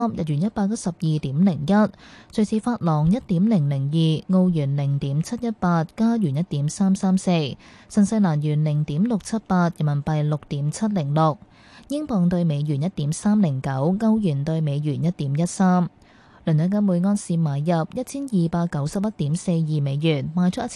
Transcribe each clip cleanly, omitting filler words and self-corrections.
日元112.01，瑞士法郎1.002，澳元0.718，加元1.334，新西蘭元0.678，人民幣6.706，英鎊對美元1.309，歐元對美元1.13。倫敦金每安士買入1291.42美元，賣出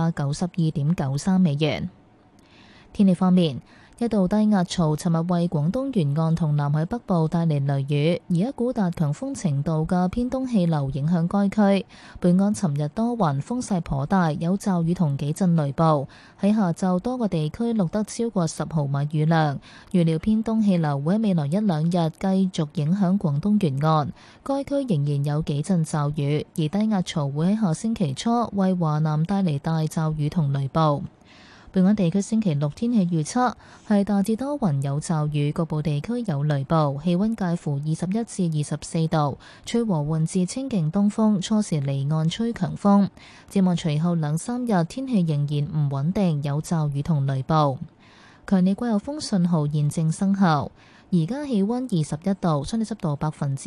1292.93美元。天氣方面，一道低壓槽尋日為廣東沿岸同南海北部帶嚟雷雨，而一股達強風程度嘅偏東氣流影響該區。本港尋日多雲，風勢頗大，有驟雨同幾陣雷暴。喺下晝多個地區錄得超過10毫米雨量。預料偏東氣流會喺未來一兩日繼續影響廣東沿岸，該區仍然有幾陣驟雨，而低壓槽會喺下星期初為華南帶嚟大驟雨同雷暴。本港地區星期六天氣預測係大致多雲有驟雨，局部地區有雷暴，氣溫介乎21至24度，吹和緩至清勁東風，初時離岸吹強風。展望隨後兩三日天氣仍然唔穩定，有驟雨同雷暴。強烈季候風信號現正生效，而家氣溫21度，相對濕度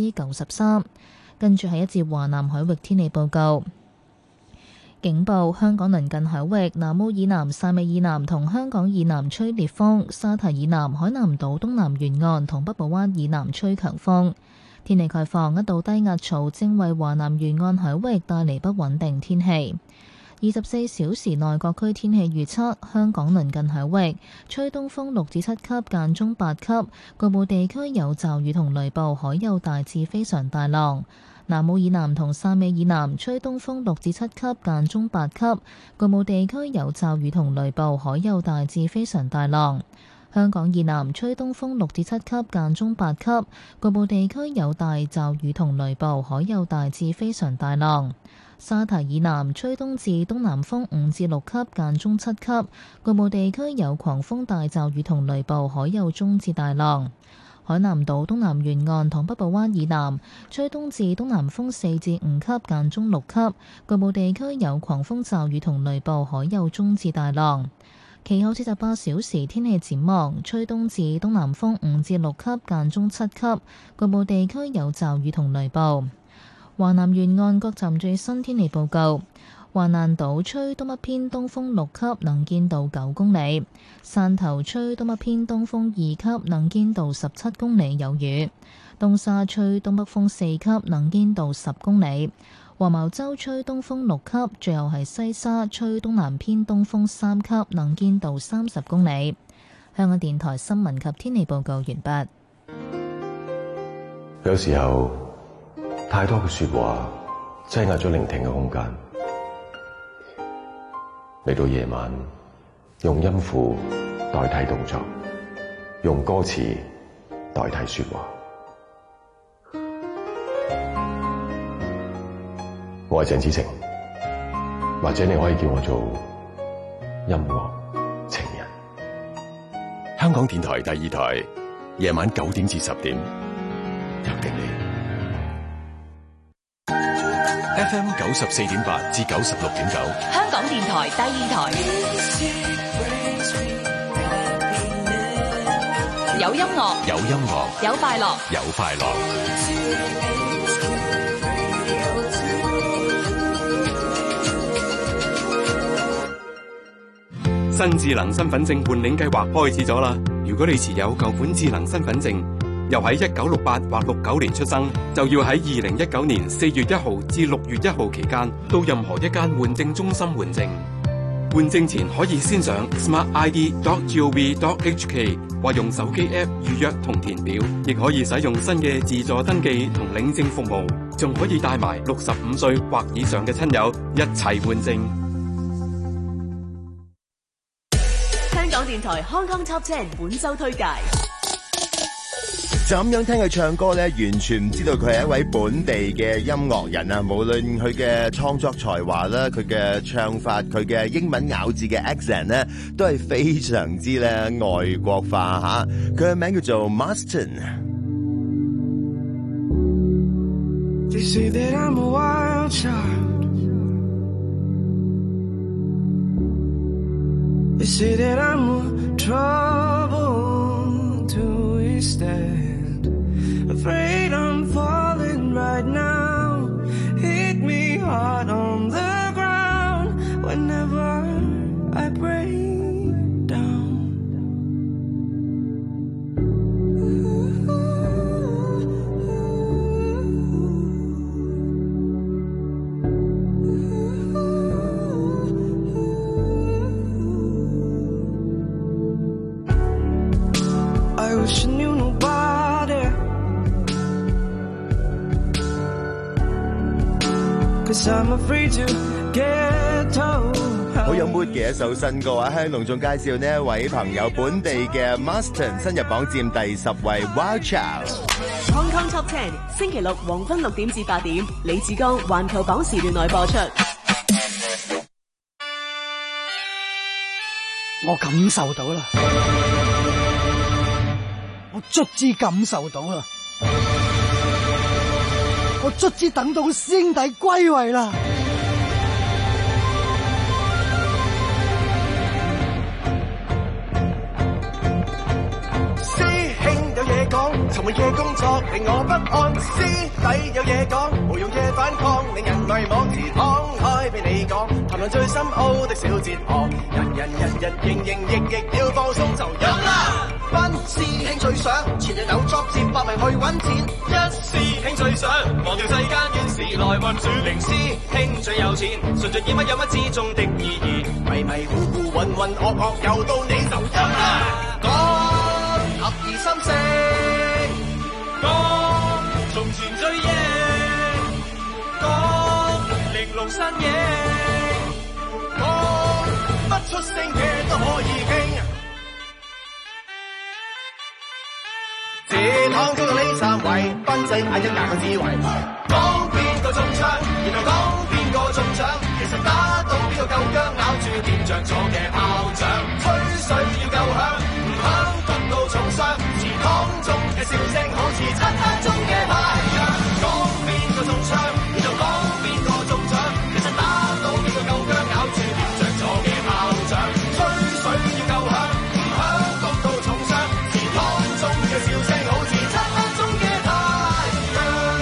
93%。跟住係一節華南海域天氣報告。警報：香港鄰近海域、南澳以南、汕尾以南同香港以南吹烈風，沙堤以南、海南島東南沿岸同北部灣以南吹強風。天氣概況：一道低壓槽正為華南沿岸海域帶嚟不穩定天氣。24小時內各區天氣預測：香港鄰近海域吹東風6至7級，間中8級，局部地區有驟雨同雷暴，海有大至非常大浪。南澳以南同汕尾以南吹東風6至7級，間中8級，局部地區有驟雨同雷暴，海有大至非常大浪。香港以南吹東風6至7級，間中8級，局部地區有大驟雨同雷暴，海有大至非常大浪。沙堤以南吹東至東南風5至6級，間中7級，局部地區有狂風大驟雨同雷暴，海有中至大浪。海南島東南沿岸同北部灣以南吹東至東南風4至5級，間中6級，局部地區有狂風驟雨同雷暴，海有中至大浪。其後48小時天氣展望：吹東至東南風5至6級，間中7級，局部地區有驟雨同雷暴。華南沿岸各站最新天氣報告：華南島吹東北偏東風6級，能見度9公里；汕頭吹東北偏東風2級，能見度17公里，有雨；東沙吹東北風4級，能見度10公里；黃茅洲吹東風6級，最後係西沙吹東南偏東風3級，能見度30公里。香港電台新聞及天氣報告完畢。 有時候太多嘅說話擠壓咗聆聽嘅空間。嚟到夜晚，用音符代替動作，用歌詞代替說話。我係鄭子誠，或者你可以叫我做音樂情人。香港電台第2台，夜晚9點至10點，約定你。FM 94.8至96.9， 香港電台第2台，有音樂， 有音樂， 有快樂， 有快樂。 新智能身份證換領計劃開始咗啦！如果你持有舊款智能身份證，又喺1968或69年出生，就要喺2019年4月1號至6月1號期間到任何一間換證中心換證。換證前可以先上 smartid.gov.hk 或用手機 App 預約同填表，亦可以使用新嘅自助登記同領證服務，仲可以帶埋65歲或以上嘅親友一齊換證。 香港電台 Hong Kong Top 10本周推介。 就咁樣聽佢唱歌咧，完全唔知道佢係一位本地嘅音樂人啊！無論佢嘅創作才華啦，佢嘅唱法，佢嘅英文咬字嘅 accent 咧，都係非常之咧外國化吓。佢嘅名叫做 Marston。They say that I'm a wild child. They say that I'm a trouble to withstand. Afraid I'm falling 'cause I'm afraid to get told。 好有 mood 嘅一首新歌啊！香龍仲介紹呢一位朋友本地嘅 Mustang 新入榜佔第10位 Wild Child。 Hong Kong Top 10星期六黃昏6點至8點，李志剛環球榜時段內播出。 我感受到啦，我卒之感受到啦，我卒之等到師兄弟歸位啦。 尋日嘅工作令我不安，師弟有嘢講，無用嘅反抗令人迷惘，自敞開俾你講，談論最深奧的小哲學，人營役要放鬆就有啦。班師兄最想前日有 job 接百名去揾錢，一師兄最想忘掉世間怨事來運轉，零師兄最有錢，順著演乜有乜之中的意義，迷糊混噩又到你就有啦。講合二三四。講從前最贏，講玲瓏山野，講不出聲嘅都可以傾。這趟中到呢三位，賓仔眼睛眼個智慧，講邊個中槍，然後講邊個中獎，其實打到邊個夠薑，咬住點着咗嘅炮仗，吹水要夠響，唔響焗到重傷，祠堂中嘅笑聲好似漆黑中嘅太陽，講邊個中槍，然後講邊個中獎，其實打到邊個夠薑，咬住點着咗嘅炮仗，吹水要夠響，唔響焗到重傷，祠堂中嘅笑聲好似漆黑中嘅太陽。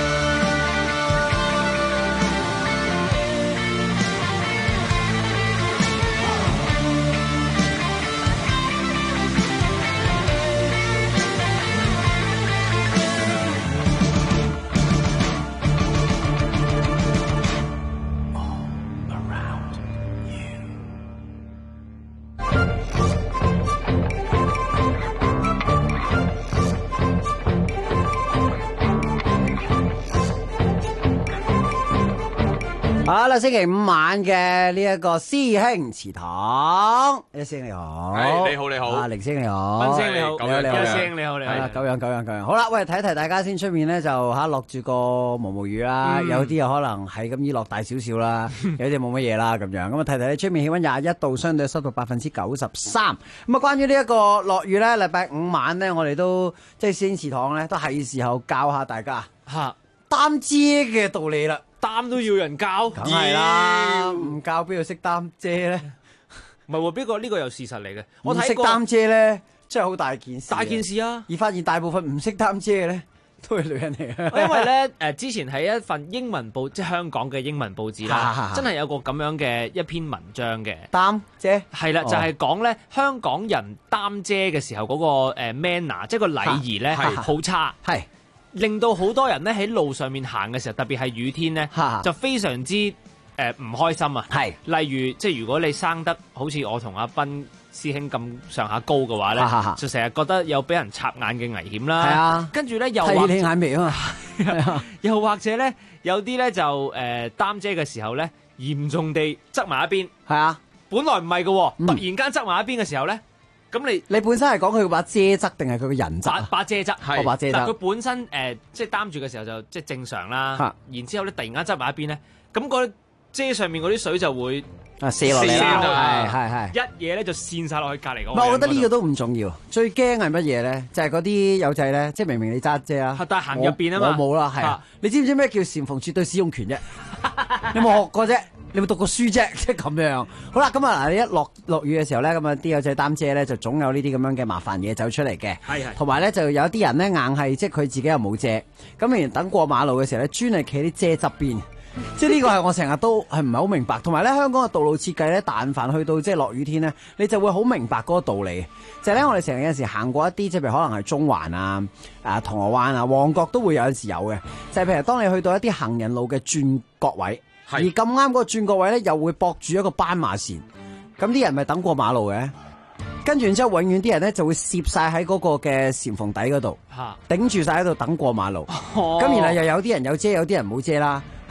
好啦，星期五晚嘅呢一個師兄祠堂，一師兄你好， 你好你好， 啊凌師兄你好， 斌師兄你好， 你好你好， 一師兄你好你好， 九樣，好啦，喂，提一提大家先，出面咧就落住個毛毛雨啦，有啲又可能係咁依落大少少啦，有啲冇乜嘢啦咁樣，咁啊提提你出面氣溫21度，相對濕度93%，咁啊關於呢一個落雨咧，禮拜五晚咧，我哋都即係師兄祠堂咧，都係時候教下大家吓擔遮嘅道理啦。 擔都要人教， 梗係啦，唔教邊度識擔遮咧？ 唔係喎，不過呢個又事實嚟嘅。我唔識睇過擔遮咧，真係好大件事。 大件事啊！ 而發現大部分唔識擔遮嘅咧，都係女人嚟嘅。 因為咧之前喺一份英文報，即係香港嘅英文報紙啦，真係有個咁樣嘅一篇文章嘅擔遮係啦，就係講咧香港人擔遮嘅時候嗰個manner，即係個禮儀咧係好差，係。令到好多人咧喺路上面行嘅時候，特別係雨天咧，就非常之唔開心啊！係，例如即係如果你生得好似我同阿斌師兄咁上下高嘅話咧，就成日覺得有俾人插眼嘅危險啦。係啊，跟住咧又睇你眼眉啊嘛，又或者咧有啲咧就擔遮嘅時候咧，嚴重地側埋一邊。係啊，本來唔係嘅，突然間側埋一邊嘅時候咧。咁你本身係講佢把遮側定係佢個人側？把遮側係，把遮側。但佢本身即係擔住嘅時候就即係正常啦。然之後咧突然間側埋一邊咧，咁個遮上面嗰啲水就會瀉落嚟啦。係一嘢咧就瀉晒落去隔離嗰個。唔係，我覺得呢個都唔重要。最驚係乜嘢咧？就係嗰啲友仔咧，即係明明你揸遮啊，但係行入邊啊嘛。我冇啦，係啊。你知唔知咩叫禪縫絕對使用權啫？你有冇學過啫？你有冇讀過書啫？即係咁樣。好啦，咁啊，你一落雨嘅時候咧，咁啊啲友仔擔遮咧，就總有呢啲咁樣嘅麻煩嘢走出嚟嘅。係。同埋咧，就有啲人咧硬係即係佢自己又冇遮，咁然等過馬路嘅時候咧，專係企啲遮側邊。即係呢個係我成日都係唔係好明白。同埋咧，香港嘅道路設計咧，但凡去到即係落雨天咧，你就會好明白嗰個道理。就係咧，我哋成日有陣時行過一啲，即係譬如可能係中環啊、銅鑼灣啊、旺角都會有陣時有嘅。就係譬如當你去到一啲行人路嘅轉角位。而咁啱嗰個轉角位咧，又會駁住一個斑馬線，咁啲人咪等過馬路嘅，跟住然之後永遠啲人咧就會攝晒喺嗰個嘅禪縫底嗰度，頂住晒喺度等過馬路。咁然後又有啲人有遮，有啲人冇遮啦。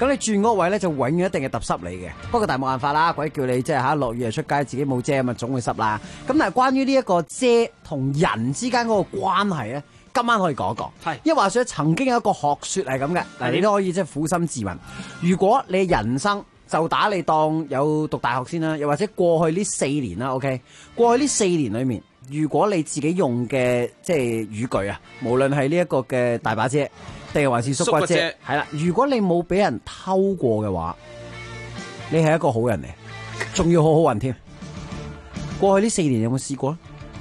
咁你轉嗰個位咧就永遠一定係揼濕你嘅。不過但係冇辦法啦，鬼叫你即係落雨出街自己冇遮咁啊，總會濕啦。咁但係關於呢一個遮同人之間嗰個關係咧，今晚可以講一講。係，因為話說曾經有一個學說係咁嘅，嗱你都可以即係苦心自問，如果你人生就打你當有讀大學先啦，又或者過去呢4年啦 ，OK， 過去呢4年裏面，如果你自己用嘅即係語句啊，無論係呢一個嘅大把遮，定係還是縮骨遮，係啦，如果你冇俾人偷過嘅話，你係一個好人嚟，仲要好好運添。過去呢4年有冇試過？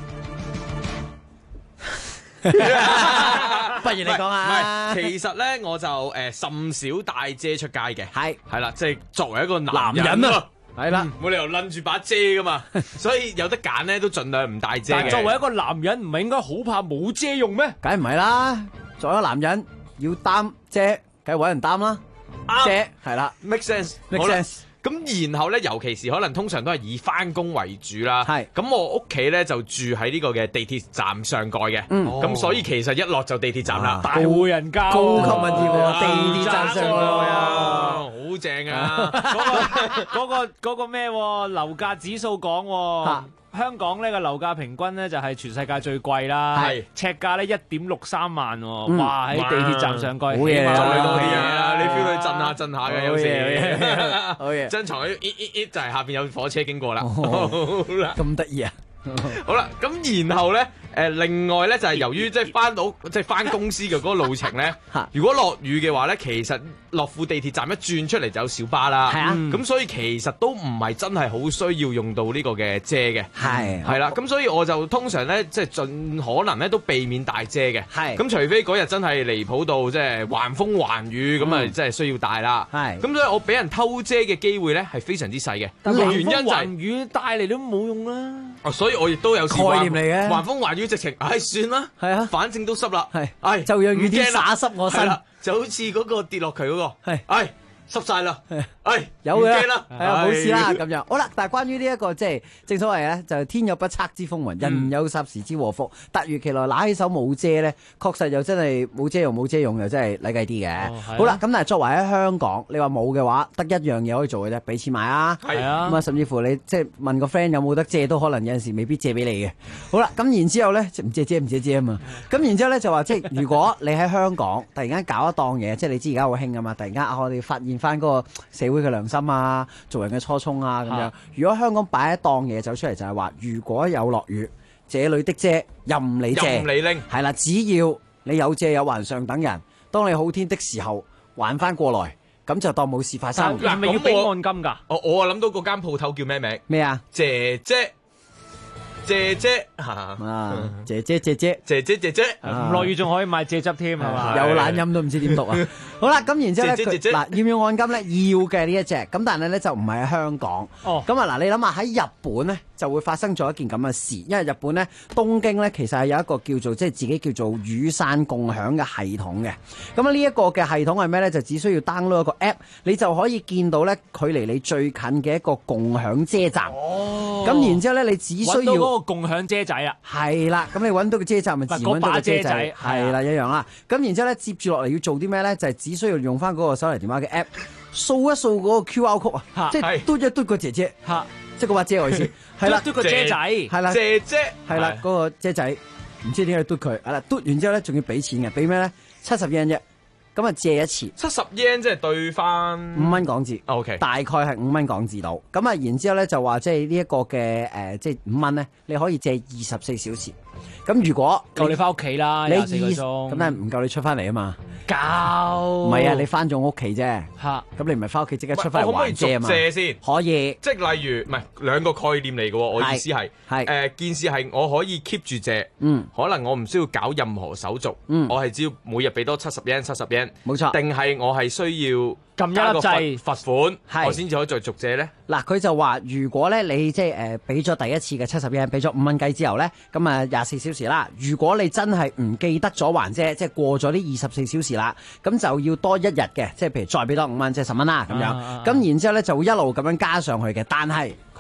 不如你講下。 唔係，其實咧我就甚少帶遮出街嘅。係啦，即係作為一個男人啊，係啦，冇理由擸住把遮噶嘛，所以有得揀咧都盡量唔帶遮嘅。 但作為一個男人，唔係應該好怕冇遮用咩？ 梗係唔係啦，作為一個男人要擔遮，梗係揾人擔啦。遮係啦 ，make sense，make sense。咁然後咧，尤其是可能通常都係以翻工為主啦。係咁，我屋企咧就住喺呢個嘅地鐵站上蓋嘅。咁所以其實一落就地鐵站啦。 大戶人家， 高級物業喎，地鐵站上蓋啊，好正啊！ 嗰個咩樓價指數講。香港呢個樓價平均咧就係全世界最貴啦，係尺價咧1.63萬喎，哇！喺地鐵站上蓋， 好嘢啊！ 再多啲啊！你 feel 到震下嘅有時， 好嘢！ 張床就係下邊有火車經過啦， 咁得意啊！ 好啦，咁然後咧，另外咧就係由於即係翻公司嘅嗰個路程咧，如果落雨嘅話咧，其實樂富地鐵站一轉出嚟就有小巴啦，係啊，咁所以其實都唔係真係好需要用到呢個嘅遮嘅，係啦，咁所以我就通常咧即係盡可能咧都避免帶遮嘅，係，咁除非嗰日真係離譜到即係橫風橫雨咁啊，即係需要帶啦，係，咁所以我俾人偷遮嘅機會咧係非常之細嘅， 但係原因就係雨帶嚟都冇用啦， 所以我亦都有概念嚟嘅， 橫風橫雨直情，算啦，係啊，反正都濕啦， 係，就讓雨天灑濕我身， 就好似嗰個跌落渠嗰個，係，濕晒啦， 有嘅啦，係啊，冇事啦咁樣。好啦，但係關於呢一個即係正所謂咧，就係天有不測之風雲，人有霎時之禍福。突如其來拿起手冇遮咧，確實又真係冇遮用冇遮用，又真係禮計啲嘅。好啦，咁但係作為喺香港，你話冇嘅話，得一樣嘢可以做嘅啫，俾錢買啊。係啊，咁啊，甚至乎你即係問個 friend 有冇得借，都可能有陣時未必借俾你嘅。好啦，咁然之後咧，唔借遮啊嘛。咁然之後咧就話即係如果你喺香港突然間搞一檔嘢，即係你知而家好興啊嘛，突然間我哋發現翻嗰個社會嘅良心啊，做人嘅初衷啊咁樣。如果香港擺一檔嘢走出嚟，就係話，如果有落雨，這裏的遮任你借， 任你拎，係啦，只要你有借有還上等人，當你好天的時候還翻過來，咁就當冇事發生。 係咪要俾按金㗎？ 我諗到嗰間鋪頭叫咩名？ 咩啊？ 姐姐。姐姐姐姐， 唔落雨仲可以買蔗汁添係嘛？ 有懶音都唔知點讀啊！好啦，咁然之後咧，嗱要唔要按金咧？要嘅呢一隻，咁但係咧就唔係喺香港。哦，咁啊嗱，你諗下喺日本咧就會發生咗一件咁嘅事，因為日本咧東京咧其實係有一個叫做即係自己叫做雨傘共享嘅系統嘅。咁啊呢一個嘅系統係咩咧？就只需要 download 一個 app， 你就可以見到咧距離你最近嘅一個共享遮站。哦，咁然之後咧你只需要嗰個共享遮仔啊， 係啦，咁你揾到個遮站咪自揾到個遮仔，係啦一樣啦。咁然之後咧接住落嚟要做啲咩咧？就係只需要用翻嗰個手提電話嘅 app， 掃一掃嗰個 QR code 啊，即係嘟一嘟個姐姐，即係嗰把遮我意思，係啦， 嘟個遮仔， 係啦， 姐姐， 係啦，嗰個遮仔，唔知點解嘟佢，係啦，嘟完之後咧仲要俾錢嘅，俾咩咧？70 yen 啫。咁啊借一次 70 yen 即係兌翻 5蚊港紙 ，OK， 大概係5蚊港紙到。咁啊，然之後咧就話即係呢一個嘅即係5蚊咧，你可以借24小時。咁如果夠你翻屋企啦，24個鐘， 咁但係唔夠你出翻嚟啊嘛。 夠唔係啊，你翻咗屋企啫。嚇，咁你唔係翻屋企即刻出翻嚟還借啊嘛？ 可唔可以續借先？ 可以， 即係例如唔係兩個概念嚟嘅喎。我意思係件事係我可以 keep 住借，可能我唔需要搞任何手續，我係只要每日俾多70 yen，冇錯。定係我係需要撳一粒掣罰款，我先至可以再續借咧。 嗱，佢就話如果咧你即係俾咗第一次嘅70 yen，俾咗5蚊雞之後咧，咁啊24小時啦。如果你真係唔記得咗還啫，即係過咗呢24小時啦，咁就要多1日嘅，即係譬如再俾多5蚊，即係10蚊啦咁樣。咁然之後咧就會一路咁樣加上去嘅，但係佢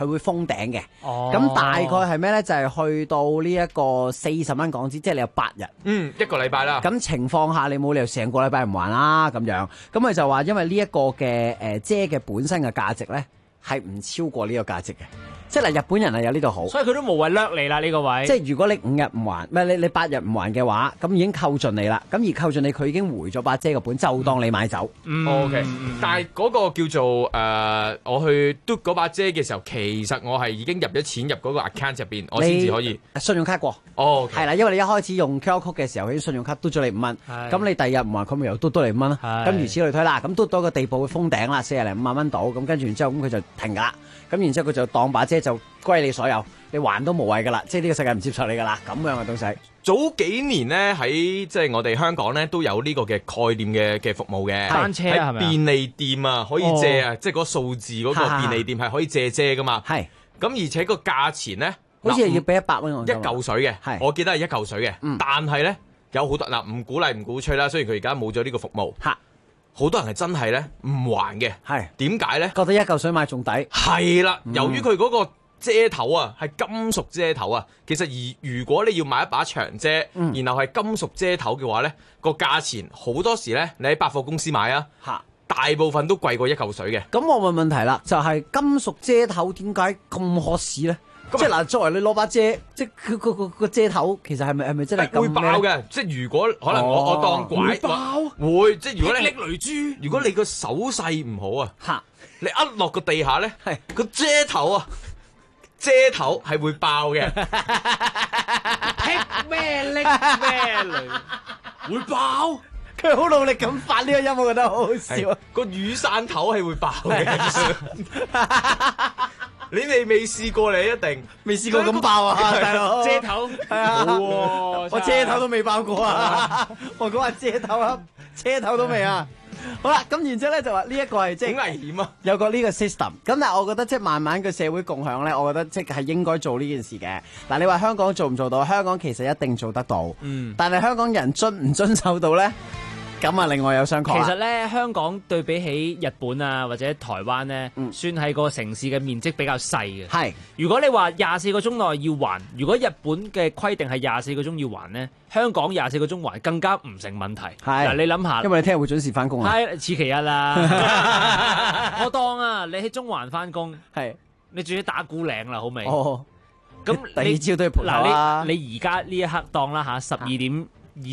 佢會封頂嘅。 哦， 咁大概係咩咧？就係去到呢一個40蚊港紙，即係你有8日。 一個禮拜啦。 咁情況下，你冇理由成個禮拜唔還啦咁樣。咁佢就話，因為呢一個嘅遮嘅本身嘅價值咧，係唔超過呢個價值嘅。即係嗱，日本人係有呢度好， 所以佢都無謂掠你啦呢個位。 即係如果你5日唔還，唔係你8日唔還嘅話，咁已經扣盡你啦。咁而扣盡你，佢已經回咗把遮個本，就當你買走。 OK，但係嗰個叫做我去嘟嗰把遮嘅時候，其實我係已經入咗錢入嗰個 account 入邊，我先至可以信用卡過。係啦，因為你一開始用 QR code 嘅時候，佢啲信用卡嘟咗你5蚊，咁你第二日唔還，佢咪又嘟多你5蚊啦。咁如此類推啦，咁嘟到個地步會封頂啦，40零50萬蚊到，咁跟住然之後咁佢就停㗎啦。咁然之後佢就當把遮就歸你所有，你還都無謂㗎啦，即係呢個世界唔接受你㗎啦，咁樣嘅東西。 早幾年咧喺即係我哋香港咧都有呢個嘅概念嘅服務嘅， 單車係咪便利店啊可以借啊，即係嗰個數字嗰個便利店係可以借遮㗎嘛。係。咁而且個價錢咧， 好似係要俾100蚊我。 一嚿水嘅，我記得係一嚿水嘅。但係咧有好多嗱，唔鼓勵唔鼓吹啦。雖然佢而家冇咗呢個服務。好多人係真係咧唔還嘅，係點解咧？ 覺得一嚿水買仲抵。係啦，由於佢嗰個遮頭啊係金屬遮頭啊，其實如果你要買一把長遮，然後係金屬遮頭嘅話咧，個價錢好多時咧，你喺百貨公司買啊，大部分都貴過一嚿水嘅。 咁我問問題啦，就係金屬遮頭點解咁可視咧？即係嗱，作為你攞把遮，即係佢個遮頭，其實係咪真係咁會爆嘅？即係如果可能我當拐會爆， 會即係如果你霹靂雷珠， 如果你個手勢唔好啊，你壓落個地下咧，個遮頭啊，遮頭係會爆嘅。 霹咩拎咩雷會爆？ 佢好努力咁發呢個音，我覺得好好笑。 個雨傘頭係會爆嘅。你哋未試過，你一定未試過咁爆啊，大佬！ 遮頭係啊，我遮頭都未爆過啊！我講話遮頭啊，車頭都未啊！好啦，咁然之後咧就話呢一個係即係好危險啊！ 有個呢個 system，咁但係我覺得即係慢慢嘅社會共享咧，我覺得即係應該做呢件事嘅。嗱，你話香港做唔做到？香港其實一定做得到，但係香港人遵唔遵守到咧？咁啊，另外有商榷。 其實咧，香港對比起日本啊或者台灣咧，算係個城市嘅面積比較細嘅。 係， 如果你話24個鐘內要還，如果日本嘅規定係24個鐘要還咧，香港24個鐘還更加唔成問題。 係， 嗱，你諗下， 因為你聽日會準時翻工啊。 係，此其一啦。我當啊，你喺中環翻工，係，你仲要打鼓嶺啦，好未？ 哦， 咁第二朝都要蒲頭啦。 嗱，你而家呢一刻當啦嚇，12點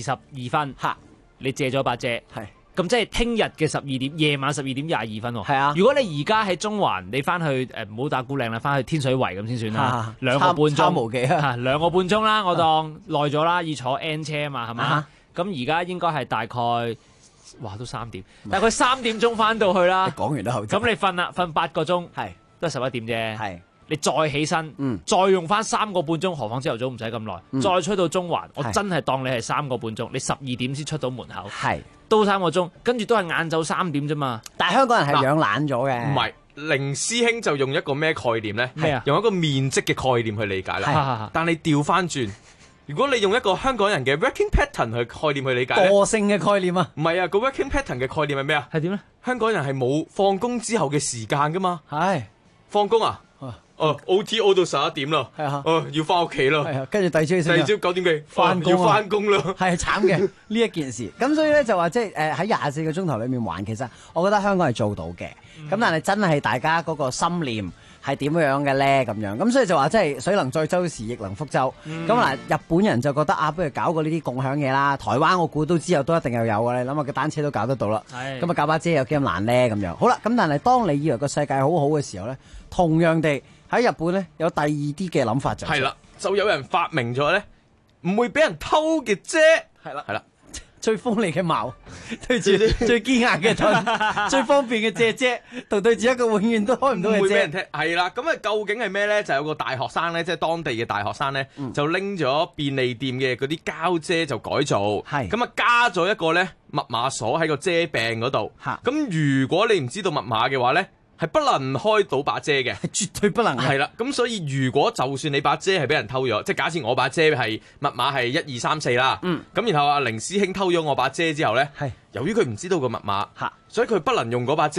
22分嚇。你借咗把遮，係咁即係聽日嘅12點，夜晚12點22分喎。係啊，如果你而家喺中環，你翻去唔好打鼓嶺啦，翻去天水圍咁先算啦。2個半鐘，差無幾啊！2個半鐘啦，我當耐咗啦，要坐 N 車啊嘛，係嘛？咁而家應該係大概，哇都3點，大概3點鐘翻到去啦。 講完都後咁你瞓啦，瞓8個鐘，係都係11點啫。係。你再起身，再用翻3個半鐘，何況朝頭早唔使咁耐，再出到中環，我真係當你係3個半鐘，你12點先出到門口，係都3個鐘，跟住都係晏晝3點啫嘛。 但係香港人係養懶咗嘅。 唔係，凌師兄就用一個咩概念咧？ 咩啊？ 用一個面積嘅概念去理解啦。但你調翻轉，如果你用一個香港人嘅 working pattern 去概念去理解， 個性嘅概念啊？ 唔係啊，個 working pattern 嘅概念係咩啊？ 係點咧？ 香港人係冇放工之後嘅時間噶嘛？ 係放工啊？OT 到11點啦，係啊，要翻屋企啦， 係啊，跟住第二朝 9點幾要翻工啦， 係慘嘅呢一件事。咁所以咧就話即係喺24個鐘頭裏面還，其實我覺得香港係做到嘅。咁但係真係大家嗰個心念係點樣嘅咧？咁樣咁所以就話即係水能載舟時，亦能覆舟。咁嗱，日本人就覺得啊，不如搞個呢啲共享嘢啦。台灣我估都之後都一定有嘅，你諗下個單車都搞得到啦。咁啊搞把遮有幾咁難咧？咁樣好啦。咁但係當你以為個世界好好嘅時候咧，同樣地。喺日本咧有第二啲嘅諗法就係啦，就有人發明咗咧，唔會俾人偷嘅遮，係啦， 最鋒利嘅矛對住最堅硬嘅盾，最方便嘅遮，同對住一個永遠都開唔到嘅遮， 唔會俾人踢。係啦，咁啊究竟係咩咧？就有個大學生咧，即係當地嘅大學生咧，就拎咗便利店嘅嗰啲膠遮就改造，係咁啊加咗一個咧密碼鎖喺個遮柄嗰度。咁如果你唔知道密碼嘅話咧，係不能開到把遮嘅， 係絕對不能。 係啦，咁所以如果就算你把遮係俾人偷咗，即係假設我把遮係密碼係1234啦，咁然後阿凌師兄偷咗我把遮之後咧，由於佢唔知道個密碼，所以佢不能用嗰把遮，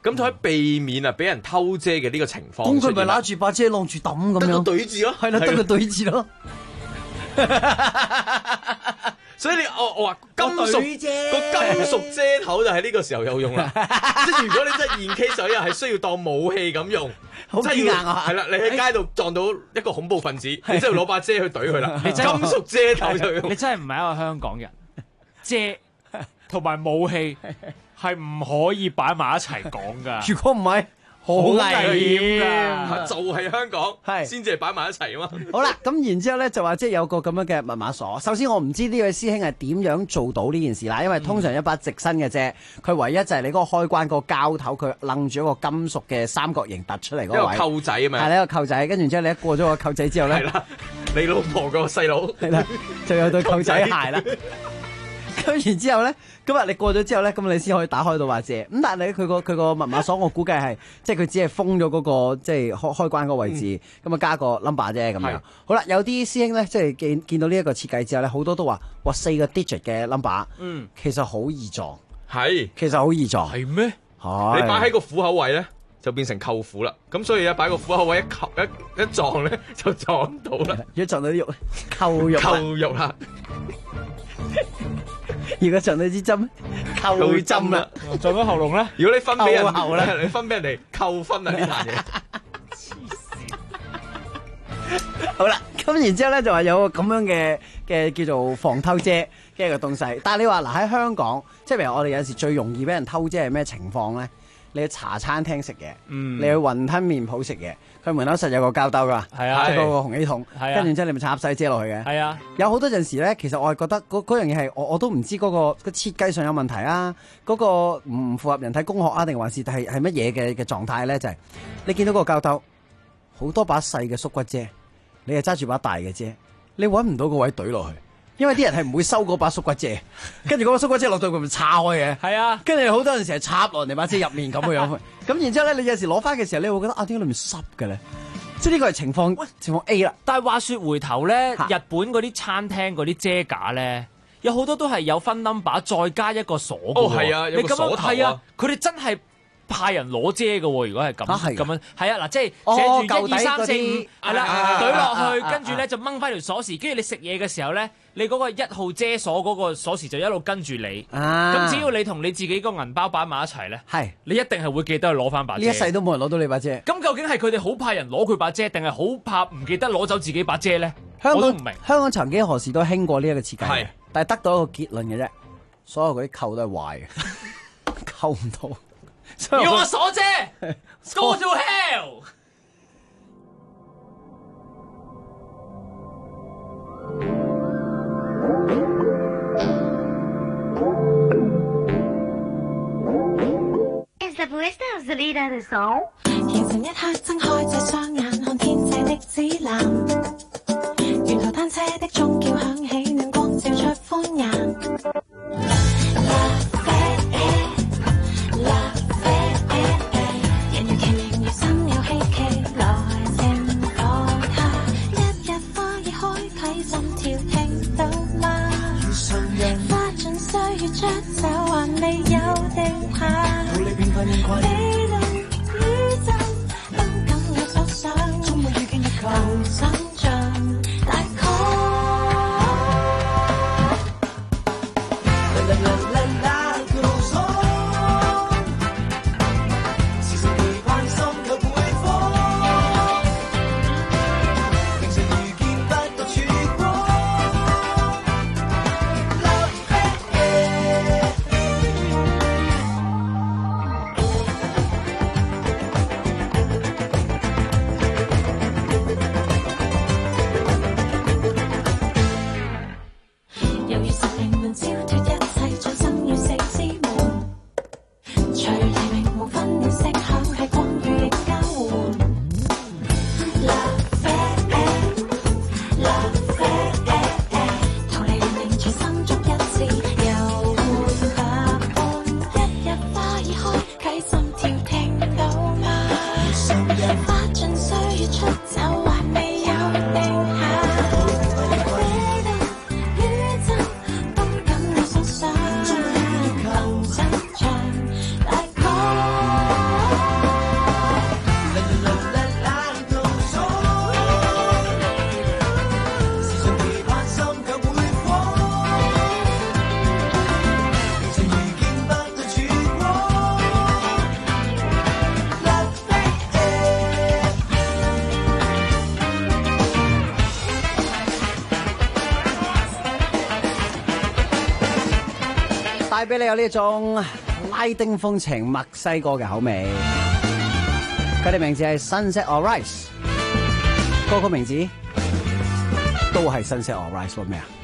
咁就可以避免俾人偷遮嘅呢個情況。 咁佢咪攞住把遮晾住抌咁樣？ 得個對字咯， 係啦，得個對字咯。 所以我話金屬遮頭就喺呢個時候有用啦。即係如果你真係現 case 係需要當武器咁用， 好堅硬啊！ 係啦，你喺街度撞到一個恐怖分子，你真係攞把遮去懟佢啦。金屬遮頭就用。 你真係唔係一個香港人，遮同埋武器係唔可以擺埋一齊講㗎。 如果唔係，好危險㗎， 就係香港先至係擺埋一齊啊嘛。 好啦，咁然之後咧就話即係有個咁樣嘅密碼鎖。首先我唔知呢位師兄係點樣做到呢件事啦，因為通常一把直身嘅遮，佢唯一就係你嗰個開關個膠頭，佢楞住一個金屬嘅三角形突出嚟嗰個位。 一個扣仔啊嘛。係呢一個扣仔，跟住之後你一過咗個扣仔之後咧， 係啦，你老婆個細佬係啦，就有對扣仔鞋啦。咁然之後咧，今日你過咗之後咧，咁你先可以打開到把遮。咁但係佢個密碼鎖，我估計係即係佢只係封咗嗰個即係開關嗰個位置，咁加個 number 啫咁樣。好啦，有啲師兄咧，即係見到呢一個設計之後咧，好多都話4個 digit 嘅 number，其實好易撞。 係， 其實好易撞。 係咩？你擺喺個虎口位咧，就變成扣虎啦。咁所以咧，擺個虎口位一撞咧，就撞到啦。 如果撞到啲肉，扣肉啦。如果撞到支針，扣針啦。 撞到喉嚨咧， 如果你分俾人後咧， 你分俾人哋扣分啊！呢壇嘢。 好啦，咁然之後咧就話有個咁樣嘅叫做防偷遮嘅一個東西。但係你話嗱喺香港，即係譬如我哋有時最容易俾人偷遮係咩情況咧？你去茶餐廳食嘢，你去雲吞麵鋪食嘢，佢門口實有個膠兜噶，即係嗰個紅氣筒，跟住之後你咪插細遮落去嘅。係啊，有好多陣時咧，其實我係覺得嗰樣嘢係我都唔知嗰個設計上有問題啊，嗰個唔符合人體工學啊，定還是係乜嘢嘅狀態咧？就係你見到嗰個膠兜好多把細嘅縮骨遮，你係揸住把大嘅遮，你揾唔到個位懟落去。因為啲人係唔會收嗰把縮骨遮，跟住嗰把縮骨遮落到佢咪叉開嘅。係啊，跟住好多陣時係插落你把遮入面咁嘅樣。咁然之後咧，你有時攞翻嘅時候，你會覺得點解裏面濕嘅咧？即係呢個係情況 A 啦。 但係話說回頭咧，日本嗰啲餐廳嗰啲遮架咧，有好多都係有分 number 再加一個鎖嘅。 係啊，有個鎖頭啊。 佢哋真係派人攞遮嘅喎，如果係咁樣，係啊嗱，即係寫住1、2、3、4、5，係啦，懟落去，跟住咧就掹翻條鎖匙，跟住你食嘢嘅時候咧，你嗰個1號遮鎖嗰個鎖匙就一路跟住你，咁只要你同你自己個銀包擺埋一齊咧，你一定係會記得去攞翻把遮。 呢一世都冇人攞到你把遮。 咁究竟係佢哋好怕人攞佢把遮，定係好怕唔記得攞走自己把遮咧？ 我都唔明。 香港曾經何時都興過呢一個設計，但係得到一個結論嘅啫，所有嗰啲扣都係壞嘅，扣唔到。 要我鎖遮 ，Go to hell！ 形成一刻睜開這雙眼，看天際的指南，沿途單車的鐘叫響起，暖光照出歡顏。出走還未有定下，你論宇宙都敢有所想，終會遇見一個想像大概。 帶俾你有呢種拉丁風情墨西哥嘅口味。佢哋名字係 Sunset or Rise， 歌曲名字都係 Sunset or Rise 咩啊？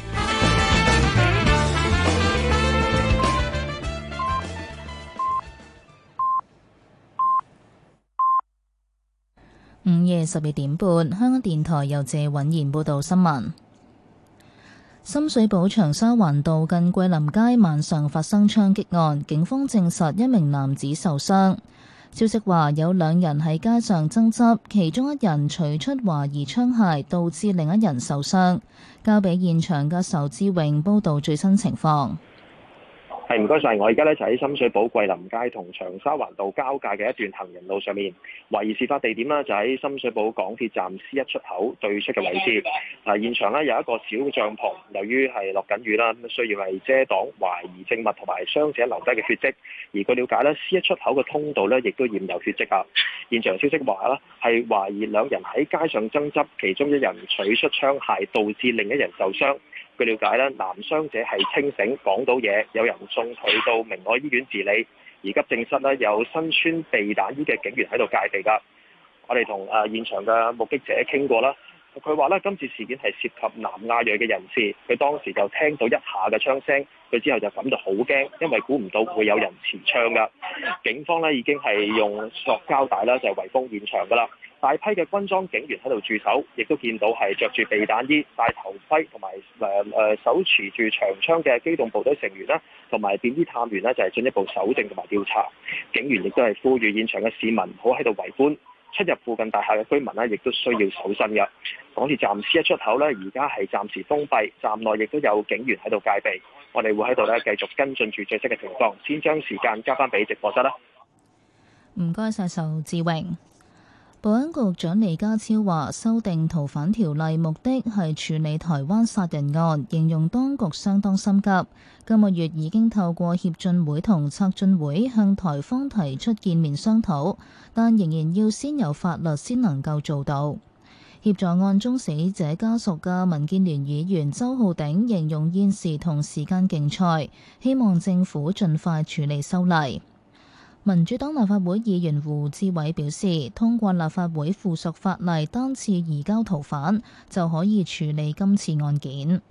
午夜12點半，香港電台由謝允賢報道新聞。深水埗長沙灣道近桂林街晚上發生槍擊案，警方證實一名男子受傷。消息話有兩人喺街上爭執，其中一人取出懷疑槍械，導致另一人受傷。交俾現場嘅仇志榮報道最新情況。 係，唔該晒，我而家咧就喺深水埗桂林街同長沙灣道交界嘅一段行人路上面。懷疑事發地點呢就喺深水埗港鐵站 C1 出口對出嘅位置。現場呢有一個小帳篷，由於係落緊雨啦，咁需要係遮擋懷疑證物同埋傷者留低嘅血跡。而據了解呢 C1 出口嘅通道呢亦都染有血跡啊。現場消息話啦，係懷疑兩人喺街上爭執，其中一人取出槍械，導致另一人受傷。據了解咧，男傷者係清醒，講到嘢，有人送佢到明愛醫院治理。而急症室咧有身穿避彈衣嘅警員喺度戒備㗎。我哋同現場嘅目擊者傾過啦，佢話咧今次事件係涉及南亞裔嘅人士，佢當時就聽到一下嘅槍聲，佢之後就感到好驚，因為估唔到會有人持槍㗎。警方咧已經係用塑膠帶啦，就係圍封現場㗎啦。大批嘅軍裝警員喺度駐守，亦都見到係着住避彈衣、戴頭盔同埋手持住長槍嘅機動部隊成員啦，同埋便衣探員呢，就係進一步搜證同埋調查。警員亦都係呼籲現場嘅市民唔好喺度圍觀，出入附近大廈嘅居民呢，亦都需要守身嘅。港鐵站 C1 出口呢，而家係暫時封閉，站內亦都有警員喺度戒備。我哋會喺度呢繼續跟進住最新嘅情況，先將時間交翻俾直播室啦。 唔該晒，仇志榮。保安局長李家超話：修訂逃犯條例目的係處理台灣殺人案，形容當局相當心急。今個月已經透過協進會同策進會向台方提出見面商討，但仍然要先有法律先能夠做到。協助案中死者家屬嘅民建聯議員周浩鼎形容現時同時間競賽，希望政府盡快處理修例。民主黨立法會議員胡志偉表示，通過立法會附屬法例單次移交逃犯就可以處理今次案件。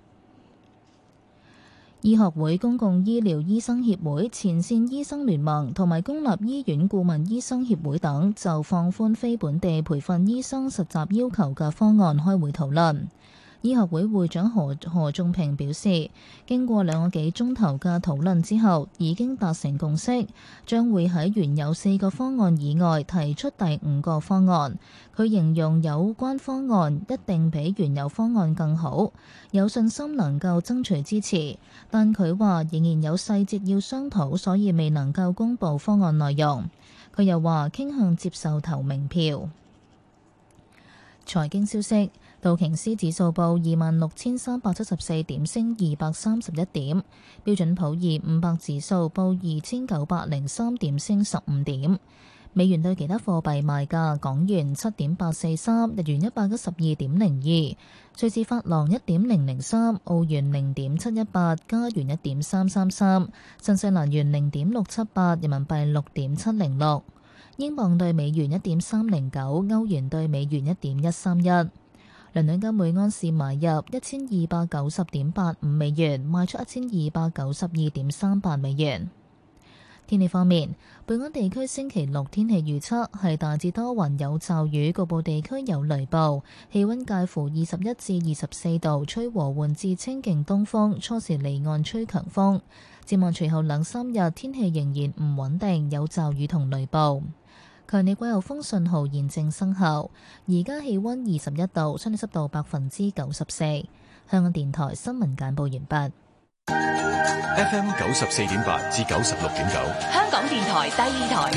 醫學會公共醫療醫生協會、前線醫生聯盟同埋公立醫院顧問醫生協會等就放寬非本地培訓醫生實習要求嘅方案開會討論。醫學會會長何仲平表示，經過2個幾鐘頭嘅討論之後，已經達成共識，將會喺原有4個方案以外提出第5個方案。佢形容有關方案一定比原有方案更好，有信心能夠爭取支持。但佢話仍然有細節要商討，所以未能夠公佈方案內容。佢又話傾向接受投明票。財經消息。道瓊斯指數報26,374點，升231點；標準普爾500指數報2,903點，升15點。美元對其他貨幣賣價：港元7.843，日元112.02，瑞士法郎1.003，澳元0.718，加元1.333，新西蘭元0.678，人民幣6.706，英鎊對美元1.309，歐元對美元1.131。倫敦金每安士買入1290.85美元，賣出1292.38美元。天氣方面，本港地區星期六天氣預測係大致多雲有驟雨，局部地區有雷暴，氣溫介乎21至24度，吹和緩至清勁東風，初時離岸吹強風。展望隨後2-3日天氣仍然唔穩定，有驟雨同雷暴。強烈季候風信號現正生效，而家氣溫21度，相對濕度94%。香港電台新聞簡報完畢。 FM 94.8至96.9， 香港電台第2台，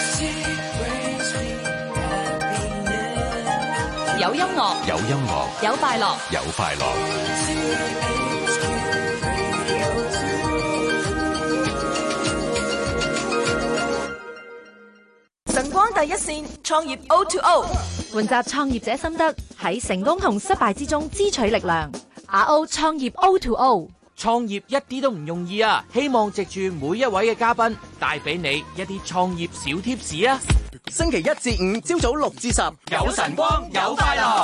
有音樂， 有音樂， 有快樂， 有快樂。 晨光第一線，創業 O2O， 換集創業者心得，喺成功同失敗之中支取力量。RO 創業 O2O。 創業一啲都唔容易啊！希望藉住每一位嘅嘉賓，帶俾你一啲創業小貼士啊！ 星期一至五朝早6至10， 有晨光有快樂。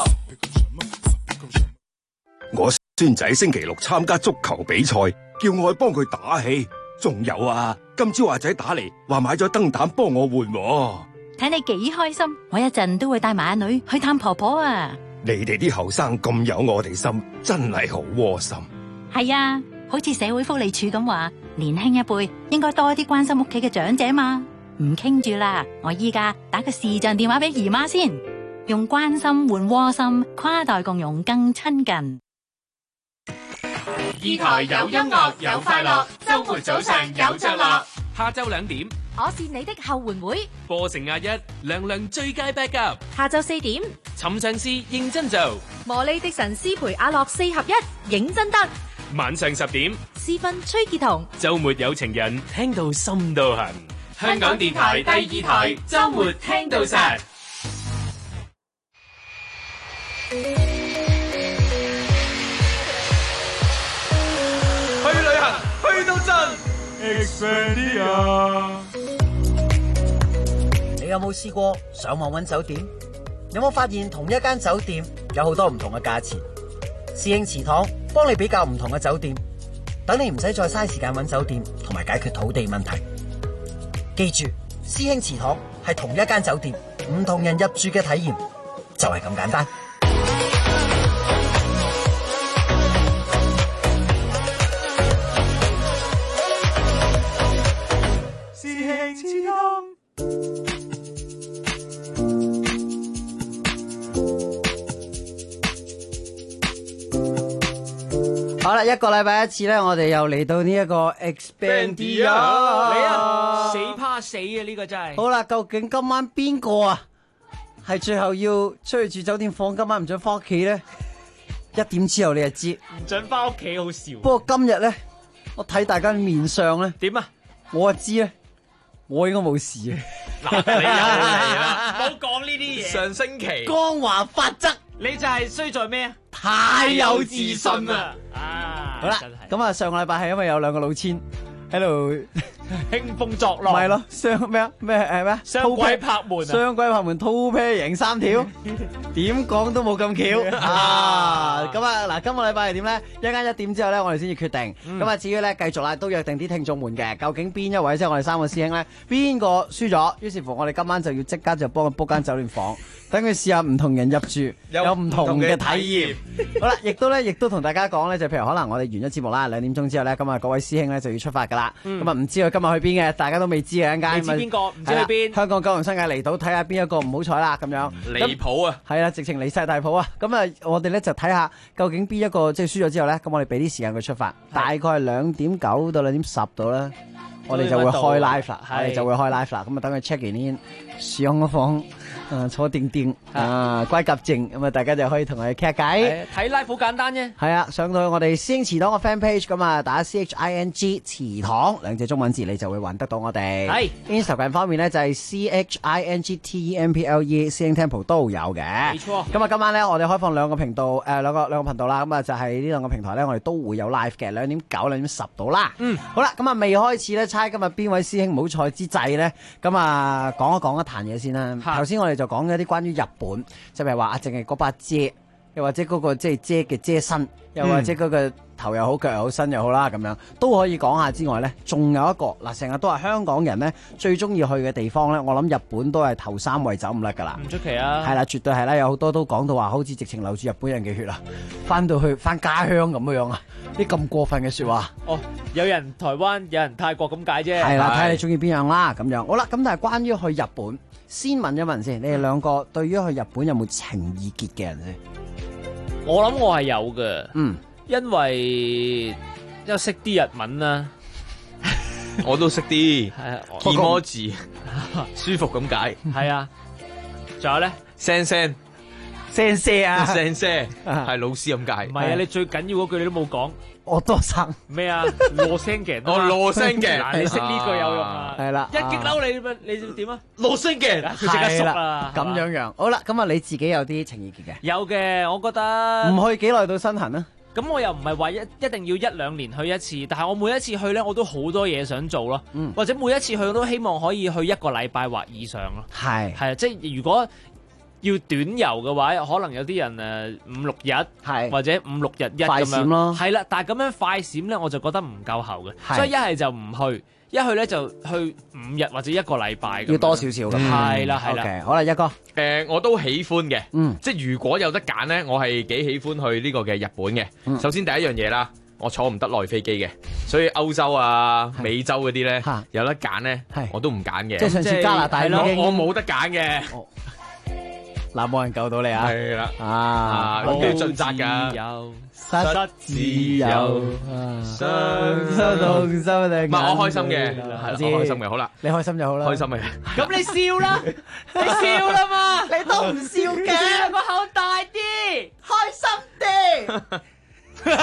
我孫仔星期六參加足球比賽，叫我去幫佢打氣。仲有啊，今朝阿仔打嚟話買咗燈膽幫我換喎。 睇你幾開心，我一陣都會帶埋阿女去探婆婆啊！ 你哋啲後生咁有我哋心，真係好窩心。 係啊，好似社會福利署咁話，年輕一輩應該多啲關心屋企嘅長者嘛。唔傾住啦，我依家打個視像電話俾姨媽先，用關心換窩心，跨代共融更親近。 二台有音樂有快樂，周末早上有着落。 下晝2點， 我是你的後援會。 播成亞一，亮亮最佳 backup。 下晝4點， 尋常事認真做。 魔力的神師陪阿樂4合1，認真得。 晚上10點， 私分崔潔彤。 周末有情人，聽到心都痕。 香港電台第2台，周末聽到實。 去旅行，去到盡。Expedia。 你有冇試過上網揾酒店？有冇發現同一間酒店有好多唔同嘅價錢？師兄祠堂幫你比較唔同嘅酒店，等你唔使再嘥時間揾酒店同埋解決土地問題。記住，師兄祠堂係同一間酒店，唔同人入住嘅體驗就係咁簡單。 師兄祠堂。 好啦，一個禮拜一次咧，我哋又嚟到呢一個 Expedia 嚟啊！死怕死啊！呢個真係。 好啦，究竟今晚邊個啊係最後要出去住酒店房，今晚唔准翻屋企咧？1點之後你就知。 唔准翻屋企好笑。 不過今日咧，我睇大家面上咧， 點啊？ 我就知咧，我應該冇事嘅。 嗱，你又嚟啦！唔好講呢啲嘢。 上星期光華法則， 你就係衰在咩啊？ 太有自信啊！啊， 好啦，咁啊，上個禮拜係因為有2個老千喺度興風作浪， 唔係咯，雙咩啊咩係咩啊？ 雙鬼拍門啊！ 雙鬼拍門，套啤贏3條，點講都冇咁巧啊！咁啊嗱，今個禮拜係點咧？一陣1點之後咧，我哋先至決定。咁啊，至於咧繼續啦，都約定啲聽眾們嘅，究竟邊一位即係我哋3個師兄咧，邊個輸咗？於是乎，我哋今晚就要即刻就幫佢 book 間酒店房。等佢試下唔同人入住，有唔同嘅體驗。好啦，亦都同大家講咧，就譬如可能我哋完咗節目啦，2點鐘之後咧，咁啊各位師兄咧就要出發噶啦。咁啊唔知佢今日去邊嘅，大家都未知嘅陣間。 你知邊個？唔知去邊？ 香港九龍新界離島睇下邊一個唔好彩啦，咁樣。 離譜啊！ 係啦，直情離晒大譜啊！咁啊，我哋咧就睇下究竟邊一個即係輸咗之後咧，咁我哋俾啲時間佢出發，大概係2.9到2.10度啦。我哋就會開 live 啦，我哋就會開 live 啦。咁啊，等佢 check in 上個房，坐定定乖夾靜，咁啊，大家就可以同佢傾下偈。 睇 live 好簡單啫。 係啊，上到去我哋師兄祠堂個 fan page 咁啊，打 CHING 祠堂2隻中文字，你就會揾得到我哋。係 Instagram 方面咧就係 CHINGTEMPLE 師兄 Temple 都有嘅。冇錯。咁啊，今晚咧我哋開放2個頻道，兩個頻道啦。咁啊，就係呢2個平台咧，我哋都會有 live 嘅，2.9、2.10度啦。好啦，咁啊未開始咧。猜今日邊位師兄唔好彩之際咧，咁啊講一壇嘢先啦。頭先我哋就講咗啲關於日本，就係話淨係嗰把遮，又或者嗰個即係遮嘅遮身，又或者嗰個頭又好腳又好身又好啦，咁樣都可以講下之外咧，仲有一個嗱，成日都係香港人咧最中意去嘅地方咧，我諗日本都係頭3位走唔甩噶啦。 唔出奇啊！係啦，絕對係啦，有好多都講到話，好似直情流住日本人嘅血啦，翻到去翻家鄉咁樣啊！啲咁過分嘅說話。 哦，有人台灣，有人泰國咁解啫。 係啦，睇下你中意邊樣啦，咁樣。好啦，咁但係關於去日本，先問一問先，你哋2個對於去日本有冇情意結嘅人先？ 我諗我係有嘅。因為識啲日文啦， 我都識啲，emoji 舒服咁解。 係啊，仲有咧， 聲聲啊， 聲聲係老師咁解。 唔係啊，你最緊要嗰句你都冇講。 我多生咩啊？羅聲嘅， 羅聲嘅， 嗱，你識呢句有用啊？ 係啦， 一激嬲你點啊？ 羅聲嘅， 佢即刻熟啦。 咁樣。好啦，咁啊你自己有啲情意結嘅？ 有嘅，我覺得唔去幾耐到身痕啊？ 咁我又唔係話一定要1-2年去一次，但係我每一次去咧，我都好多嘢想做咯。或者每一次去我都希望可以去1個禮拜或以上咯。係啊，即係如果要短遊嘅話，可能有啲人5-6日，或者5-6日一咁樣咯。係啦，但係咁樣快閃咧，我就覺得唔夠喉嘅，所以一係就唔去。一去咧就去5日或者1個禮拜， 要多少少咁。 係啦係啦。 Okay，好啦，一哥， 我都喜歡嘅。即係如果有得揀咧，我係幾喜歡去呢個嘅日本嘅。首先第一樣嘢啦，我坐唔得內飛機嘅，所以歐洲啊、美洲嗰啲咧有得揀咧，我都唔揀嘅。 即係上次加拿大我冇得揀嘅。 嗱，冇人救到你啊！ 係啦， 我都要盡責㗎。 失自由，雙同心定。 唔係我開心嘅，係啦，我開心嘅，好啦， 你開心就好啦， 開心嘅。 咁你笑啦，你笑啦嘛， 你都唔笑嘅， 你個口大啲， 開心啲。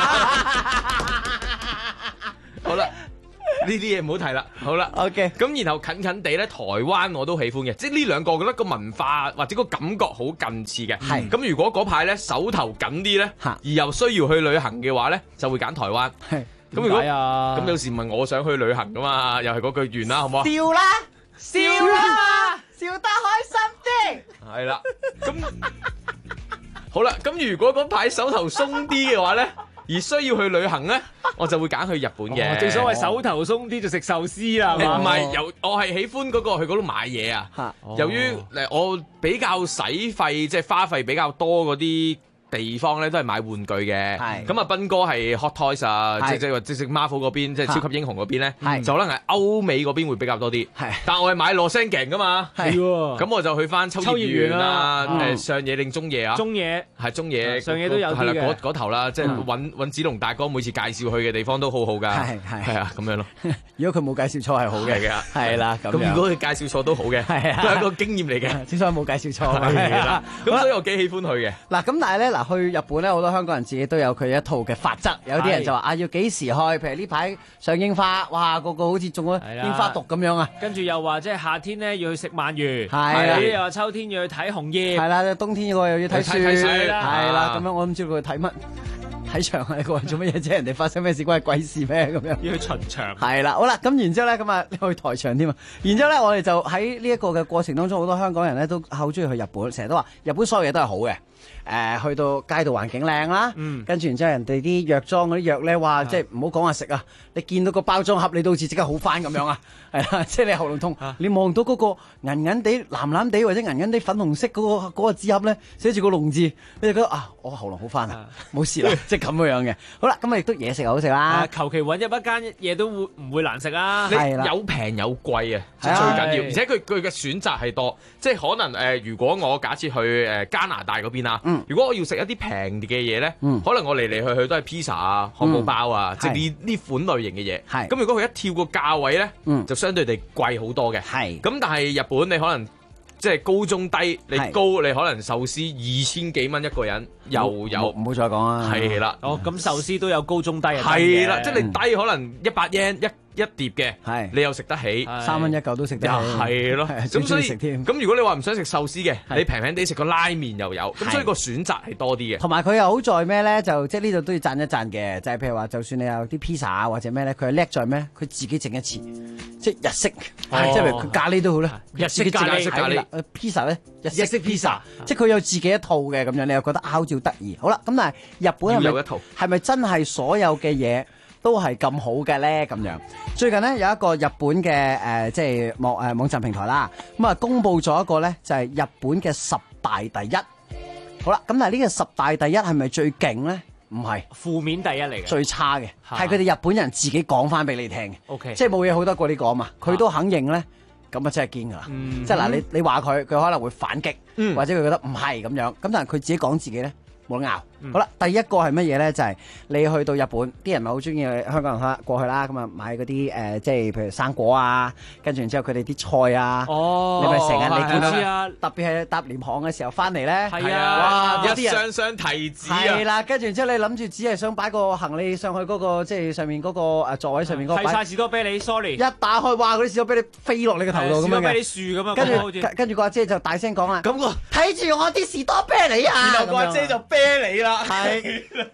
好啦。呢啲嘢唔好提啦，好啦 ，OK。 咁然後近近地咧，台灣我都喜歡嘅，即係呢兩個我覺得個文化或者個感覺好近似嘅。係。咁如果嗰排咧手頭緊啲咧，而又需要去旅行嘅話咧，就會揀台灣。係。咁如果咁有時問我想去旅行噶嘛，又係嗰句完啦，好唔好啊？ 笑啦，笑啦，笑得開心啲。 係啦。咁好啦，咁如果嗰排手頭鬆啲嘅話咧，而需要去旅行咧，我就會揀去日本嘅。 正所謂手頭鬆啲就食壽司啦， 唔係，我係喜歡嗰個去嗰度買嘢啊。由於我比較使費，即係花費比較多嗰啲地方咧，都係買玩具嘅。咁啊，斌哥係 Hot Toys 啊，即係 Marvel 嗰邊，即係超級英雄嗰邊咧，就可能係歐美嗰邊會比較多啲。但係我係買洛杉磯噶嘛，咁我就去翻秋葉原啊，上野定中野啊？ 中野係中野， 上野都有啲嘅。 係啦，嗰頭啦，即係揾子龍大哥每次介紹去嘅地方都好好㗎。係啊，咁樣咯。 如果佢冇介紹錯係好嘅，係啦。咁如果佢介紹錯都好嘅，都係一個經驗嚟嘅。 之所以冇介紹錯， 係啦。咁所以我幾喜歡去嘅。 嗱，咁但係咧，去日本咧，好多香港人自己都有佢一套嘅法則。有啲人就話要幾時去？譬如呢排上櫻花，哇，個好似中咗櫻花毒咁樣啊！ 跟住又話即係夏天咧要去食鰻魚， 係啦， 又話秋天要去睇紅葉， 係啦，冬天個又要睇雪， 係啦，咁樣我唔知佢睇乜。睇場係個人做乜嘢啫？人哋發生咩事關係鬼事咩？咁樣要去巡場。 係啦，好啦，咁然之後咧，咁啊去台場添啊。然之後咧，我哋就喺呢一個嘅過程當中，好多香港人咧都好中意去日本，成日都話日本所有嘢都係好嘅。去到街道環境靚啦，跟住然之後人哋啲藥妝嗰啲藥咧，哇！即係唔好講話食啊，你見到個包裝盒你都好似即刻好翻咁樣啊，係啦，即係你喉嚨痛，你望到嗰個銀銀地、藍藍地或者銀銀地粉紅色嗰個紙盒咧，寫住個龍字，你就覺得啊，我喉嚨好翻啊，冇事啦，即係咁樣嘅。好啦，咁啊亦都嘢食好食啦， 求其揾一間嘢都唔會難食啊， 係啦，有平有貴啊，最緊要，而且佢嘅選擇係多，即係可能如果我假設去加拿大嗰邊啊。如果我要食一啲平嘅嘢咧，可能我嚟嚟去去都係 pizza 啊、漢堡包啊，即係呢款類型嘅嘢。咁如果佢一跳個價位咧，就相對地貴好多嘅。咁但係日本你可能即係高中低，你高你可能壽司2000幾蚊一個人，又有唔好再講啦。 係啦， 咁壽司都有高中低啊。 係啦，即係你低可能100 yen一碟嘅，你又食得起 ，3蚊一嚿都食得起， 係咯。咁所以咁如果你話唔想食壽司嘅，你平平地食個拉麵又有，咁所以個選擇係多啲嘅。 同埋佢又好在咩咧？就即係呢度都要讚一讚嘅，就係譬如話，就算你有啲 pizza 啊或者咩咧，佢係叻在咩？佢自己整一次，即係日式，即係譬如佢咖喱都好啦， 日式咖喱 ，pizza 咧日式 pizza，即係佢有自己一套嘅咁樣，你又覺得好照得意。好啦，咁但係日本係咪真係所有嘅嘢都係咁好嘅咧？咁樣最近咧有一個日本嘅即係網站平台啦，咁啊公佈咗一個咧就係日本嘅10大第一。好啦，咁但係呢個10大第一係咪最勁咧？唔係， 負面第一嚟嘅， 最差嘅係佢哋日本人自己講翻俾你聽嘅。 OK， 即係冇嘢好得過呢個啊嘛，佢都肯認咧，咁啊真係堅㗎啦。即係嗱，你話佢可能會反擊，或者佢覺得唔係咁樣，咁但係佢自己講自己咧。冇得拗。好啦，第一個係乜嘢咧？就係你去到日本，啲人咪好中意香港人過去啦，咁啊買嗰啲即係譬如生果啊，跟住然之後佢哋啲菜啊，你咪成日你見到，特別係搭廉航嘅時候翻嚟咧， 係啊， 哇，一箱箱提子啊， 係啦，跟住然之後你諗住只係想擺個行李上去嗰個即係上面嗰個座位上面嗰個， 係晒士多啤梨 ，sorry， 一打開哇嗰啲士多啤梨飛落你個頭度咁樣嘅，士多啤梨樹咁樣， 跟住個阿姐就大聲講啦，咁睇住我啲士多啤梨啊， 然後個阿姐就啤你啦。 係，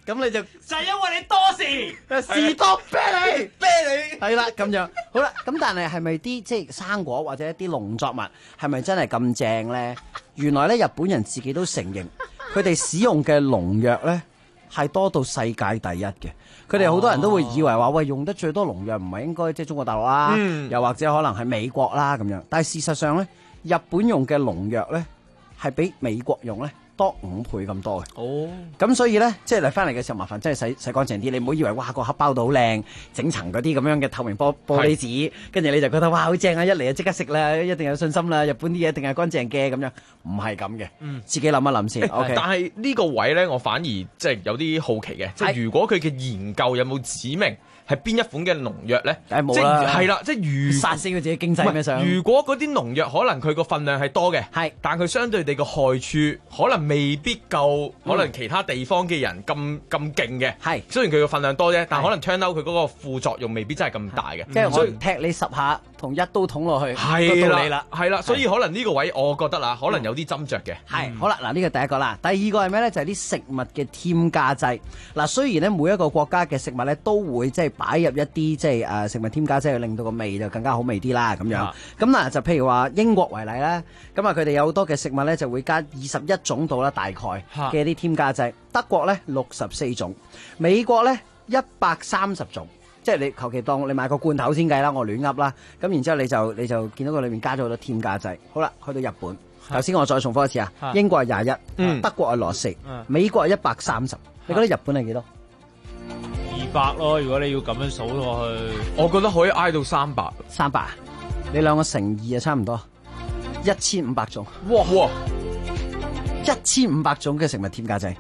咁你就係因為你多事， 士多啤梨，係啦咁樣。好啦，咁但係咪啲即係生果或者一啲農作物係咪真係咁正咧？原來咧日本人自己都承認，佢哋使用嘅農藥咧係多到世界第一嘅。佢哋好多人都會以為話喂，用得最多農藥唔係應該即係中國大陸啦，又或者可能係美國啦咁樣。但係事實上咧，日本用嘅農藥咧係比美國用咧多5倍咁多嘅。哦，咁所以咧，即係嚟翻嚟嘅時候，麻煩真係洗乾淨啲。你唔好以為哇個盒包到好靚，整層嗰啲咁樣嘅透明玻璃紙，跟住你就覺得哇好正啊！一嚟就即刻食啦，一定有信心啦。日本啲嘢一定係乾淨嘅咁樣，唔係咁嘅。自己諗一諗先。OK， 但係呢個位咧，我反而即係有啲好奇嘅，即係如果佢嘅研究有冇指明係邊一款嘅農藥咧？ 梗係冇啦， 係啦，即係殺死佢自己經濟咩想？ 如果嗰啲農藥可能佢個份量係多嘅，但佢相對地個害處可能未必夠，可能其他地方嘅人咁勁嘅。係，雖然佢個份量多啫，但可能 turn out 佢嗰個副作用未必真係咁大嘅。 即係我踢你10下，同一刀捅落去， 係到你啦， 係啦，所以可能呢個位我覺得啦，可能有啲斟酌嘅。 係，好啦，嗱呢個第一個啦，第二個係咩咧？就係啲食物嘅添加劑。嗱，雖然咧每一個國家嘅食物咧都會即係擺入一啲即係食物添加劑，去令到個味就更加好味啲啦咁樣。咁嗱就譬如話英國為例啦，咁啊佢哋有好多嘅食物咧就會加21種度啦，大概嘅啲添加劑。德國咧64種，美國咧130種。即係你求其當你買個罐頭先計啦，我亂噏啦。咁然之後你就見到佢裏面加咗好多添加劑。好啦，去到日本，頭先我再重複一次啊。英國係21，德國係64，美國係130。你覺得日本係幾多 ？200咯，如果你要咁樣數落去， 我覺得可以挨到300。 300，你兩個乘2啊，差唔多1500種。 哇 ！1500種嘅食物添加劑。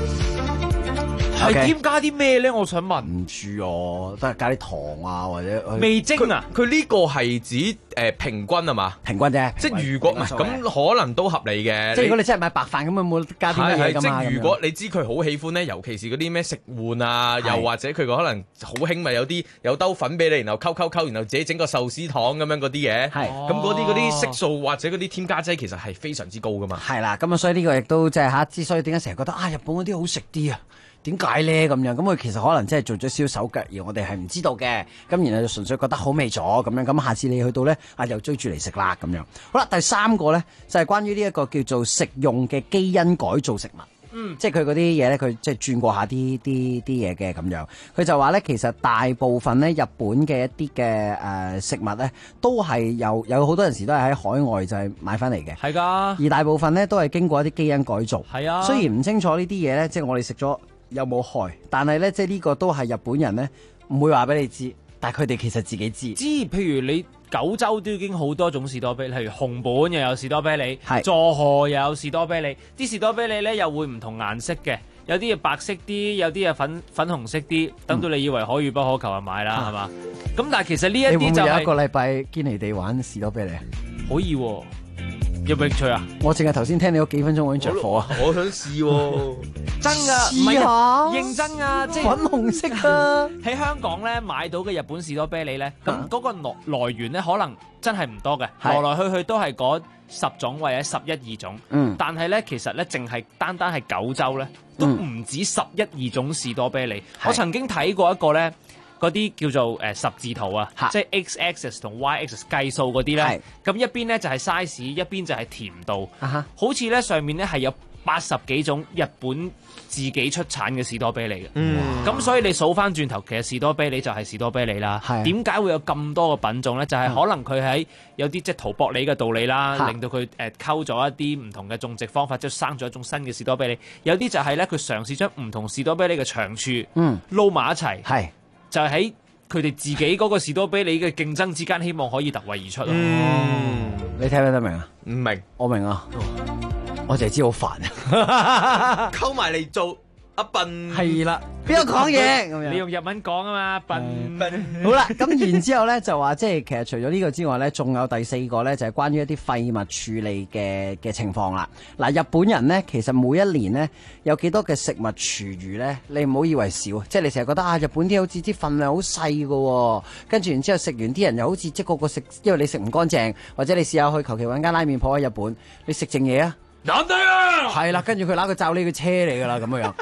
係添加啲咩咧？我想問。 唔知哦，都係加啲糖啊，或者味精啊。 佢呢個係指平均啊嘛？ 平均啫。 即係如果唔係咁，可能都合理嘅。 即係如果你真係買白飯咁，冇加啲咩嘢㗎嘛？ 即係如果你知佢好喜歡咧，尤其是嗰啲咩食玩啊，又或者佢個可能好興咪有兜粉俾你，然後溝，然後自己整個壽司糖咁樣嗰啲嘅。係。咁嗰啲色素或者嗰啲添加劑其實係非常之高㗎嘛。 係啦，咁啊，所以呢個亦都即係嚇，之所以點解成日覺得啊日本嗰啲好食啲啊？點解咧咁樣？咁佢其實可能真係做咗少手腳，而我哋係唔知道嘅。咁然後就純粹覺得好味咗咁樣。咁下次你去到咧，又追住嚟食啦咁樣。好啦，第三個咧就係關於呢一個叫做食用嘅基因改造食物。即係佢嗰啲嘢咧，佢即係轉過下啲嘢嘅咁樣。佢就話咧，其實大部分咧日本嘅一啲嘅食物咧，都係有好多陣時都係喺海外就係買翻嚟嘅。 係㗎。而大部分咧都係經過一啲基因改造。 係啊。雖然唔清楚呢啲嘢咧，即係我哋食咗有冇害，但係咧即係呢個都係日本人咧唔會話俾你知，但係佢哋其實自己知。 譬如你九州都已經好多種士多啤梨，例如熊本又有士多啤梨，佐賀又有士多啤梨。啲士多啤梨咧又會唔同顏色嘅，有啲係白色啲，有啲係粉紅色啲，等到你以為可遇不可求就買啦，係嘛？咁但係其實呢一啲就係有一個禮拜堅尼地玩士多啤梨， 可以喎。有冇興趣啊？ 我淨係頭先聽你嗰幾分鐘我已經着火啊！ 我想試喎， 真㗎， 試下認真啊！即係粉紅色啊！ 喺香港咧買到嘅日本士多啤梨咧，咁嗰個來源咧可能真係唔多嘅，來去都係嗰10種或者11、2種。但係咧其實咧淨係單係九州咧都唔止11、2種士多啤梨。我曾經睇過一個咧。嗰啲叫做十字圖啊，即係 x-axis 同 y-axis 計數嗰啲咧，咁一邊咧就係 size，一邊就係甜度，好似咧上面咧係有80幾種日本自己出產嘅士多啤梨嘅，咁所以你數翻轉頭，其實士多啤梨就係士多啤梨啦。點解會有咁多個品種咧？就係可能佢喺有啲即係陶博梨嘅道理啦，令到佢溝咗一啲唔同嘅種植方法，即係生咗一種新嘅士多啤梨。有啲就係咧佢嘗試將唔同士多啤梨嘅長處撈埋一齊。就係喺佢哋自己嗰個士多啤梨嘅競爭之間，希望可以突圍而出咯。 你聽唔聽得明啊？ 唔明， 我明啊。我淨係知好煩啊， 溝埋嚟做阿笨。 係啦，邊個講嘢？ 你用日文講啊嘛，笨。 好啦，咁然之後咧就話，即係其實除咗呢個之外咧，仲有第4個咧，就係關於一啲廢物處理嘅情況啦。嗱，日本人咧其實每一年咧有幾多嘅食物廚餘咧？你唔好以為少，即係你成日覺得啊，日本啲好似啲份量好細噶，跟住然之後食完啲人又好似即係個個食，因為你食唔乾淨，或者你試下去求其揾間拉麵鋪喺日本，你食剩嘢啊？ 難睇啊！ 係啦，跟住佢攞個罩呢個車嚟噶啦，咁樣。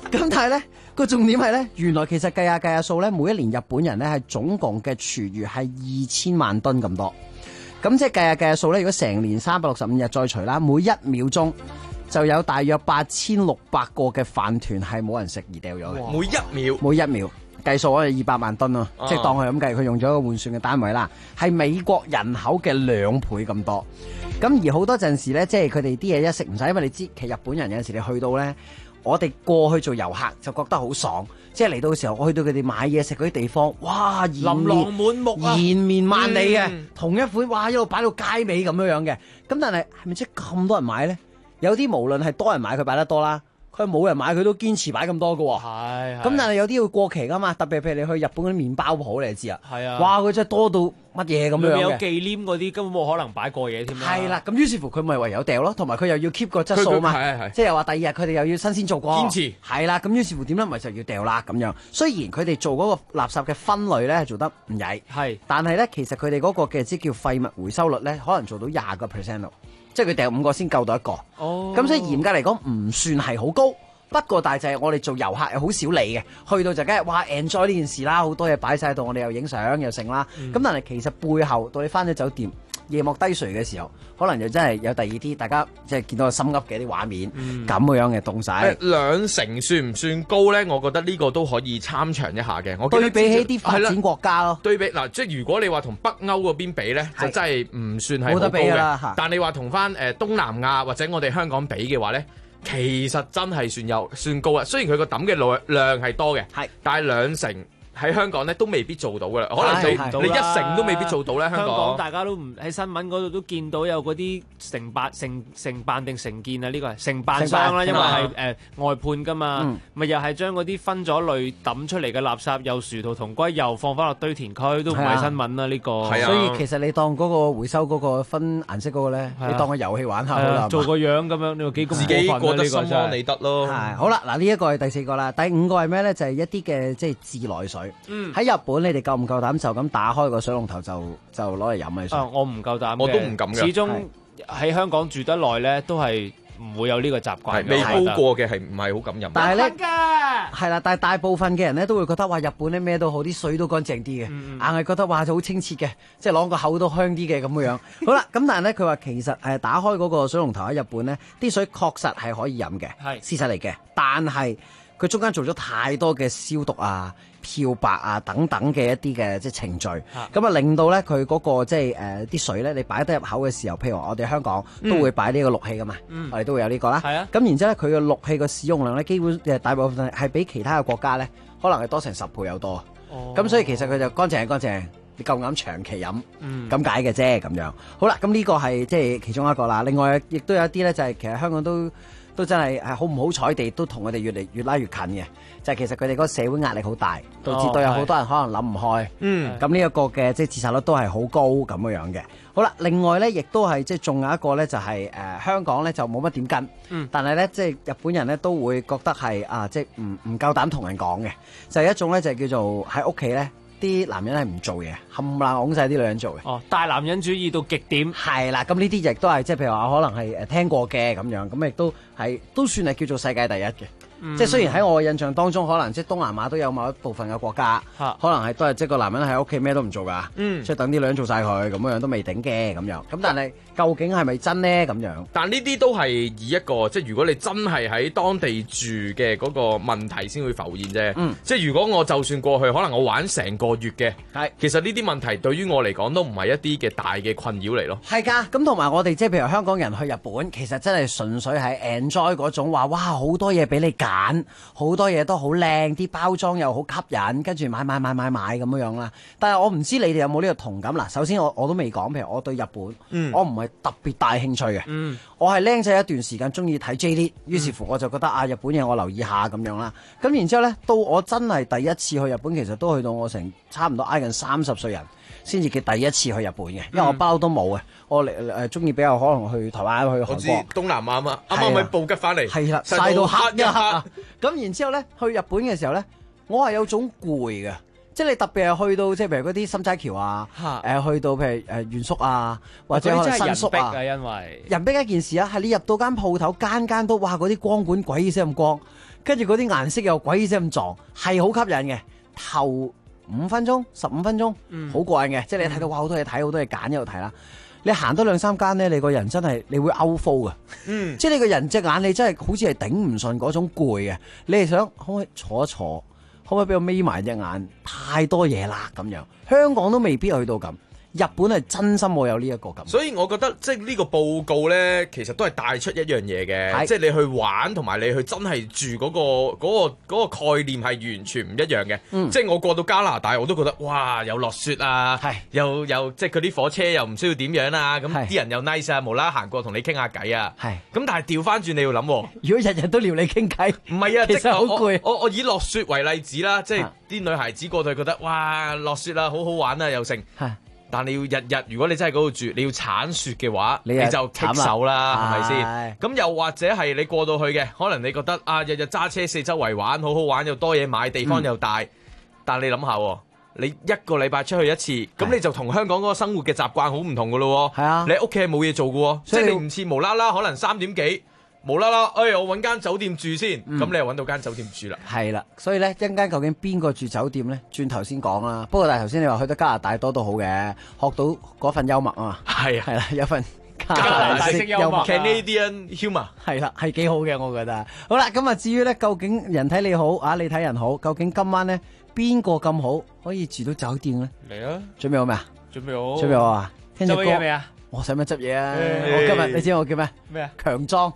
咁但係咧個重點係咧，原來其實計下數咧，每一年日本人咧係總共嘅廚餘係2000萬噸咁多。咁即係計下數咧，如果成年365日再除啦，每1秒鐘就有大約8600個嘅飯團係冇人食而掉咗嘅。每一秒計數我哋200萬噸咯，即係當佢咁計，佢用咗一個換算嘅單位啦，係美國人口嘅2倍咁多。咁而好多陣時咧，即係佢哋啲嘢一食唔晒，因為你知其實日本人有陣時你去到咧，我哋過去做遊客就覺得好爽，即係嚟到嘅時候，我去到佢哋買嘢食嗰啲地方，哇， 琳琅滿目啊， 延綿萬里嘅，同一款，哇，一路擺到街尾咁樣嘅。咁但係係咪即係咁多人買咧？有啲無論係多人買佢擺得多啦。佢冇人買，佢都堅持擺咁多㗎喎。係。咁但係有啲要過期噶嘛，特別譬如你去日本嗰啲麵包鋪，你就知啊。係啊。哇！佢真係多到乜嘢咁樣嘅。有忌廉嗰啲根本冇可能擺過嘢添啦。 係啦，咁於是乎佢咪唯有掉咯，同埋佢又要 keep 個質素嘛。係。即係話第二日佢哋又要新鮮做過。 堅持。 係啦，咁於是乎點咧，咪就要掉啦咁樣。雖然佢哋做嗰個垃圾嘅分類咧係做得唔曳，係，但係咧其實佢哋嗰個嘅即叫廢物回收率咧，可能做到20% 咯。即係佢掉5個先救到1個。哦。咁所以嚴格嚟講唔算係好高。不過大就係我哋做遊客又好少理嘅，去到就梗係哇 enjoy 呢件事啦，好多嘢擺晒喺度，我哋又影相又剩啦。咁但係其實背後到你翻咗酒店夜幕低垂嘅時候，可能又真係有第二啲大家即係見到心噏嘅啲畫面咁樣嘅東西。 2成算唔算高咧？我覺得呢個都可以參詳一下嘅。我對比起啲發展國家咯， 對比嗱，即係如果你話同北歐嗰邊比咧，就真係唔算係好高嘅。但你話同翻東南亞或者我哋香港比嘅話咧，其實真係算高啊！雖然佢個抌嘅量係多嘅，但係2成喺香港咧都未必做到噶啦，可能你1成都未必做到咧。香港大家都唔喺新聞嗰度都見到有嗰啲承辦定承建啊，呢個係承辦商啦，因為係外判噶嘛，咪又係將嗰啲分咗類抌出嚟嘅垃圾又殊途同歸，又放翻落堆填區，都唔係新聞啦呢個。 所以其實你當嗰個回收嗰個分顏色嗰個咧，你當個遊戲玩下啦， 做個樣咁樣，你話幾咁自己過得心安理得咯。 係好啦，嗱呢一個係第4個啦，第5個係咩咧？就係一啲嘅即係自來水。喺日本，你哋夠唔夠膽就咁打開個水龍頭就攞嚟飲嘅水？ 我唔夠膽， 我都唔敢嘅。 始終喺香港住得耐咧，都係唔會有呢個習慣。 未煲過嘅係唔係好敢飲？ 但係咧，係啦，但係大部分嘅人咧都會覺得話日本咧咩都好，啲水都乾淨啲嘅，硬係覺得話就好清澈嘅，即係攞個口都香啲嘅咁樣。好啦，咁但係咧佢話其實打開嗰個水龍頭喺日本咧，啲水確實係可以飲嘅，係事實嚟嘅，但係佢中間做咗太多嘅消毒啊、漂白啊等等嘅一啲嘅即係程序，咁啊令到咧佢嗰個即係啲水咧，你擺得入口嘅時候，譬如話我哋香港都會擺呢個氯氣噶嘛，我哋都會有呢個啦。係啊，咁然之後咧佢嘅氯氣個使用量咧，基本大部分係比其他嘅國家咧，可能係多成10倍有多。咁所以其實佢就乾淨係乾淨，你夠啱長期飲咁解嘅啫咁樣。好啦，咁呢個係即係其中一個啦。另外亦都有一啲咧，就係其實香港都真係好唔好彩地，都同我哋越拉越近嘅，就係其實佢哋嗰個社會壓力好大，導致到有好多人可能諗唔開。咁呢一個嘅即係自殺率都係好高咁樣嘅。好啦，另外咧亦都係即係仲有一個咧，就係香港咧就冇乜點跟，但係咧即係日本人咧都會覺得係即係唔夠膽同人講嘅，就係一種咧就係叫做喺屋企咧。啲男人係唔做嘢，冚唪唥拱晒啲女人做嘅。 哦，大男人主義到極點。 係啦，咁呢啲亦都係即係譬如話可能係聽過嘅咁樣，咁亦都算係叫做世界第一嘅。即係雖然喺我嘅印象當中，可能即係東南亞都有某一部分嘅國家，可能係都係即係個男人喺屋企咩都唔做㗎，即係等啲女人做晒佢咁樣都未頂嘅咁樣。咁但係究竟係咪真呢？咁樣？ 但呢啲都係以一個即係如果你真係喺當地住嘅嗰個問題先會浮現啫。即係如果我就算過去，可能我玩成個月嘅，其實呢啲問題對於我嚟講都唔係一啲嘅大嘅困擾嚟咯。 係㗎，咁同埋我哋即係譬如香港人去日本，其實真係純粹係 enjoy 嗰種話，哇好多嘢俾你揀。好多嘢都好靚，啲包裝又好吸引，跟住買咁樣啦。但係我唔知你哋有冇呢個同感啦。首先我都未講，譬如我對日本，我唔係特別大興趣嘅。我係僆仔一段時間中意睇 J-League，於是乎我就覺得日本嘢我留意下咁樣啦。咁然之後呢，到我真係第一次去日本，其實都去到我成差唔多挨近30歲人先至嘅第一次去日本嘅，因為我包都冇嘅。我中意比較可能去台灣、去韓國、 我知東南亞嘛，啱啱喺布吉翻嚟， 係啦，曬到黑一黑。咁然之後咧，去日本嘅時候咧，我係有種攰嘅， 即係你特別係去到即係譬如嗰啲心齋橋啊，去到譬如原宿啊，或者可能新宿啊， 因為人逼一件事啊，係你入到間鋪頭，間都哇嗰啲光管鬼死咁光，跟住嗰啲顏色又鬼死咁撞，係好吸引嘅。頭5分鐘、15分鐘，好過癮嘅，即係你睇到哇好多嘢睇，好多嘢揀喺度睇啦。你行多2-3間咧，你個人真係你會 out full 嘅，即係你個人隻眼你真係好似係頂唔順嗰種攰嘅，你係想可唔可以坐一坐，可唔可以俾我眯埋隻眼？太多嘢啦咁樣，香港都未必去到咁。日本係真心我有呢一個咁， 所以我覺得即係呢個報告咧，其實都係帶出一樣嘢嘅，即係你去玩同埋你去真係住嗰個概念係完全唔一樣嘅。即係我過到加拿大我都覺得哇，有落雪啊，又即係佢啲火車又唔需要點樣啊，咁啲人又 nice 啊，無啦啦行過同你傾下偈啊。咁但係調翻轉你要諗， 如果日日都撩你傾偈， 唔係啊， 其實好攰。 我以落雪為例子啦，即係啲女孩子過到去覺得哇落雪啊，好好玩啊，又成。但你要日日，如果你真係嗰度住，你要鏟雪嘅話，你就棘手啦，係咪先？咁又或者係你過到去嘅，可能你覺得啊，日日揸車四周圍玩，好好玩，又多嘢買，地方又大。但你諗下，你一個禮拜出去一次，咁你就同香港嗰個生活嘅習慣好唔同噶咯。係啊，你喺屋企係冇嘢做噶，即係你唔似無啦啦，可能3點幾。無啦啦，我揾間酒店住先，咁你又揾到間酒店住啦。 係啦，所以咧一陣間究竟邊個住酒店咧？轉頭先講啦。不過但係頭先你話去到加拿大多都好嘅，學到嗰份幽默啊嘛。係啦，有份加拿大式幽默 ，Canadian humour。 係啦，係幾好嘅，我覺得。好啦，咁啊至於咧，究竟人睇你好啊，你睇人好，究竟今晚咧邊個咁好可以住到酒店咧？ 嚟啊！ 準備好未啊？ 準備好。 準備好啊！ 聽隻歌未啊？ 我使乜執嘢啊？我今日你知我叫咩？ 咩啊？ 強裝。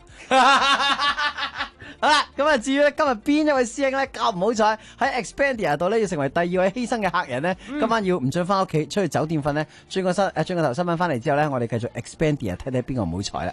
好啦，咁啊至於咧今日邊一位師兄咧咁唔好彩喺 Expedia 度咧要成為第2位犧牲嘅客人咧，今晚要唔准翻屋企出去酒店瞓咧，轉個頭新聞翻嚟之後咧，我哋繼續 Expedia 睇睇邊個唔好彩啦。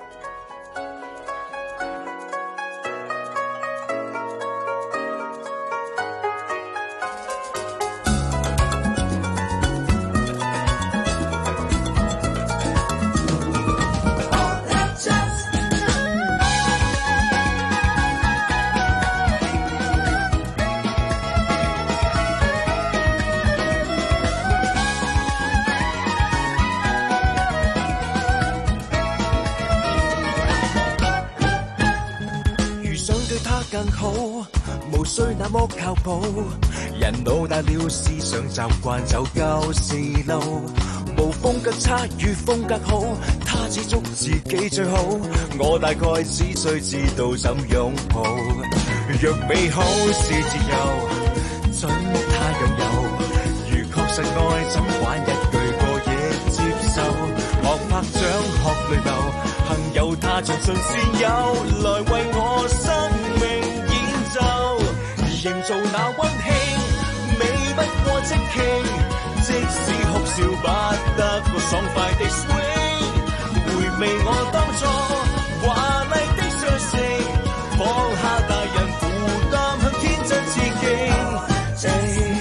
更好，無需那麼靠譜。人老大了，思想習慣走舊時路，無風格差與風格好，他只捉自己最好。我大概只需知道怎擁抱。若美好是自由，准他擁有。如確實愛，怎玩一句過亦接受。學拍掌，學淚流，幸有他像信善友，來為我生命演奏，營造那溫馨，美不過即興，即使哭笑不得個爽快的 swing， 回味我當初華麗的相識，放下大人負擔，向天真致敬。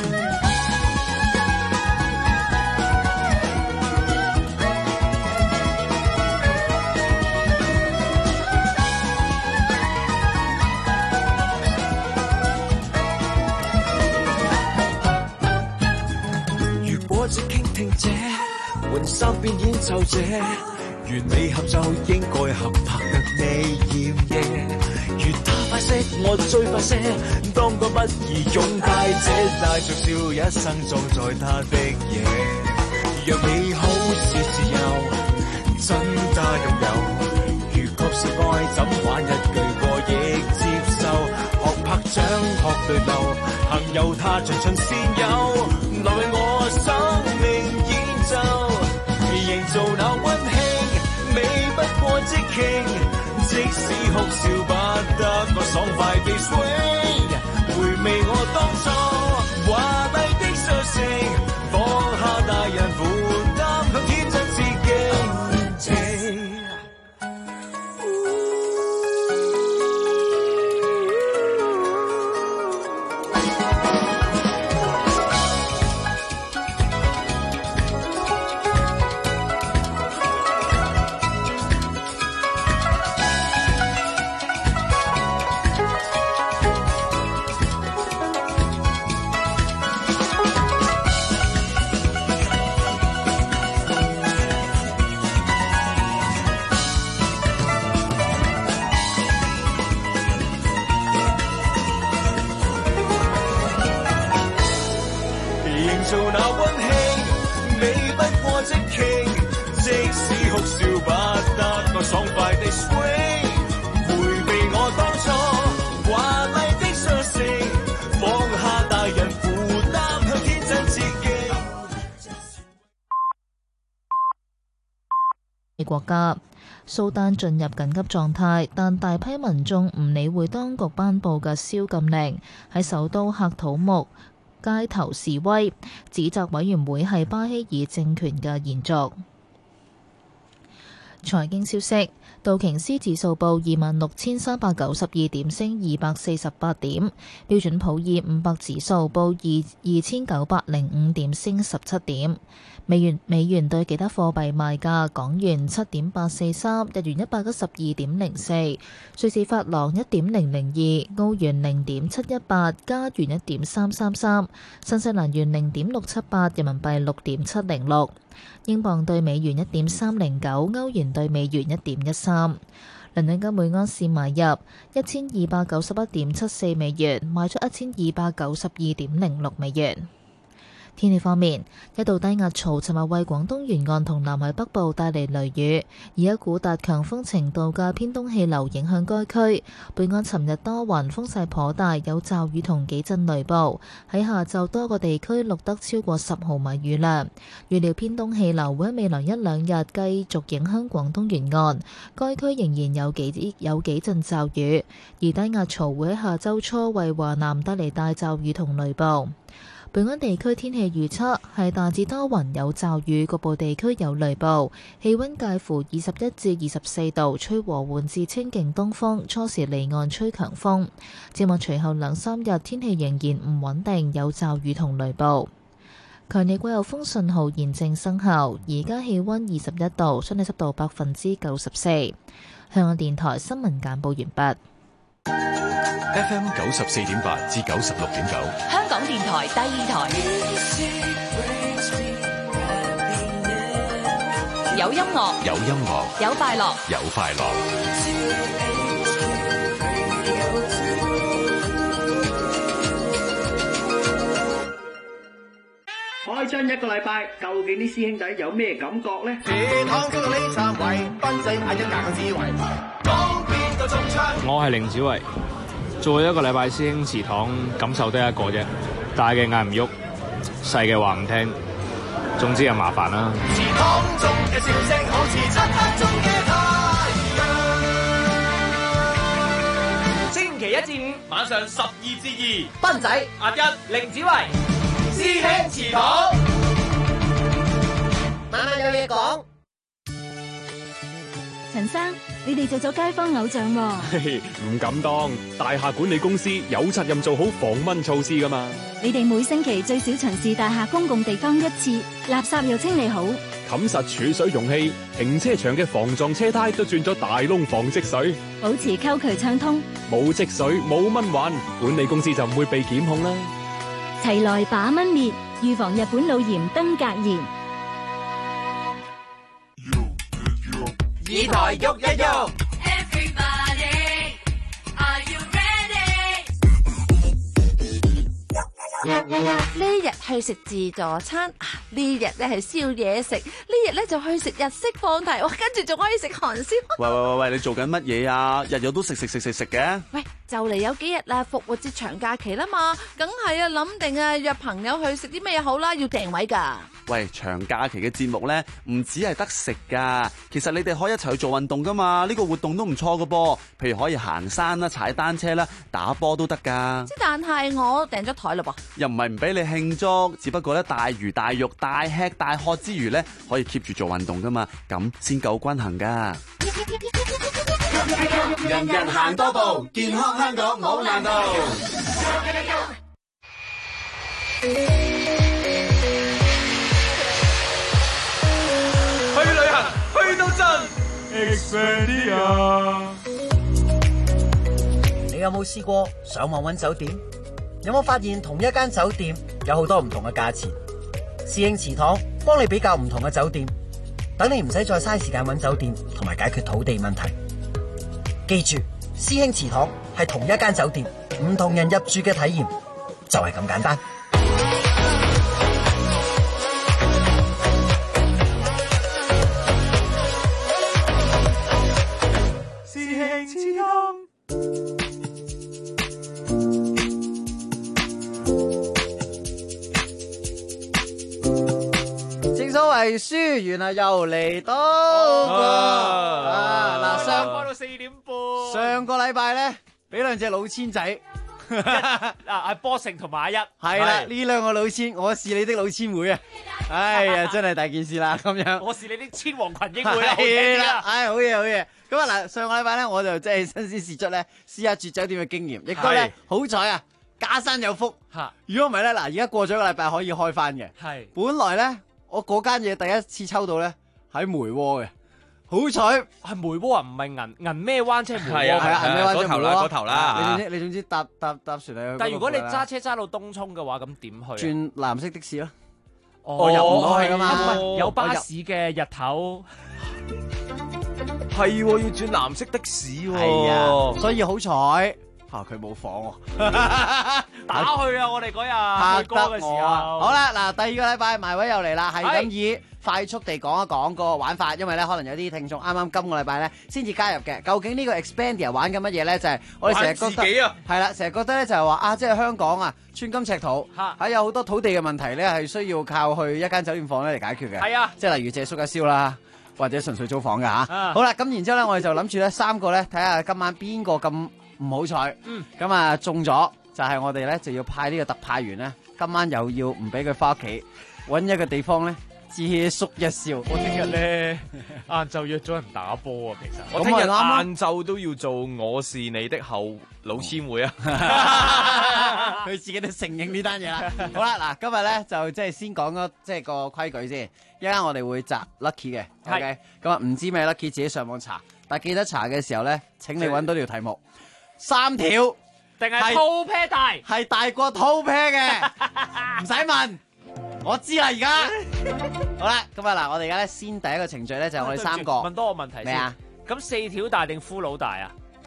換三邊演奏者，完美合奏應該合拍得你艷嘢。如他快些，我最快些，當個不宜擁戴者，帶着笑一生裝載他的嘢。若美好是自由，真他擁有。如確是愛，怎玩一句過亦接受。學拍掌，學對流，幸有他像盡善友，來為我生命演奏。營造那溫馨，美不過即興，即使哭笑不得我爽快地 swing， 回味我當初華麗的相識，放下大人負擔，向天真致敬。 哭笑不得，我爽快地 swing， 迴避我當初華麗的率性，放下大人負擔，向天真致敬。 國家蘇丹進入緊急狀態，但大批民眾唔理會當局頒布嘅宵禁令，喺首都喀土穆街頭示威，指責委員會係巴希爾政權嘅延續。財經消息，道瓊斯指數報26,392點，升248點；標準普爾500指數報2,905點，升17點。美元對其他貨幣賣價：港元7.843，日元112.04，瑞士法郎1.002，澳元0.718，加元1.333，新西蘭元0.678，人民幣6.706。英鎊對美元1.309，歐元對美元1.13。倫敦金每安士買入1291.74美元，賣出1292.06美元。天氣方面，一道低壓槽尋日為廣東沿岸同南海北部帶嚟雷雨，而一股達強風程度嘅偏東氣流影響該區。本港尋日多雲，風勢頗大，有驟雨同幾陣雷暴。喺下晝多個地區錄得超過10毫米雨量。預料偏東氣流會喺未來一兩日繼續影響廣東沿岸，該區仍然有幾陣驟雨，而低壓槽會喺下週初為華南帶嚟大驟雨同雷暴。本港地區天氣預測係大致多雲有驟雨，局部地區有雷暴，氣溫介乎21至24度，吹和緩至清勁東風，初時離岸吹強風。展望隨後兩三日天氣仍然唔穩定，有驟雨同雷暴。強烈季候風信號現正生效，而家氣溫21度，相對濕度94%。香港電台新聞簡報完畢。 FM 94.8至96.9， 香港電台第二台，有音樂， 有音樂， 有快樂， 有快樂。 開張一個禮拜，究竟啲師兄弟有咩感覺呢？ 我係凌子維，做一個禮拜師兄祠堂，感受得一個啫，大嘅嗌唔喐，細嘅話唔聽，總之又麻煩啦。祠堂中嘅笑聲好似漆黑中嘅太陽。星期一至五晚上12至2， 斌仔、 阿一、凌子維，師兄祠堂， 晚晚有嘢講。 陳生，你哋做咗街坊偶像喎。 唔敢當，大廈管理公司有責任做好防蚊措施㗎嘛。 你哋每星期最少巡視大廈公共地方1次，垃圾又清理好， 冚實儲水容器，停車場嘅防撞車胎都鑽咗大窿防積水， 保持溝渠暢通， 冇積水冇蚊患，管理公司就唔會被檢控啦。 齊來把蚊滅，預防日本腦炎登革炎。 以台喐一喐。 呢日去食自助餐，呢日咧係宵夜食，呢日咧就去食日式放題，哇！跟住仲可以食韓燒。 喂，你做緊乜嘢啊？日日都食嘅。 喂，就嚟有幾日啦，復活節長假期啦嘛，梗係啊諗定啊約朋友去食啲咩好啦，要訂位噶。 喂，長假期嘅節目咧，唔止係得食噶，其實你哋可以一齊去做運動噶嘛，呢個活動都唔錯噶噃，譬如可以行山啦、踩單車啦、打波都得噶。 但係我訂咗台嘞噃。 又唔係唔俾你慶祝，只不過咧大魚大肉、大吃大喝之餘咧，可以 keep 住做運動噶嘛，咁先夠均衡噶。 人人行多步，健康香港冇難度。 去旅行，去到盡。Expedia。 你有冇試過上網揾酒店？有冇發現同一間酒店有好多唔同嘅價錢？師兄祠堂幫你比較唔同嘅酒店，等你唔使再嘥時間揾酒店同埋解決土地問題。記住，師兄祠堂係同一間酒店，唔同人入住嘅體驗就係咁簡單。 係輸，原來又嚟到嗱， 開到4點半。 上個禮拜咧，俾兩隻老千仔。 阿波成同埋阿一係啦，呢兩個老千，我是你的老千會啊！哎呀，真係大件事啦，咁樣。 我是你的千王群英會啦， 係啦，唉，好嘢好嘢。咁啊嗱，上個禮拜咧，我就真係新鮮試出咧，試下住酒店嘅經驗，亦都咧好彩啊，家山有福。如果唔係咧，嗱，而家過咗個禮拜可以開翻嘅。係。本來咧，我嗰間嘢第一次抽到咧喺梅窩嘅。好彩係梅窩啊，唔係銀咩灣，即係梅窩。 係啊，銀咩灣即係梅窩嗰頭啦。 你總之搭船去。 但係如果你揸車揸到東涌嘅話，咁點去？ 轉藍色的士咯。 哦， 入唔去噶嘛？ 有巴士嘅日頭。 係喎，要轉藍色的士喎。 係啊，所以好彩。佢冇房喎， 打去啊！我哋嗰日去歌嘅時候， 好啦，嗱，第二個禮拜埋位又嚟啦，係咁以快速地講一講個玩法，因為咧可能有啲聽眾啱啱今個禮拜咧先至加入嘅。究竟呢個 Expandia 玩緊乜嘢咧？就係我哋成日覺得係啦，成日覺得咧就係話啊，即係香港啊，寸金尺土，係有好多土地嘅問題咧，係需要靠去一間酒店房咧嚟解決嘅。係啊，即係例如借宿一宵啦，或者純粹租房嘅嚇。好啦，咁然之後咧，我哋就諗住咧3個咧睇下今晚邊個咁唔好彩，咁啊中咗就係我哋咧就要派呢個特派員咧，今晚又要唔俾佢翻屋企，搵一個地方咧借宿一宵。 我聽日咧晏晝約咗人打波啊，其實我聽日晏晝都要做我是你的後老千會啊， 佢自己都承認呢單嘢啦。好啦，嗱，今日咧就即係先講咗即係個規矩先，一陣我哋會摘 Lucky 嘅 ，OK， 咁啊唔知咩 Lucky 自己上網查，但係記得查嘅時候咧，請你搵到條題目。3條定係套啤大， 係大過套啤嘅，唔使問，我知啦而家。好啦，咁啊嗱，我哋而家咧先第一個程序咧就係我哋3個問多個問題先。 咩啊？ 咁4條大定骷髏大啊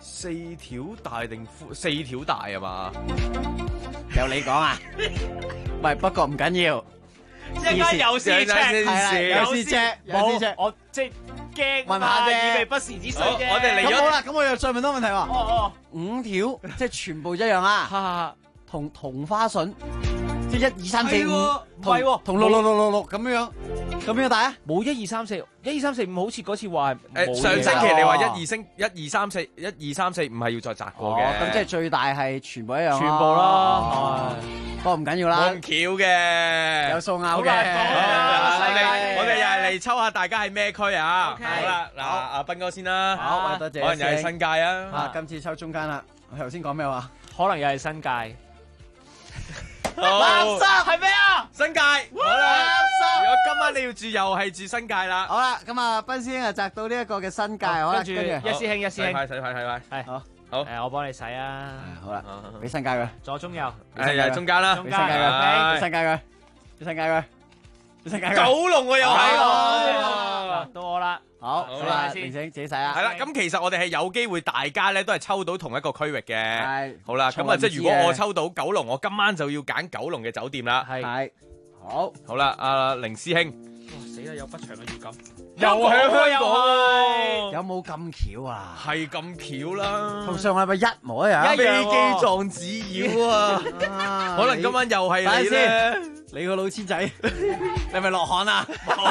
？4條大定4條大啊嘛？ 由你講啊？唔係，不過唔緊要。 一間有試車， 有試車， 我即係驚問下啫， 以備不時之需啫。 我哋嚟咗。 咁好啦，咁我又再問多個問題喎。5條即係全部一樣啊？同花順，即係1、2、3、4、5，唔係喎，同6咁樣大啊？ 冇1、2、3、4，1、2、3、4、5好似嗰次話上星期你話1、2、3、4、1、2、3、4、5係要再摘過嘅。 咁即係最大係全部一樣。 全部啦。 不過唔緊要啦。 冇咁巧嘅， 有數拗嘅。 我哋又係嚟抽下大家係咩區啊？好啦，嗱，阿斌哥先啦。 好，多謝。 可能又係新界啊。 今次抽中間啦。我頭先講咩話？ 可能又係新界。 垃圾係咩啊？ 新界。好啦，如果今晚你要住，又係住新界啦。 好啦，咁啊，斌師兄啊，摘到呢一個嘅新界，好啦， 跟住一師兄， 洗牌，係好，我幫你洗啊。 好啦，俾新界佢， 左中右， 係中間啦， 俾新界佢，俾新界佢，俾新界佢，俾新界佢。 九龍我又係， 到我啦。 好，啦，明星自己洗啊。 係啦，咁其實我哋係有機會，大家咧都係抽到同一個區域嘅。 係， 好啦，咁啊，即係如果我抽到九龍，我今晚就要揀九龍嘅酒店啦。 係，好啦，阿凌師兄， 死啦，有不祥嘅預感， 又喺香港， 有冇咁巧啊？ 係咁巧啦， 同上個禮拜一模一樣， 飛機撞紙鷂啊！可能今晚又係你咧， 你個老千仔，你係咪落汗啊？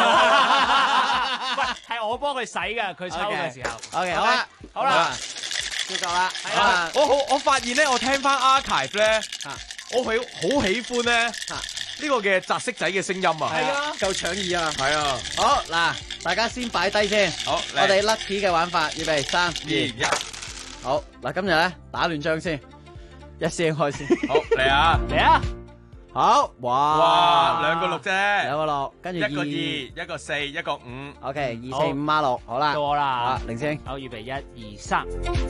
係我幫佢洗㗎，佢抽嘅時候。 OK， 好啦，好啦，照夠啦。 係啊，我發現咧，我聽翻 archive 咧，我係好喜歡咧呢個嘅擲色仔嘅聲音啊。 係啊，夠搶耳啊。 係啊。 好嗱，大家先擺低先。 好， 我哋 lucky 嘅玩法，預備3、2、 1。 好嗱，今日咧打亂張先，一聲開先。 好嚟啊， 嚟啊！ 好，哇 ，2個6啫 ，2個6，跟住 1個2，1個4，1個5。 OK， 2、4、5孖6，好啦， 到我啦， 凌星， 好，預備1、2、3。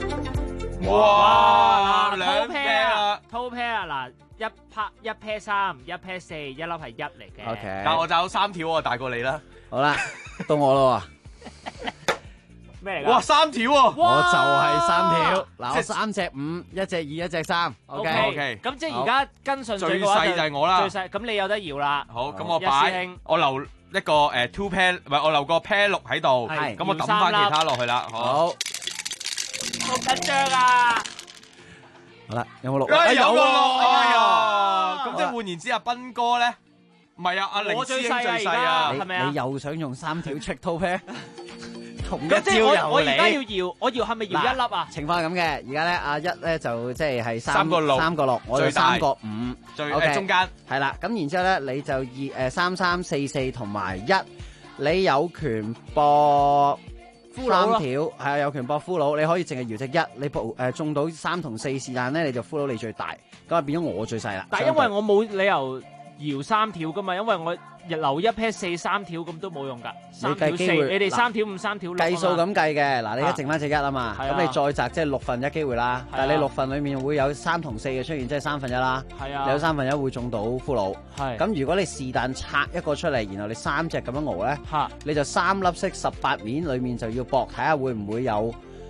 哇，兩 pair 啊，套 pair 啊，嗱，一 pair 3，一 pair 4，一粒係1嚟嘅。 OK， 但我就有3條喎，大過你啦。 好啦，到我咯喎。 咩嚟㗎？ 哇，3條喎！ 我就係3條，嗱，我3隻5，一隻2，一隻3。 OK，咁即係而家跟順最細就係我啦。 最細，咁你有得搖啦。 好，咁我擺，我留一個2 pair， 唔係我留個 pair 6喺度。係，咁我抌翻其他落去啦。好， 好緊張啊！ 好啦，有冇6？ 有個6，哎呀！咁即係換言之，阿斌哥咧唔係啊，阿凌我師兄最細啊，而最細啊， 家係咪啊？ 你又想用3條 trick toe pair？同一咁即係招我而又家要嚟。 搖，我搖係咪搖一粒啊？ 情況係咁嘅，而家咧阿一咧就即係三個六 3個6，我就最大 3個5， 最 OK 中間係啦。咁然之後咧，你就3、3、4、4同埋1，你有權播俘虜咯 3條，係啊，有權播俘虜，你可以淨係搖隻1，你播中到3同4是但咧，你就俘虜你最大，咁啊變咗我最細啦。 但係因為我冇理由搖3條噶嘛，因為我留一 pair 4 3條咁都冇用㗎。3條4， 計機會你哋嗱 3條5 3條6 計數咁計嘅，嗱你而啊家剩翻隻1啊嘛， 係啊咁你再擲即係6分1機會啦，但係你6份裡面會有3同4嘅出現，即係3分1啦， 係啊你有3分1會中到俘虜， 係咁如果你是但拆一個出嚟，然後你3隻咁樣熬咧，你就3粒色18面裡面就要搏，睇下會唔會有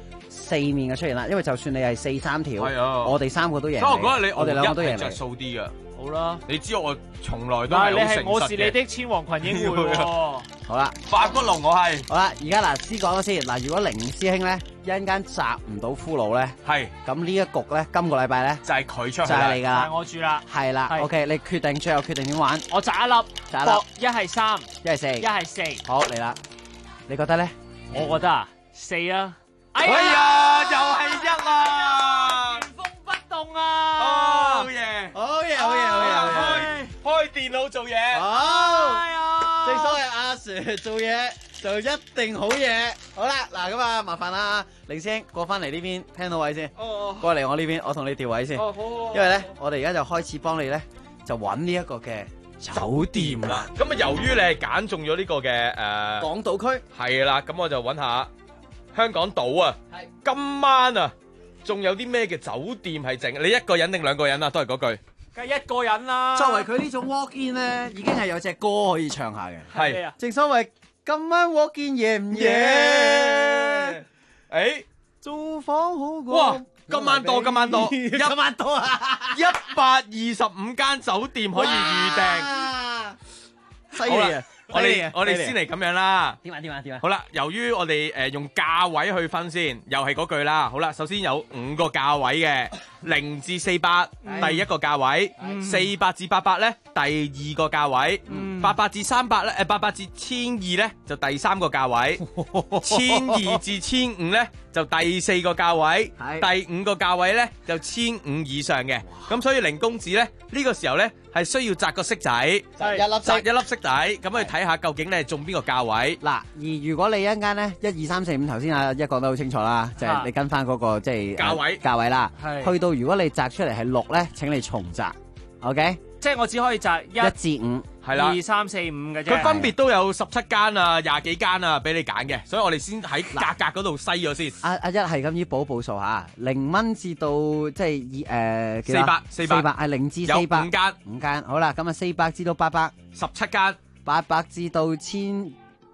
4面嘅出現啦，因為就算你係4 3條， 係啊我哋3個都贏你， 所以我覺得你我哋兩個都贏係着你。 數啲㗎。 好啦， 你知我從來都但係你係好誠實係我是你嘅。 的千王群英會喎。 好啦， 發骨龍我係。 好啦，而家嗱先講咗先，嗱如果凌師兄咧一陣間擲唔到俘虜咧， 係咁呢一局咧今個禮拜咧就係佢出就去啦係你㗎啦， 我住啦， 係啦係 ，OK，你決定最後決定點玩， 我擲一粒， 擲一粒搏一係3， 一係4， 一係4。 好嚟啦，你覺得咧？ 我覺得啊，4啊。 哎呀，又係1啦！ 原封不動啊！ 好嘢， 好嘢，好嘢，好嘢，好嘢！ 開電腦做嘢。 好，正所謂阿 Sir 做嘢就一定好嘢。好啦，嗱咁啊，麻煩啦，凌師兄過翻嚟呢邊聽到位先，過嚟我呢邊，我同你調位先。 好。 因為咧，我哋而家就開始幫你咧，就揾呢一個嘅酒店啦。 咁啊，由於你係揀中咗呢個嘅港島區， 係啦，咁我就揾下香港島啊。今晚啊，仲有啲咩嘅酒店係剩？你一個人定2個人啊？都係嗰句。 梗係一個人啦。 作為佢呢種 walk in 咧，已經係有隻歌可以唱下嘅。 係正所謂今晚 walk in 夜唔夜？ 誒， 租房好過。 哇！今晚多，今晚多， 今晚多啊 ！125間酒店可以預訂， 犀利啊！ 我哋先嚟咁樣啦。 點啊？ 好啦，由於我哋用價位去分先，又係嗰句啦。好啦，首先有5個價位嘅，0至400，第一個價位；400至800咧，第二個價位；800至300咧，800至1200咧，就第3個價位；1200至1500咧，就第4個價位；第5個價位咧，就1500以上嘅。咁所以凌公子咧，呢個時候咧係需要擲個色仔， 擲一粒色仔，咁去睇下究竟你係中邊個價位。 嗱，而如果你一陣間咧1、2、3、4、5頭先阿一講得好清楚啦，就係你跟翻嗰個即係價位啦。去到如果你擲出嚟係6咧，請你重擲 ，OK？ 即係我只可以擲 1至5， 係啦 2、3、4、5嘅啫。 佢分別都有17間啊、20幾間啊，俾你揀嘅，所以我哋先喺價格嗰度篩咗先。 阿一係咁依補數嚇，0蚊至到即係 400 係0至400， 有5 間。好啦，咁啊400至到800， 17間 ，800至到1200，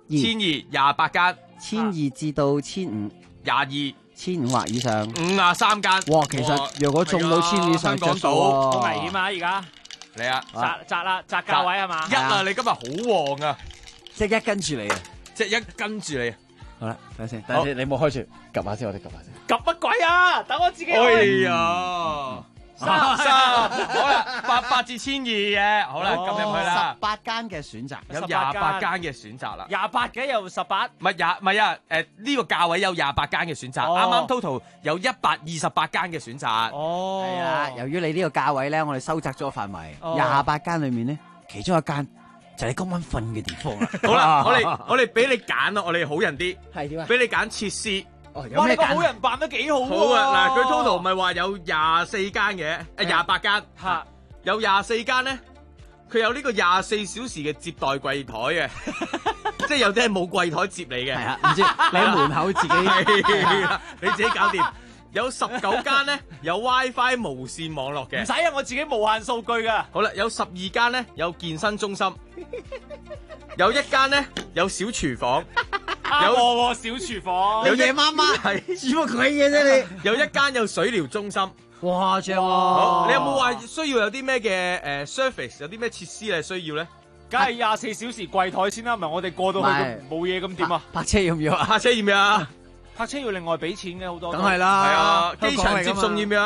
1228間 ，1200至到1500， 22。 1500或以上 53間。 哇，其實如果中到1000以上着數喎， 好危險啊！而家嚟啊， 擲啦，擲價位係嘛 ？1啊，你今日好旺啊！ 即係1跟住你啊！ 即係1跟住你啊！ 好啦，等下先，你冇開住，及下先，我哋及下先。 及乜鬼啊？等我自己開。 哎呀！好啦，800至1200嘅，好啦，撳入去啦。 18間嘅選擇， 有28間嘅選擇啦。 28嘅又18， 唔係啊，呢個價位有28間嘅選擇，啱啱 total 有128間嘅選擇。 哦， 係啊，由於你呢個價位咧，我哋收窄咗個範圍，28間裏面咧，其中一間就係你今晚瞓嘅地方啦。 好啦，我哋俾你揀啦，我哋好人啲， 係點啊？ 俾你揀設施。 哇！你個好人扮得幾好好啊！嗱，佢 total 咪話有24間嘅，28間嚇， 有24間咧，佢有呢個24小時嘅接待櫃台嘅，即係有啲係冇櫃台接你嘅， 係啊，唔知你喺門口自己係啦，你自己搞掂。有19間咧有 WiFi 無線網絡嘅， 唔使啊，我自己無限數據㗎。 好啦，有12間咧有健身中心，有1間咧有小廚房。 有小廚房， 有夜媽媽係做乜鬼嘢啫你？ 有1間有水療中心， 哇正喎！ 好，你有冇話需要有啲咩嘅service， 有啲咩設施你需要咧？ 梗係24小時櫃台先啦，唔係我哋過到去冇嘢咁點啊？ 泊車要唔要啊？ 泊車要唔要啊？ 泊車要另外俾錢嘅好多。 梗係啦， 係啊，機場接送要唔要啊？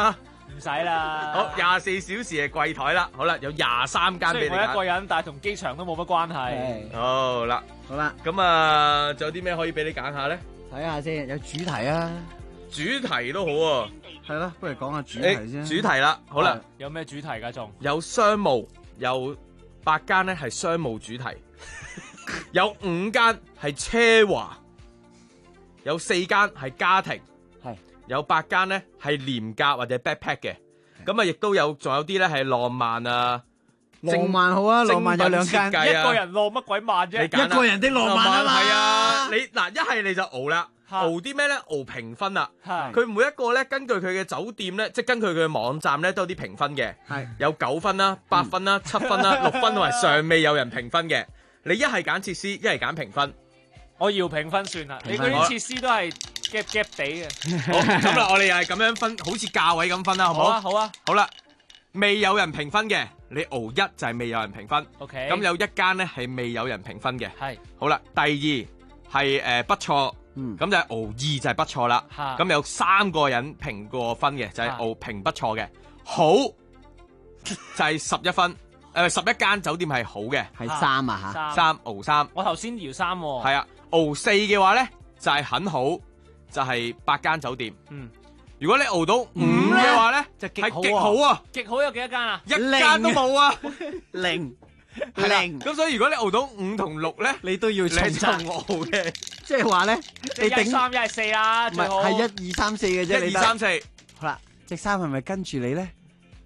唔使啦。 好，24小時嘅櫃台啦，好啦，有23間俾你雖然我一個人，但係同機場都冇乜關係。 好啦， 好啦， 咁啊，仲有啲咩可以俾你揀下咧？ 睇下先，有主題啊， 主題都好喎。 係咯，不如講下主題先。 主題啦，好啦， 有咩主題㗎？仲有商務，有8間咧係商務主題，有5間係奢華，有4間係家庭， 係有8間咧係廉價或者 backpack 嘅，咁啊亦都有，仲有啲咧係浪漫啊。 浪漫好啊，浪漫有2間， 一個人浪乜鬼漫啫？ 一個人的浪漫啊嘛。 係啊，你嗱一係你就熬啦。熬啲咩咧？熬評分啦，佢每一個咧根據佢嘅酒店咧，即係根據佢嘅網站咧，都有啲評分嘅，有9分啦、8分啦、7分啦、6分同埋尚未有人評分嘅。你一係揀設施，一係揀評分。 我要評分算啦，你嗰啲設施都係夾夾地嘅。 好，咁啦，我哋又係咁樣分，好似價位咁分啦，好唔好？ 好啊，好啊。 好啦，未有人評分嘅，你熬1就係未有人評分。 OK。 咁有1間咧係未有人評分嘅。 係。好啦，第二係不錯。咁就係熬2就係不錯啦，咁有3個人評過分嘅，就係熬評不錯嘅，好就係11分，11間酒店係好嘅， 係3啊嚇 ，3熬3， 我頭先搖3喎， 係啊，熬4嘅話咧就係很好，就係8間酒店，如果你熬到5嘅話咧，就係極好啊， 極好有幾多間啊 ？1間都冇啊 ，0。 咁所以如果你熬到5同6咧， 你都要重熬嘅， 即係話咧，你頂 1、3、1係4啦， 唔係係1、2、3、4嘅啫， 1、2、3、4。 好啦，隻衫係咪跟住你咧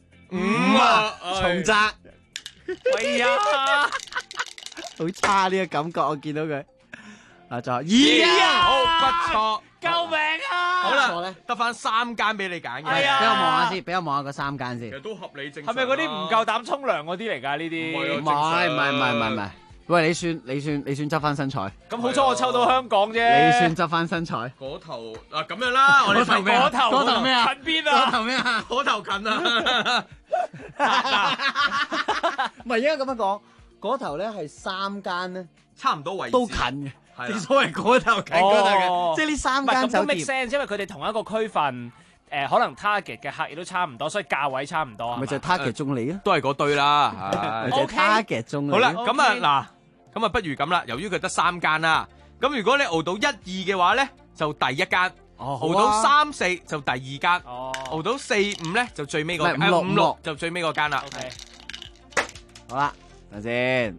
？5啊， 重責。 哎呀， 好差呢個感覺，我見到佢。啊，就 2啊，好不錯， 救命啊！ 好啦，得翻3間俾你揀嘅， 係啊， 俾我望下先，俾我望下嗰3間先。 其實都合理正常。 係咪嗰啲唔夠膽沖涼嗰啲嚟㗎？呢啲唔係，喂，你算執翻身材。 咁好彩我抽到香港啫。 你算執翻身材。 嗰頭嗱咁樣啦，我哋嗰頭咩啊？嗰頭咩啊？ 近邊啊？ 嗰頭咩啊？ 嗰頭近啊！ 唔係應該咁樣講，嗰頭咧係3間咧， 差唔多位置都近嘅。正所謂嗰頭近嗰頭嘅，即係呢3間酒店。 make sense，因為佢哋同一個區份，可能 target 嘅客亦都差唔多，所以價位差唔多。 咪就係 target 中你啊， 都係嗰堆啦。 咪就係 target 中你。 好啦，咁啊嗱，咁啊不如咁啦，由於佢得3間啦，咁如果你熬到1、2嘅話咧，就第1間；熬到3、4就第2間；熬到4、5咧就最尾嗰間。5、6就最尾嗰間啦。 OK， 好啦，等先。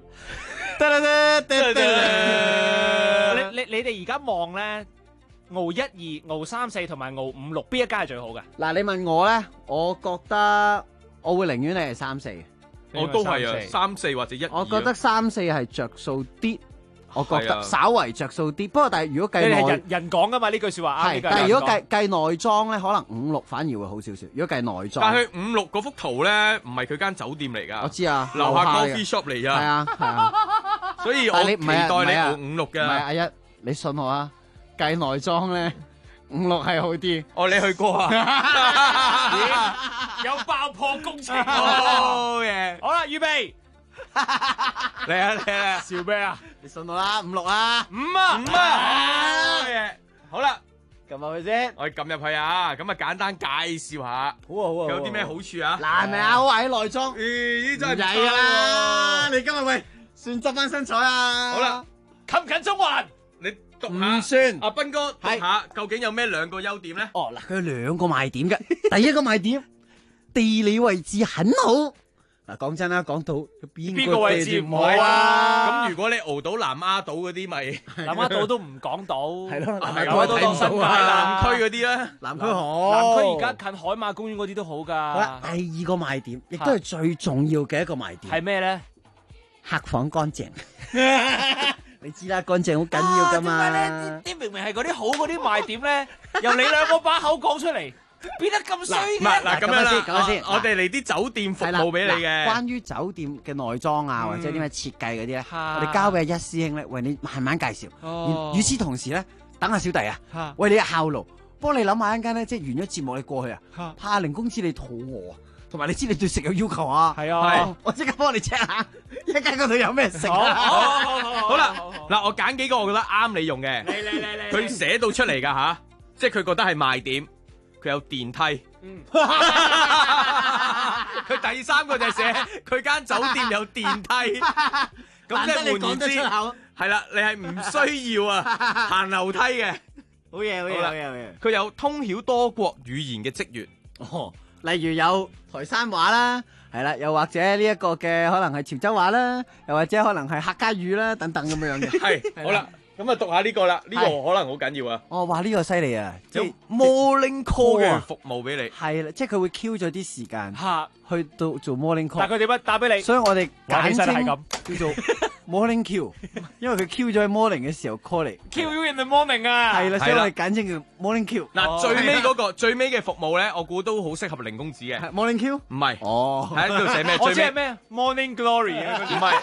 你哋而家望咧，熬1、2、熬3、4同埋熬5、6，邊一間係最好嘅？ 嗱，你問我咧，我覺得我會寧願你係3、4嘅。 我都係啊，3、4或者1、2。 我覺得3、4係着數啲，我覺得稍為着數啲。不過但係如果計內人講噶嘛呢句説話， 係，但係如果計內裝咧，可能5、6反而會好少少。如果計內裝， 但係5、6嗰幅圖咧，唔係佢間酒店嚟㗎。 我知啊， 樓下 coffee shop 嚟㗎。 係啊，係啊。 所以我期待你熬5、6嘅。 唔係阿一，你信我啊！計內裝咧，5、6係好啲。 哦，你去過啊？ 有爆破工程。 好嘢！ 好啦，預備。 嚟啊！ 笑咩啊？ 你信我啦，5、6啊 ，5啊！好啦， 撳入去先。 我哋撳入去啊！咁啊，簡單介紹下。 好啊，好啊。 有啲咩好處啊？ 嗱，係咪啊？好矮內裝。 咦，真係曳㗎啦！你今日喂，算執翻身材啊？ 好啦， 近唔近中環？ 你讀下。 唔算。 阿斌哥讀下，究竟有咩2個優點咧？ 哦，嗱，佢有2個賣點嘅。第一個賣點，地理位置很好。嗱，講真啦，講到邊個位置唔好啊？ 咁如果你熬到南丫島嗰啲，咪南丫島都唔講到， 係咯， 南丫島都當新界啦。 南區嗰啲咧， 南區好。 南區而家近海馬公園嗰啲都好㗎。 好啦，第2個賣點，亦都係最重要嘅一個賣點。 係咩咧？ 客房乾淨。你知啦，乾淨好緊要㗎嘛。 啲明明係嗰啲好嗰啲賣點咧，由你2個把口講出嚟。變得咁衰嘅？ 嗱咁樣啦， 先， 我哋嚟啲酒店服務俾你嘅。 關於酒店嘅內裝啊，或者啲咩設計嗰啲咧，我哋交俾一師兄咧，為你慢慢介紹。與此同時咧，等下小弟啊，為你效勞，幫你諗下一間咧，即係完咗節目你過去啊，怕凌公知你肚餓啊，同埋你知你對食有要求啊。 係啊， 我即刻幫你 check 下一間嗰度有咩食。 好啦，嗱，我揀幾個我覺得啱你用嘅。嚟，佢寫到出嚟㗎吓，即係佢覺得係賣點。 佢有電梯。佢第三個就係寫佢間酒店有電梯。咁即係換言之，係啦，你係唔需要啊行樓梯嘅。 好嘢，好嘢，好嘢，好嘢。 佢有通曉多國語言嘅職員。 哦，例如有台山話啦，係啦，又或者呢一個嘅可能係潮州話啦，又或者可能係客家語啦，等等咁樣嘅。 係，好啦。咁啊，讀下呢個啦，呢個可能好緊要啊！ 哦，哇，呢個犀利啊！ 有 morning call 嘅服務俾你， 係啦，即係佢會 Q 咗啲時間去到做 morning call。 但係佢點樣打俾你？ 所以我哋簡稱係咁叫做 morning Q， 因為佢 Q 咗喺 morning 嘅時候 call 你。 Q you in the morning 啊！ 係啦，所以我哋簡稱叫 morning Q。 嗱，最尾嗰個最尾嘅服務咧，我估都好適合零公子嘅。 morning Q 唔係， 哦， 喺呢度寫咩？ 我知係咩 ？Morning Glory 啊， 唔係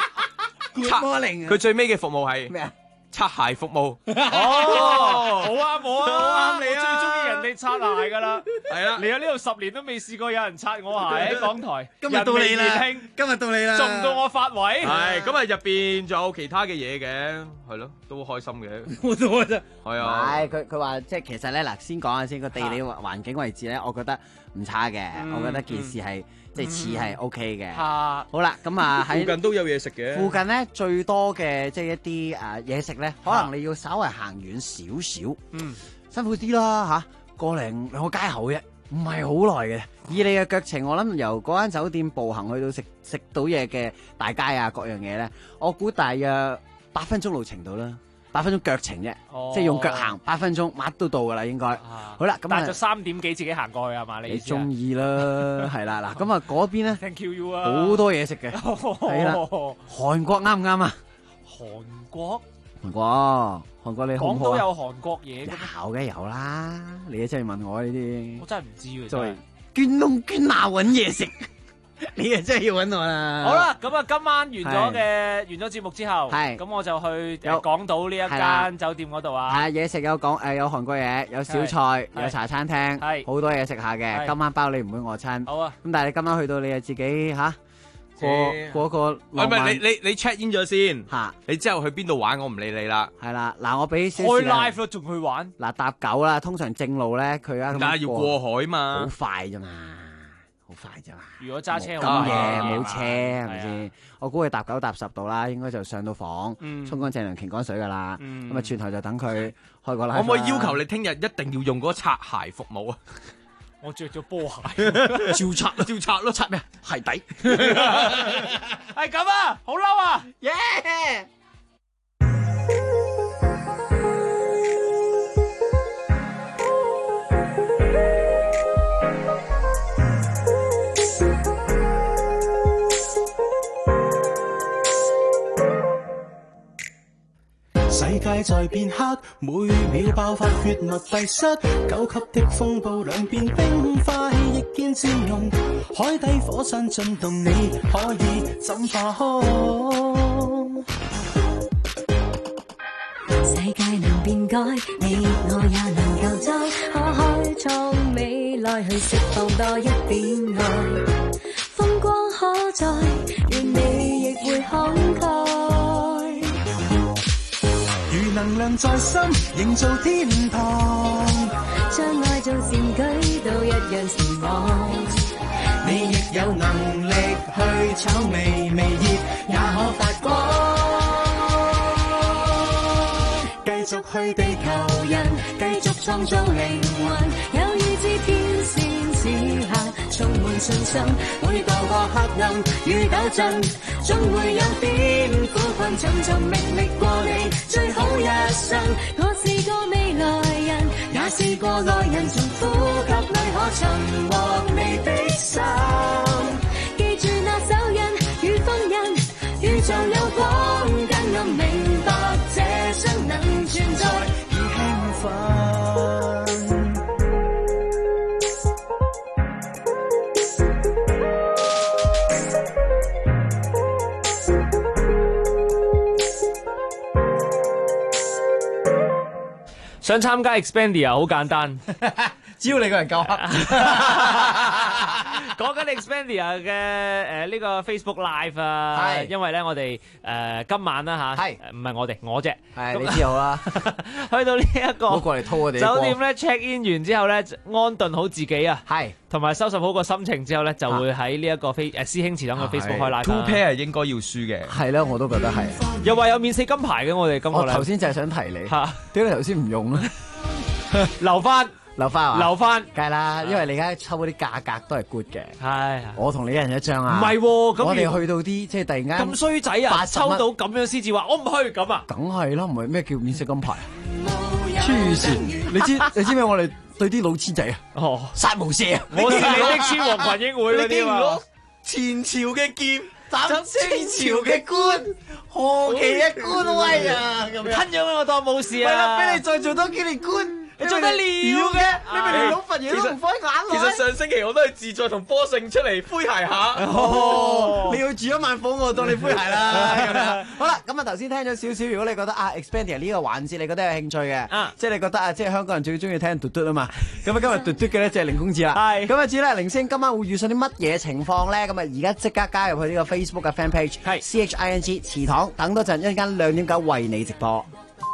Good morning。 佢最尾嘅服務係咩啊？ 擦鞋服務。 哦，好啱我啊， 好啱你啊！ 我最中意人哋擦鞋噶啦。 係啊， 嚟咗呢度10年都未試過有人擦我鞋喺港台。 今日到你啦，今日到你啦， 仲唔到我發圍。 係咁啊，入邊仲有其他嘅嘢嘅，係咯，都開心嘅。 我都開心。 係啊。 係佢話即係其實咧嗱，先講下先個地理環境位置咧，我覺得唔差嘅，我覺得件事係。即係似係 OK 嘅，好啦，咁啊喺附近都有嘢食嘅。 附近咧最多嘅即係一啲嘢食咧，可能你要稍微行遠少少，辛苦啲啦嚇，個零兩個街口啫，唔係好耐嘅。以你嘅腳程，我諗由嗰間酒店步行去到食到嘢嘅大街啊，各樣嘢咧，我估大約8分鐘路程度啦。8分鐘腳程啫，即係用腳行8分鐘，乜都到噶啦，應該。好啦，咁但係就3點幾自己行過去係嘛？ 你中意啦，係啦，嗱，咁啊嗰邊咧 ，thank you 啊， 好多嘢食嘅，係啦，韓國啱唔啱啊？ 韓國你好唔好啊？ 講到有韓國嘢， 有嘅有啦，你真係問我呢啲， 我真係唔知嘅， 真係捐窿捐罅揾嘢食。你啊真係要揾我啦！ 好啦，咁啊今晚完咗節目之後，咁我就去港島呢一間酒店嗰度啊。 係嘢食有講有韓國嘢，有小菜，有茶餐廳，好多嘢食下嘅。今晚包你唔會餓親。好啊！咁但係你今晚去到你就自己過個浪漫。 你 check in 咗先嚇，你之後去邊度玩我唔理你啦。 係啦，嗱我俾少開 live 咯，仲去玩？ 嗱搭狗啦，通常正路咧佢而家但係要過海嘛， 好快啫嘛。好快啫嘛！ 如果揸車咁夜冇車係咪先？我估佢搭9搭10度啦，應該就上到房，沖乾淨涼、擎乾水噶啦。咁啊，轉頭就等佢開個 live。 可唔可以要求你聽日一定要用嗰個擦鞋服務啊？ 我着咗波鞋， 照擦咯，擦咩？鞋底。 係咁啊！好嬲啊！ 耶！ 世界在變黑，每秒爆發血脈閉塞，9級的風暴兩邊冰塊亦見漸溶，海底火山進動，你可以怎化開？ 世界能變改，你我也能救災，可開創未來去釋放多一點愛，風光可在，願你亦會慷慨。 能量在心，營造天堂， 將愛做善舉，都一樣是我。 你亦有能力去炒微微熱，也可發光。繼續去地球人，繼續創造靈魂，有意志天線此刻充滿信心，會渡過黑暗與鬥爭，總會有點苦困沉沉覓歷過你最好一生。 我是個未來人， 也是個愛人，從呼吸裏可尋獲你的心。 記住那手印與封印，宇宙有光跟暗，明白這生能存在而興奮。 想參加 Expandia 好簡單， 只要你個人夠黑。 講緊 Expedia 嘅呢個 Facebook Live 啊，因為咧我哋今晚啦嚇，唔係我啫， 係你知好啦， 去到呢一個過嚟拖我哋酒店咧 check in 完之後咧，安頓好自己啊，同埋收拾好個心情之後咧，就會喺呢一個師兄祠堂嘅 Facebook 開 live。 Two pair 係應該要輸嘅， 係啦，我都覺得係。 又話有免死金牌嘅，我哋今個禮。 我頭先就係想提你，點解頭先唔用咧？ 留翻。 留翻啊！ 留翻， 梗係啦，因為你而家抽嗰啲價格都係 good 嘅。 係， 我同你一人一張啊！ 唔係喎，咁我哋去到啲即係突然間咁衰仔啊，抽到咁樣先至話我唔去咁啊！ 梗係啦，唔係咩叫免息金牌？黐線！你知咩？我哋對啲老千仔啊，殺無赦啊！ 我係你的千王群英會嗰啲嘛， 前朝嘅劍斬清朝嘅官，何其一官威啊！咁樣吞咗我當冇事啊！ 係啦，俾你再做多幾年官。你做得了嘅，你咪連老佛爺都唔放喺眼內。 其實上星期我都係自在同波勝出嚟詼諧下。 你要住一晚房，我當你詼諧啦。好啦，咁啊頭先聽咗少少，如果你覺得Expedia 呢個環節你覺得有興趣嘅，即係你覺得即係香港人最中意聽嘟嘟啊嘛。咁啊今日嘟嘟嘅咧就係凌公子啦。係。咁啊至於咧凌星今晚會遇上啲乜嘢情況咧？咁啊而家即刻加入去呢個 Facebook 嘅 fan page， 係 CHING 祠堂，等多陣一陣間2點9為你直播。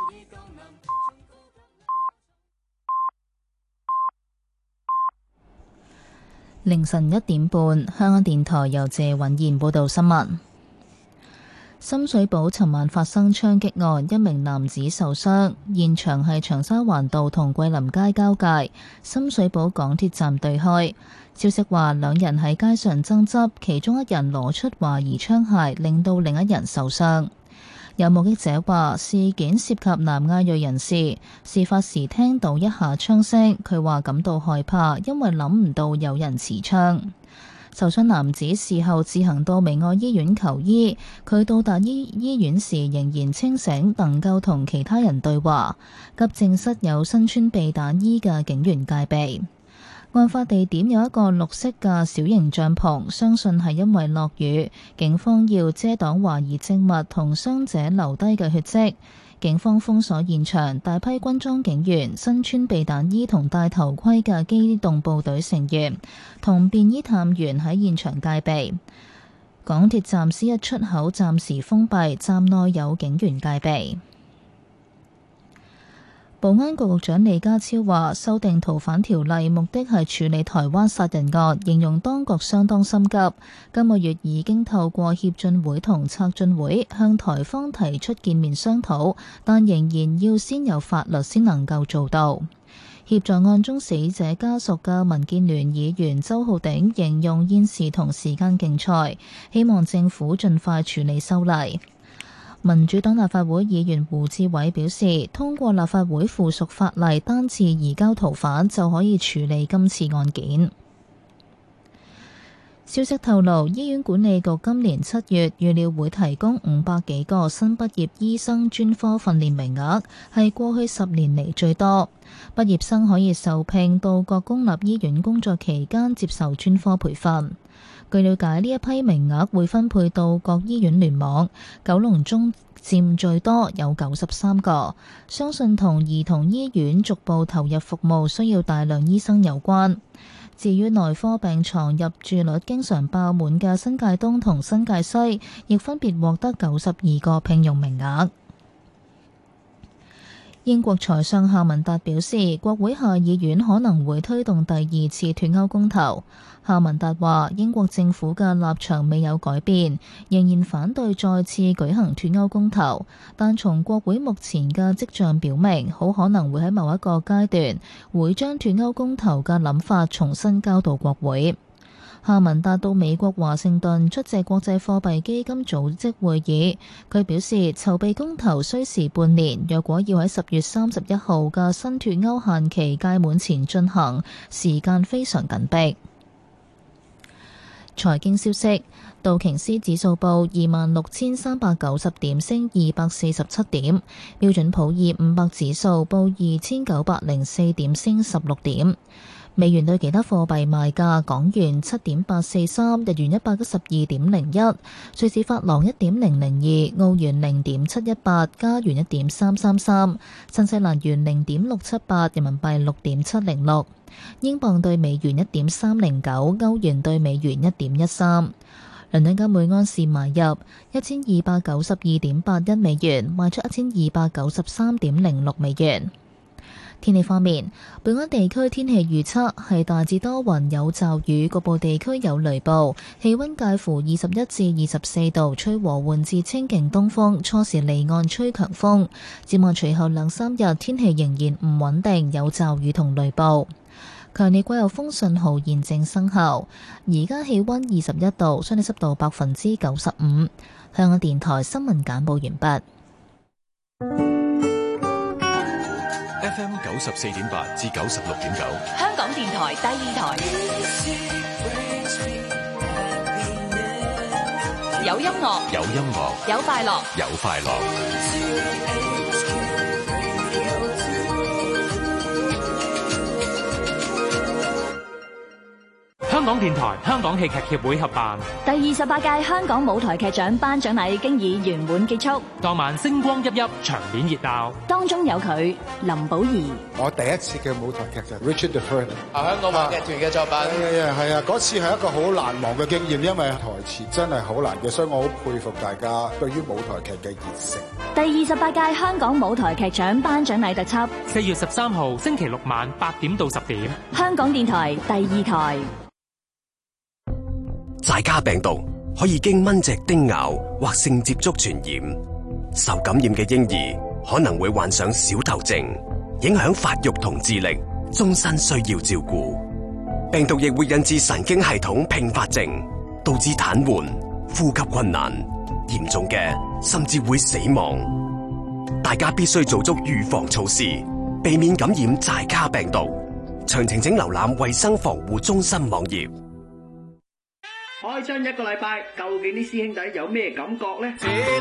凌晨1點半，香港電台由謝允賢報道新聞。深水埗尋晚發生槍擊案，一名男子受傷，現場係長沙灣道同桂林街交界，深水埗港鐵站對開。消息話兩人喺街上爭執，其中一人攞出懷疑槍械，令到另一人受傷。有目擊者話事件涉及南亞裔人士，事發時聽到一下槍聲，佢話感到害怕，因為諗唔到有人持槍。受傷男子事後自行到明愛醫院求醫，佢到達醫院時仍然清醒，能夠同其他人對話。急症室有身穿避彈衣嘅警員戒備。案發地點有一個綠色嘅小型帳篷，相信係因為落雨，警方要遮擋懷疑證物同傷者留低嘅血跡。警方封鎖現場，大批軍裝警員、身穿避彈衣同戴頭盔嘅機動部隊成員同便衣探員喺現場戒備。港鐵站 C1 出口暫時封閉，站內有警員戒備。保安局局長李家超話，修訂逃犯條例目的係處理台灣殺人案，形容當局相當心急。今個月已經透過協進會同策進會向台方提出見面商討，但仍然要先有法律先能夠做到。協助案中死者家屬嘅民建聯議員周浩鼎形容現時同時間競賽，希望政府盡快處理修例。民主黨立法會議員胡志偉表示，通過立法會附屬法例單次移交逃犯就可以處理今次案件。消息透露，醫院管理局今年7月預料會提供500幾個新畢業醫生專科訓練名額，係過去10年嚟最多。畢業生可以受聘到各公立醫院工作期間接受專科培訓。據了解，呢一批名額會分配到各醫院聯網，九龍中佔最多，有93個。相信同兒童醫院逐步投入服務需要大量醫生有關。至於內科病床入住率經常爆滿嘅新界東同新界西，亦分別獲得92個聘用名額。英國財相夏文達表示，國會下議院可能會推動第2次脫歐公投。夏文達話，英國政府嘅立場未有改變，仍然反對再次舉行脫歐公投，但從國會目前嘅跡象表明，好可能會喺某一個階段會將脫歐公投嘅諗法重新交到國會。夏文達到美國華盛頓出席國際貨幣基金組織會議，佢表示籌備公投需時半年，若果要喺10月31號嘅新脫歐限期屆滿前進行，時間非常緊迫。財經消息，道瓊斯指數報26,390點，升247點；標準普爾500指數報2,904點，升16點。 美元對其他貨幣賣價：港元7.843，日元112.01，瑞士法郎1.002，澳元0.718，加元1.333，新西蘭元0.678，人民幣6.706，英鎊對美元1.309，歐元對美元1.13。倫敦金每盎司買入1292.81美元，賣出1293.06美元。天氣方面，本港地區天氣預測係大致多雲有驟雨，局部地區有雷暴，氣溫介乎21至24度，吹和緩至清勁東風，初時離岸吹強風。展望隨後2-3日天氣仍然唔穩定，有驟雨同雷暴。強烈季候風信號現正生效，而家氣溫21度，相對濕度95%。香港電台新聞簡報完畢。 FM 94.8至96.9， 香港電台第二台，有音樂， 有音樂， 有快樂， 有快樂。 香港電台、香港戲劇協會合辦第28屆香港舞台劇獎頒獎禮經已圓滿結束， 當晚星光熠熠，場面熱鬧， 當中有佢林保怡。 我第一次嘅舞台劇就 Richard the Third， 香港話劇團嘅作品。 係啊，嗰次係一個好難忘嘅經驗，因為台詞真係好難嘅，所以我好佩服大家對於舞台劇嘅熱誠。 第28屆香港舞台劇獎頒獎禮特輯 ，4月13號星期六晚8點到10點， 香港電台第二台。 寨卡病毒可以經蚊隻叮咬或性接觸傳染，受感染嘅嬰兒可能會患上小頭症，影響發育同智力，終身需要照顧。病毒亦會引致神經系統併發症，導致癱瘓、呼吸困難，嚴重嘅甚至會死亡。大家必須做足預防措施，避免感染寨卡病毒。詳情請瀏覽衛生防護中心網頁。 開張1個禮拜，究竟啲師兄弟有咩感覺呢？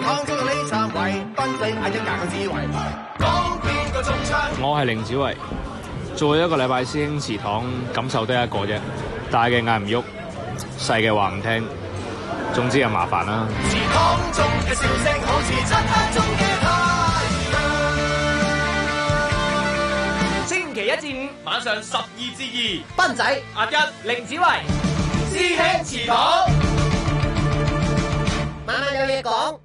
我係凌子維，做1個禮拜師兄祠堂，感受得一個啫，大嘅嗌唔喐，細嘅話唔聽，總之又麻煩啦。祠堂中嘅笑聲好似漆黑中嘅太陽。星期1至5晚上12至2， 斌仔、 阿一、凌子維。師兄祠堂， 晚晚有嘢講。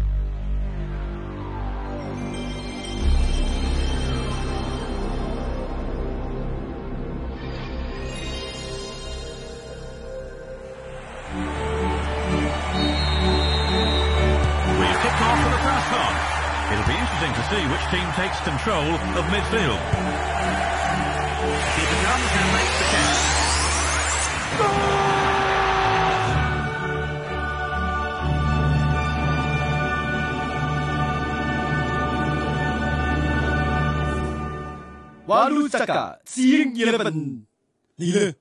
We've kicked off for the first half. It'll be interesting to see which team takes control of midfield. Keeper comes and makes the catch. Walu Saka 師兄11你呢？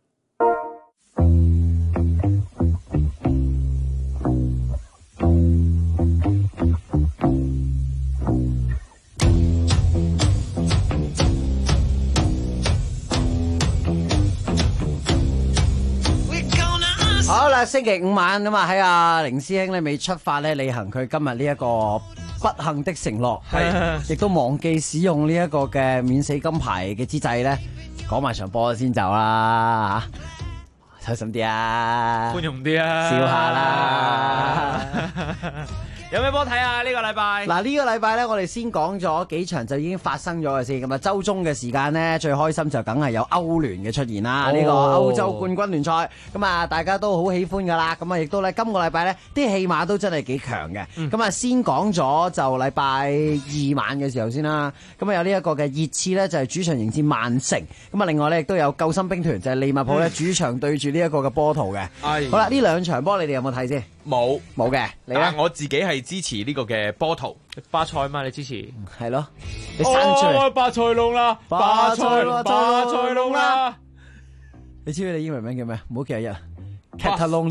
好啦，星期5晚咁啊，喺阿凌師兄咧未出發咧，履行佢今日呢一個不幸的承諾，係亦都忘記使用呢一個嘅免死金牌嘅之際咧，講埋場波先走啦吓，小心啲啊， 寬容啲啊， 笑下啦。 有咩波睇啊？呢個禮拜嗱，呢個禮拜咧，我哋先講咗幾場就已經發生咗嘅先。咁啊，週中嘅時間呢，最開心就梗係有歐聯嘅出現啦。呢個歐洲冠軍聯賽，咁啊，大家都好喜歡噶啦。咁啊，亦都咧，今個禮拜呢啲戲碼都真係幾強嘅。咁啊，先講咗就禮拜2晚嘅時候先啦。咁啊，有呢一個嘅熱刺呢，就係主場迎戰曼城。咁啊，另外呢，亦都有救生兵團就係利物浦呢，主場對住呢一個嘅波圖嘅。好啦，呢兩場波你哋有冇睇先？ 冇嘅，你咧？ 我自己係支持呢個嘅波圖巴塞嘛，你支持？ 係咯，你刪出嚟。 巴塞隆啦，巴塞隆啦！ 你知唔知你英文名叫咩？唔好記日 Catalonia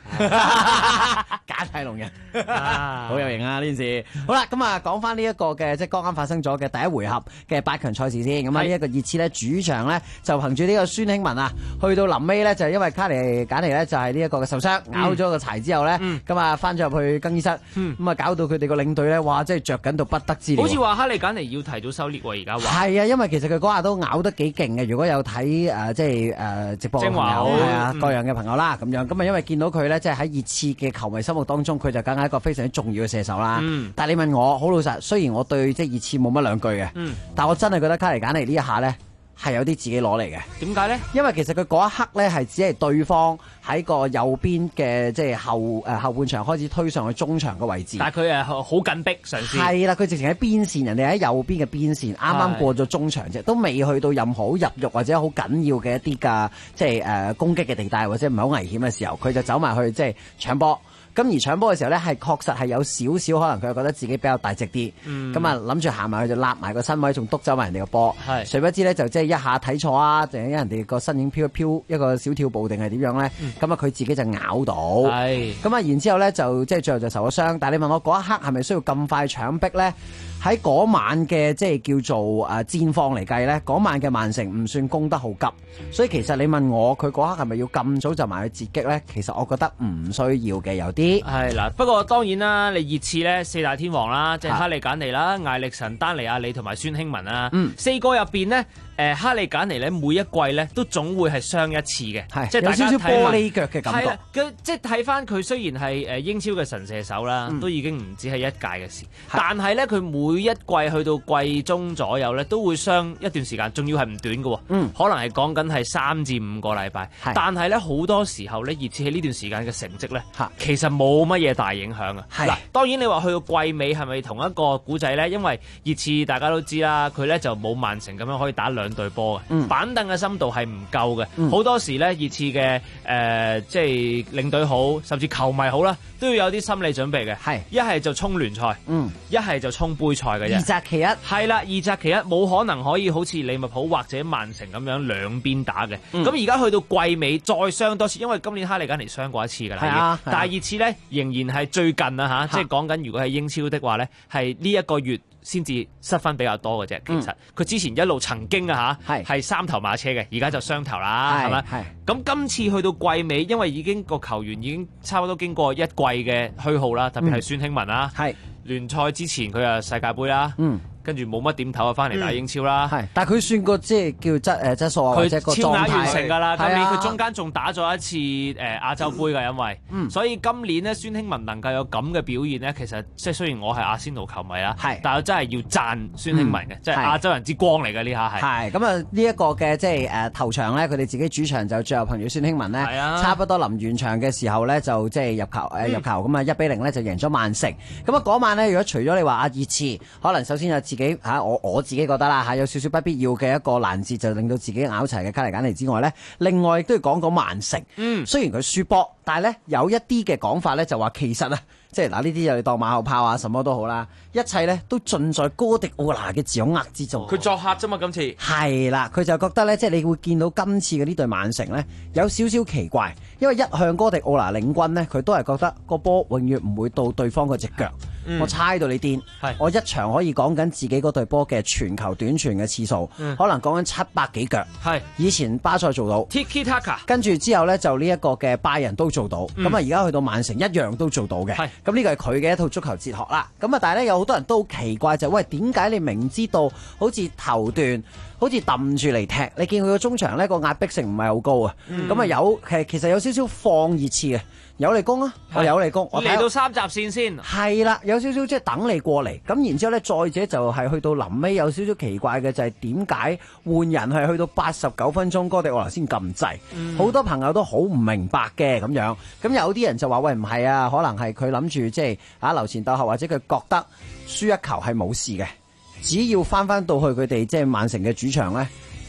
假體龍人，好有型啊呢件事。好啦，咁啊講翻呢一個嘅即係剛啱發生咗嘅第一回合嘅8強賽事先。咁啊呢一個熱刺咧主場咧就憑住呢個孫興文啊，去到臨尾咧就因為卡尼簡尼咧就係呢一個嘅受傷，咬咗個柴之後咧，咁啊翻咗入去更衣室，咁啊搞到佢哋個領隊咧，哇真係着緊到不得之了。 好似話哈利簡尼要提早收獵喎，而家話。 係啊，因為其實佢嗰下都咬得幾勁嘅。如果有睇即係直播嘅朋友，係啊各樣嘅朋友啦咁樣，咁啊因為見到佢咧，即係喺熱刺嘅球迷心目當中，佢就梗係一個非常之重要嘅射手啦。但係你問我，好老實，雖然我對即係熱刺冇乜兩句嘅，但我真係覺得卡尼簡尼呢一下咧係有啲自己攞嚟嘅。 點解咧？因為其實佢嗰一刻咧係只係對方喺個右邊嘅即係後半場開始推上去中場嘅位置， 但係佢好緊逼嘗試。 係啦，佢直情喺邊線，人哋喺右邊嘅邊線，啱啱過咗中場啫，都未去到任何入肉或者好緊要嘅一啲嘅即係攻擊嘅地帶或者唔係好危險嘅時候，佢就走埋去即係搶波。咁而搶波嘅時候咧，係確實係有少少可能佢覺得自己比較大隻啲，咁啊諗住行埋去就揦埋個身位，仲督走埋人哋個波。誰不知咧就即係一下睇錯啊，定係人哋個身影飄一飄一個小跳步定係點樣咧？咁啊佢自己就咬到，咁啊然之後咧就即係最後就受咗傷。但係你問我嗰一刻係咪需要咁快搶逼咧？喺嗰晚嘅即係叫做戰況嚟計咧，嗰晚嘅曼城唔算攻得好急，所以其實你問我佢嗰刻係咪要咁早就埋去截擊咧？其實我覺得唔需要嘅，有啲係啦。不過當然啦，你熱刺咧四大天王啦，即係哈利簡尼啦、艾力神、丹尼亞里同埋孫興文啦，四個入邊呢。哈利簡尼咧每一季咧都總會係傷一次嘅，即係有少少玻璃腳嘅感覺。 即係睇翻佢雖然係英超嘅神射手啦，都已經唔止係一屆嘅事，但係咧佢每一季去到季中左右咧都會傷一段時間，仲要係唔短嘅，可能係講緊係3至5個禮拜。但係咧好多時候咧熱刺喺呢段時間嘅成績咧，其實冇乜嘢大影響啊。嗱，當然你話去到季尾係咪同一個古仔咧？因為熱刺大家都知啦，佢咧就冇曼城咁樣可以打兩隊波嘅，板凳嘅深度係唔夠嘅，好多時咧熱刺嘅即係領隊好，甚至球迷好啦，都要有啲心理準備嘅，一係就衝聯賽，一係就衝杯賽嘅啫， 二擇其一， 係啦，二擇其一，冇可能可以好似利物浦或者曼城咁樣兩邊打嘅。咁而家去到季尾再傷多次，因為今年哈利簡尼傷過一次㗎啦，但係熱刺咧仍然係最近啊嚇，即係講緊如果係英超的話咧，係呢一個月先至失分比較多嘅啫。其實佢之前一路曾經啊嚇係三頭馬車嘅，而家就雙頭啦，係咪？咁今次去到季尾，因為已經個球員已經差唔多經過一季嘅虛耗啦，特別係孫興文啦，聯賽之前佢又世界盃啦。跟住冇乜點唞啊，翻嚟打英超啦。 但係佢算個即係叫質素啊，或者個狀態。佢超額完成㗎啦。 今年佢中間仲打咗一次亞洲杯㗎，因為所以今年呢，孫興文能夠有咁嘅表現呢，其實即係雖然我係阿仙奴球迷啦，但係我真係要讚孫興文嘅，即係亞洲人之光嚟嘅呢下係。係咁啊！呢一個嘅即係頭場咧，佢哋自己主場就最後憑住孫興文呢，差不多臨完場嘅時候咧，就即係入球咁啊1-0咧就贏咗曼城。咁啊嗰晚呢，如果除咗你話阿熱刺，可能首先有自己我自己覺得啦有少少不必要嘅一個攔截，就令到自己拗齊嘅卡尼簡尼之外咧，另外亦都要講曼城。雖然佢輸波，但係咧有一啲嘅講法咧就話其實啊，即係嗱呢啲又當馬後炮啊，什麼都好啦，一切咧都盡在哥迪奧拿嘅掌握之中。 佢作客啫嘛，今次係啦，佢就覺得咧，即係你會見到今次嘅呢隊曼城咧有少少奇怪，因為一向哥迪奧拿領軍咧，佢都係覺得個波永遠唔會到對方嗰隻腳。我猜到你癲，我一場可以講緊自己嗰隊波嘅傳球短傳嘅次數，可能講緊700幾腳。以前巴塞做到 Tiki Taka， 跟住之後呢，就呢一個嘅拜仁都做到，咁啊而家去到曼城一樣都做到嘅。咁呢個係佢嘅一套足球哲學啦。咁啊，但係呢，有好多人都好奇怪就喂，點解你明知道好似頭段好似揼住嚟踢，你見佢個中場呢個壓迫性唔係好高啊？咁啊其實有少少放熱刺嘅。有嚟攻啊！我有嚟攻，我嚟到3閘線先。 係啦，有少少即係等你過嚟。咁然之後咧，再者就係去到臨尾有少少奇怪嘅就係點解換人係去到89分鐘，哥迪奧拿先撳掣。好多朋友都好唔明白嘅咁樣。咁有啲人就話喂，唔係啊，可能係佢諗住即係留前鬥後，或者佢覺得輸一球係冇事嘅，只要翻到去佢哋即係曼城嘅主場咧。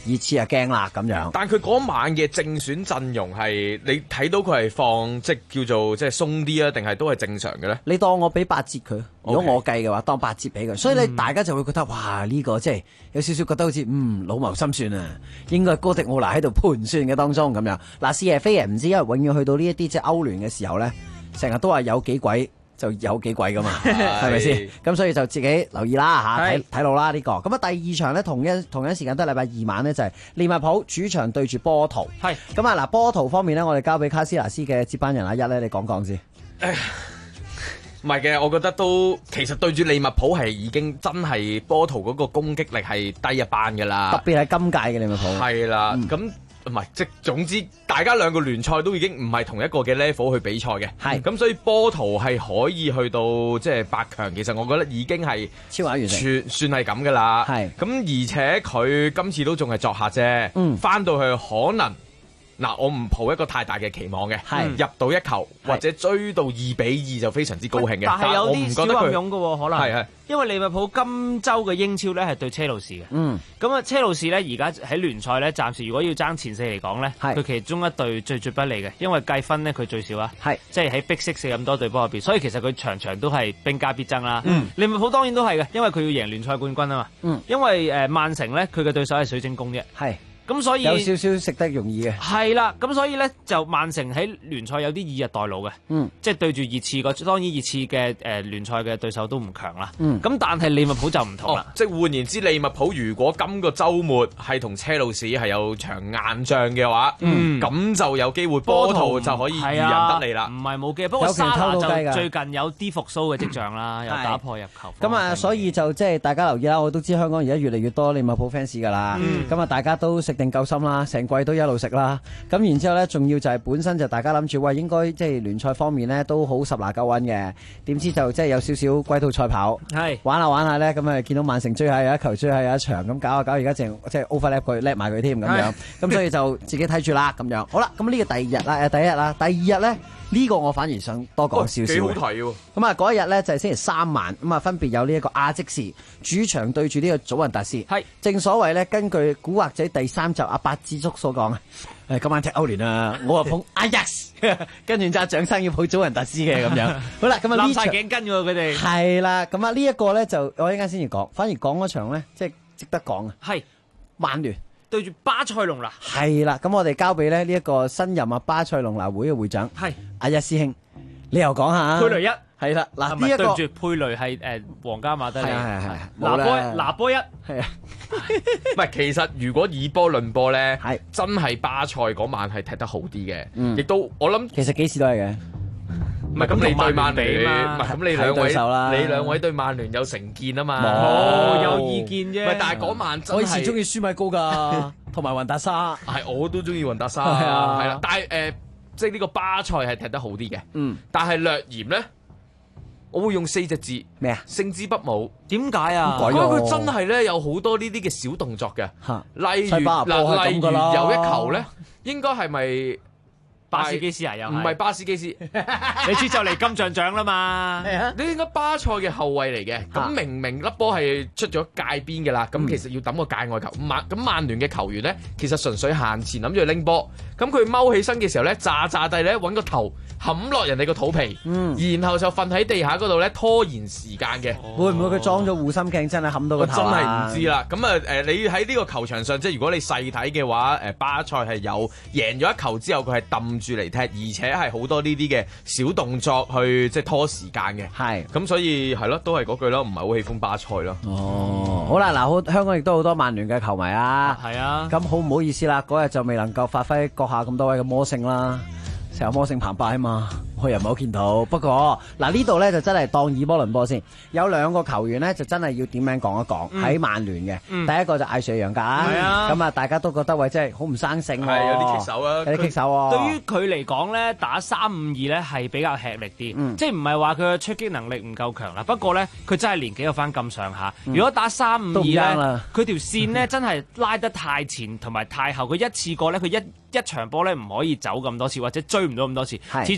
熱刺就驚啦咁樣。 但佢嗰晚嘅正選陣容係你睇到佢係放即係叫做即係鬆啲啊，定係都係正常嘅咧？ 你當我俾8折佢，如果我計嘅話，當8折俾佢，所以咧大家就會覺得哇呢個即係有少少覺得好似老謀深算啊，應該哥迪奧拿喺度盤算嘅當中咁樣。嗱，是爺非爺唔知，因為永遠去到呢一啲即係歐聯嘅時候咧，成日都話有幾鬼就有幾鬼噶嘛，係咪先？咁所以就自己留意啦嚇，睇路啦呢個。咁啊第二場咧同一時間都係禮拜2晚咧，就係利物浦主場對住波圖。係咁啊嗱，波圖方面咧，我哋交俾卡斯拿斯嘅接班人阿一咧，你講講先。 唔係嘅，我覺得都其實對住利物浦係已經真係波圖嗰個攻擊力係低一班㗎啦， 特別係今屆嘅利物浦。 係啦，咁。唔係，即總之，大家兩個聯賽都已經唔係同一個嘅 level 去比賽嘅，係咁，所以波圖係可以去到即係8強，其實我覺得已經係超額完成， 算係咁噶啦。係咁，而且佢今次都仲係作客啫，翻到去可能嗱，我唔抱一個太大嘅期望嘅，入到一球或者追到2-2就非常之高興嘅。 但係有啲小暗湧嘅喎，可能係因為利物浦今週嘅英超咧係對車路士嘅，咁啊車路士咧而家喺聯賽咧暫時如果要爭前4嚟講咧，佢其中一隊最不利嘅，因為計分咧佢最少啊，即係喺Big Six咁多隊波入邊，所以其實佢場場都係兵家必爭啦。利物浦當然都係嘅，因為佢要贏聯賽冠軍啊嘛，因為曼城咧佢嘅對手係水晶宮啫。咁所以有少少食得容易嘅， 係啦。咁所以咧就曼城喺聯賽有啲以逸待勞嘅，即係對住熱刺個，當然熱刺嘅聯賽嘅對手都唔強啦。咁但係利物浦就唔同啦。 即係換言之，利物浦如果今個週末係同車路士係有場硬仗嘅話，咁就有機會波圖就可以漁人得利啦。 唔係冇機，不過沙拿就最近有啲復甦嘅跡象啦，有打破入球。 咁啊，所以就即係大家留意啦。我都知香港而家越嚟越多利物浦 fans 㗎啦。咁啊，大家都食定夠心啦，成季都一路食啦。咁然之後咧，仲要就係本身就大家諗住喂，應該即係聯賽方面咧都好十拿九穩嘅。點知就即係有少少龜兔賽跑，玩下玩下咧，咁啊見到曼城追下有一球，追下有一場，咁搞下搞，而家淨即係 overlap 佢，叻埋佢添咁樣。咁所以就自己睇住啦，咁樣。好啦，咁呢個第二日啦，第一日啦，第二日咧。呢個我反而想多講少少， 幾好睇喎！ 咁啊，嗰一日咧就係星期3晚，咁啊分別有呢一個亞積士主場對住呢個祖雲達斯。係正所謂咧，根據古惑仔第3集阿八智叔所講啊，今晚踢歐聯啊，我話捧阿 Yes， 跟住就蔣生要抱祖雲達斯嘅咁樣。好啦，咁啊呢場攬曬頸巾喎佢哋。 係啦，咁啊呢一個咧就我一陣間先至講，反而講嗰場咧即係值得講啊。 係曼聯對住巴塞隆拿。 係啦，咁我哋交俾咧呢一個新任啊巴塞隆拿會嘅會長。係阿一師兄，你又講下佩雷一係啦，嗱呢一個對住佩雷係皇家馬德里，拿波一係啊， 唔係其實如果以波論波咧，係真係巴塞嗰晚係踢得好啲嘅，亦都我諗其實幾時都係嘅。 唔係咁你對曼聯，唔係咁你兩位對曼聯有成見啊嘛， 有意見啫。 唔係但係嗰晚我以前中意舒米高㗎，同埋雲達沙， 係我都中意雲達沙，係啦。但係即係呢個巴塞係踢得好啲嘅，但係略嫌咧，我會用4隻字咩啊？ 勝之不武。 點解啊？ 因為佢真係咧有好多呢啲嘅小動作嘅，例如有一球咧，應該係咪？ 巴斯基斯啊，又唔係巴斯基斯， 你知就嚟金像獎啦嘛？ 係啊，你應該巴塞嘅後衞嚟嘅，咁明明粒波係出咗界邊嘅啦，咁其實要抌個界外球。咁曼聯嘅球員咧，其實純粹行前諗住拎波，咁佢踎起身嘅時候咧，炸地咧揾個頭冚落人哋個肚皮，然後就瞓喺地下嗰度咧拖延時間嘅。 會唔會佢裝咗護心鏡真係冚到個頭啊？ 我真係唔知啦。咁啊你喺呢個球場上，即係如果你細睇嘅話，巴塞係有贏咗一球之後，佢係揼住嚟踢，而且係好多呢啲嘅小動作去即係拖時間嘅。係咁，所以係咯，都係嗰句咯，唔係好喜歡巴塞咯。 好啦，嗱，香港亦都好多曼聯嘅球迷啊。 係啊。 咁好唔好意思啦，嗰日就未能夠發揮閣下咁多位嘅魔性啦。成日魔性澎湃啊嘛，我又唔係好見到。不過嗱呢度咧就真係當以波論波先，有2個球員咧就真係要點名講一講喺曼聯嘅。第一個就艾瑞楊格啊，咁啊大家都覺得喂真係好唔生性， 係有啲棘手啊， 有啲棘手啊。 對於佢嚟講咧，打3-5-2咧係比較吃力啲，即係唔係話佢嘅出擊能力唔夠強啦。不過咧佢真係年紀有翻咁上下。如果打3-5-2咧，佢條線咧真係拉得太前同埋太後，佢一次過咧佢一場波咧唔可以走咁多次，或者追唔到咁多次。始終你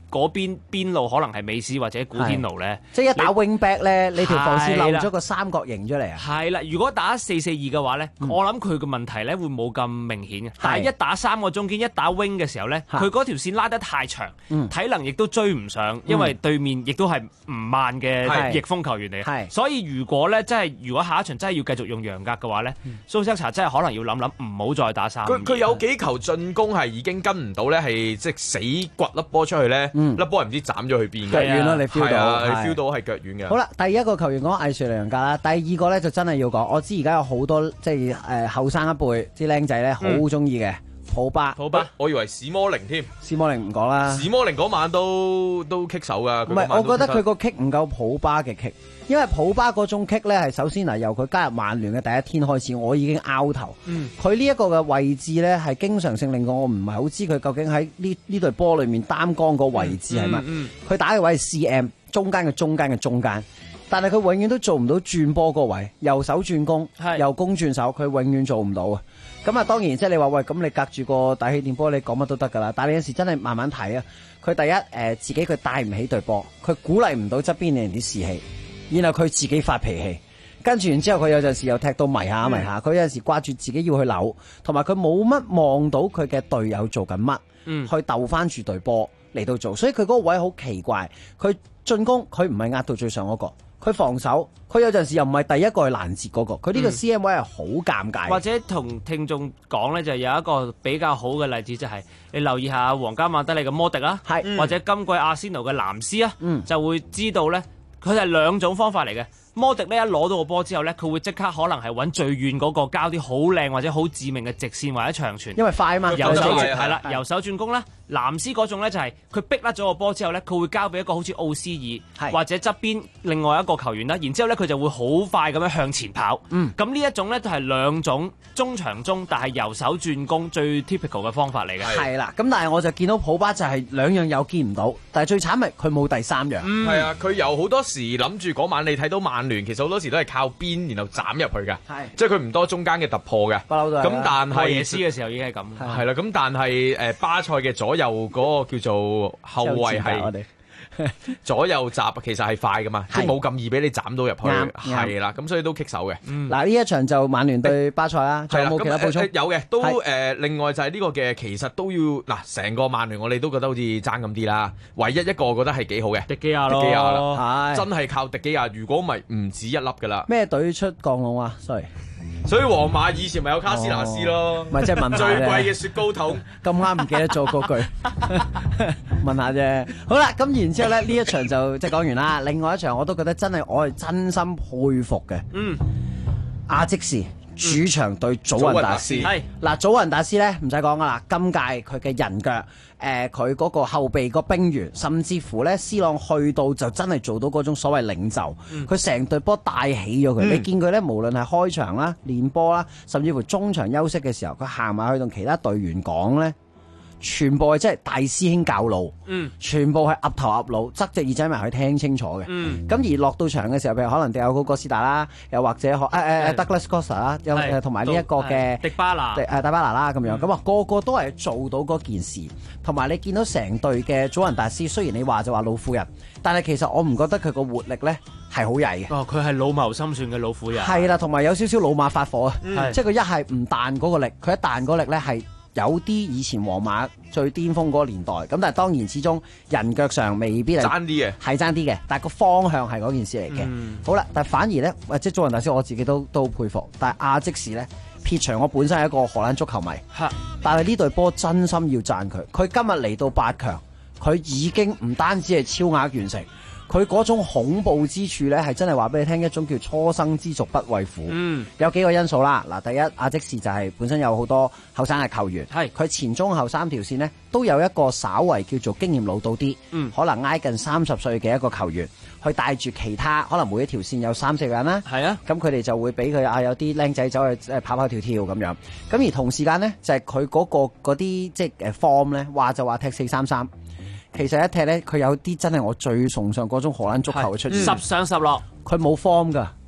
嗰邊路可能係美斯或者古天奴咧， 即係一打 wing back 咧，你條防線漏咗個三角形出嚟啊！ 係啦，如果打4-4-2嘅話咧，我諗佢嘅問題咧會冇咁明顯嘅。但係一打3個中堅，一打 wing 嘅時候咧，佢嗰條線拉得太長，體能亦都追唔上，因為對面亦都係唔慢嘅翼鋒球員嚟。所以如果咧如果下一場真係要繼續用楊格嘅話咧，蘇斯克查真係可能要諗唔好再打3。 佢有幾球進攻係已經跟唔到咧，係即係死掘粒波出去咧，粒波係唔知斬咗去邊嘅。 腳遠咯，你 feel 到， 你 feel 到係腳遠嘅。 好啦，第一個球員講藝術楊格啦，第二個咧就真係要講，我知而家有好多即係後生一輩啲僆仔咧好中意嘅普巴， 我以為史摩寧添， 史摩寧唔講啦， 史摩寧嗰晚都棘手噶。 唔係，我覺得佢個棘唔夠普巴嘅棘，因為普巴嗰種棘咧係首先由佢加入曼聯嘅第一天開始，我已經拗頭。佢呢一個嘅位置咧係經常性令我唔係好知佢究竟喺呢隊波裏面擔綱個位置係乜。佢打嘅位係 CM 中間嘅中間嘅中間。但係佢永遠都做唔到轉波嗰位，右手轉攻，右攻轉手，佢永遠做唔到啊！咁啊，當然即係你話喂，咁你隔住個大氣電波，你講乜都得噶啦。但係你有時真係慢慢睇啊！佢第一自己佢帶唔起隊波，佢鼓勵唔到側邊嘅人啲士氣，然後佢自己發脾氣，跟住然之後佢有陣時又踢到迷下，佢有陣時掛住自己要去扭，同埋佢冇乜望到佢嘅隊友做緊乜，去鬥翻住隊波嚟到做，所以佢嗰個位好奇怪。佢進攻佢唔係壓到最上嗰個。佢防守，佢有陣時又唔係第一個去攔截嗰個，佢呢個 CM 位係好尷尬。 或者同聽眾講咧，就有一個比較好嘅例子，就係你留意下皇家馬德里嘅摩迪啦，或者今季阿仙奴嘅藍斯啊，就會知道咧，佢係兩種方法嚟嘅。摩迪呢一攞到個波之後呢，佢會即刻可能係揾最遠嗰個交啲好靚或者好致命嘅直線或者長傳， 因為快啊嘛， 右手係啦，右手轉攻啦。藍斯嗰種呢就係佢逼甩咗個波之後呢，佢會交俾一個好似奧斯爾或者側邊另外一個球員啦，然之後呢佢就會好快咁樣向前跑。咁呢一種呢就係兩種中長中，但係右手轉攻最 typical 嘅方法嚟嘅。 係啦，咁但係我就見到普巴就係兩樣有見唔到，但係最慘係佢冇第三樣。 係啊，佢有好多時諗住嗰晚你睇到曼聯其實好多時都係靠邊然後斬入去嘅，即係佢唔多中間嘅突破嘅。咁但係耶斯嘅時候已經係咁。 係啦，咁但係巴塞嘅左右嗰個叫做後衛係左右閘，其實係快噶嘛，即係冇咁易俾你斬到入去。係啦，咁所以都棘手嘅。 嗱呢一場就曼聯對巴塞啦，仲有冇其他補充？ 有嘅，都另外就係呢個嘅，其實都要嗱成個曼聯我哋都覺得好似爭咁啲啦。唯一一個我覺得係幾好嘅， 迪基亞咯， 真係靠迪基亞，如果唔係唔止一粒噶啦。 咩隊出降龍啊 ？sorry。 所以皇馬以前咪有卡斯拿斯咯， 咪即係問最貴嘅雪糕筒， 咁啱唔記得咗嗰句，問下啫。好啦，咁然之後咧呢一場就即係講完啦。另外一場我都覺得真係我係真心佩服嘅，阿積士主場對祖雲達斯。係嗱，祖雲達斯咧唔使講噶啦，今屆佢嘅人腳。佢嗰個後備個兵員，甚至乎咧，C 朗去到就真係做到嗰種所謂領袖，佢成隊波帶起咗佢。你見佢咧，無論係開場啦、練波啦，甚至乎中場休息嘅時候，佢行埋去同其他隊員講咧，全部係真係大師兄教路，全部係噏頭噏腦，側隻耳仔埋去聽清楚嘅。咁而落到場嘅時候，譬如可能迪奧高哥斯達啦，又或者Douglas Costa 啦，又同埋呢一個嘅迪巴拿巴拿啦咁樣，咁啊個個都係做到嗰件事。同埋你見到成隊嘅祖雲達斯，雖然你話就話老婦人，但係其實我唔覺得佢個活力咧係好曳嘅。 哦，佢係老謀深算嘅老婦人。 係啦，同埋有少少老馬發火啊！即係佢一係唔彈嗰個力，佢一彈嗰個力咧係有啲以前皇馬最巔峰嗰個年代。咁但係當然始終人腳上未必係爭啲嘅， 係爭啲嘅，但係個方向係嗰件事嚟嘅。好啦，但係反而咧，即係祖雲達斯我自己都佩服，但係阿積士咧。撇除我本身係一個荷蘭足球迷，但係呢隊波真心要讚佢。佢今日嚟到8強，佢已經唔單止係超額完成，佢嗰種恐怖之處呢，係真係話俾你聽，一種叫初生之犢不畏虎。有幾個因素啦。嗱，第一，阿積士就係本身有好多後生嘅球員，佢前中後3條線呢，都有一個稍為叫做經驗老道啲，可能挨近30歲嘅一個球員。去帶住其他，可能每一條線有3-4個人啦。係啊，咁佢哋就會俾佢有啲僆仔走去跑跑跳跳咁樣。咁而同時間呢，就係佢嗰啲即係form 咧，話就話踢4-3-3。其實一踢咧，佢有啲真係我最崇尚嗰種荷蘭足球嘅出現。 10上10落， 佢冇 form 㗎。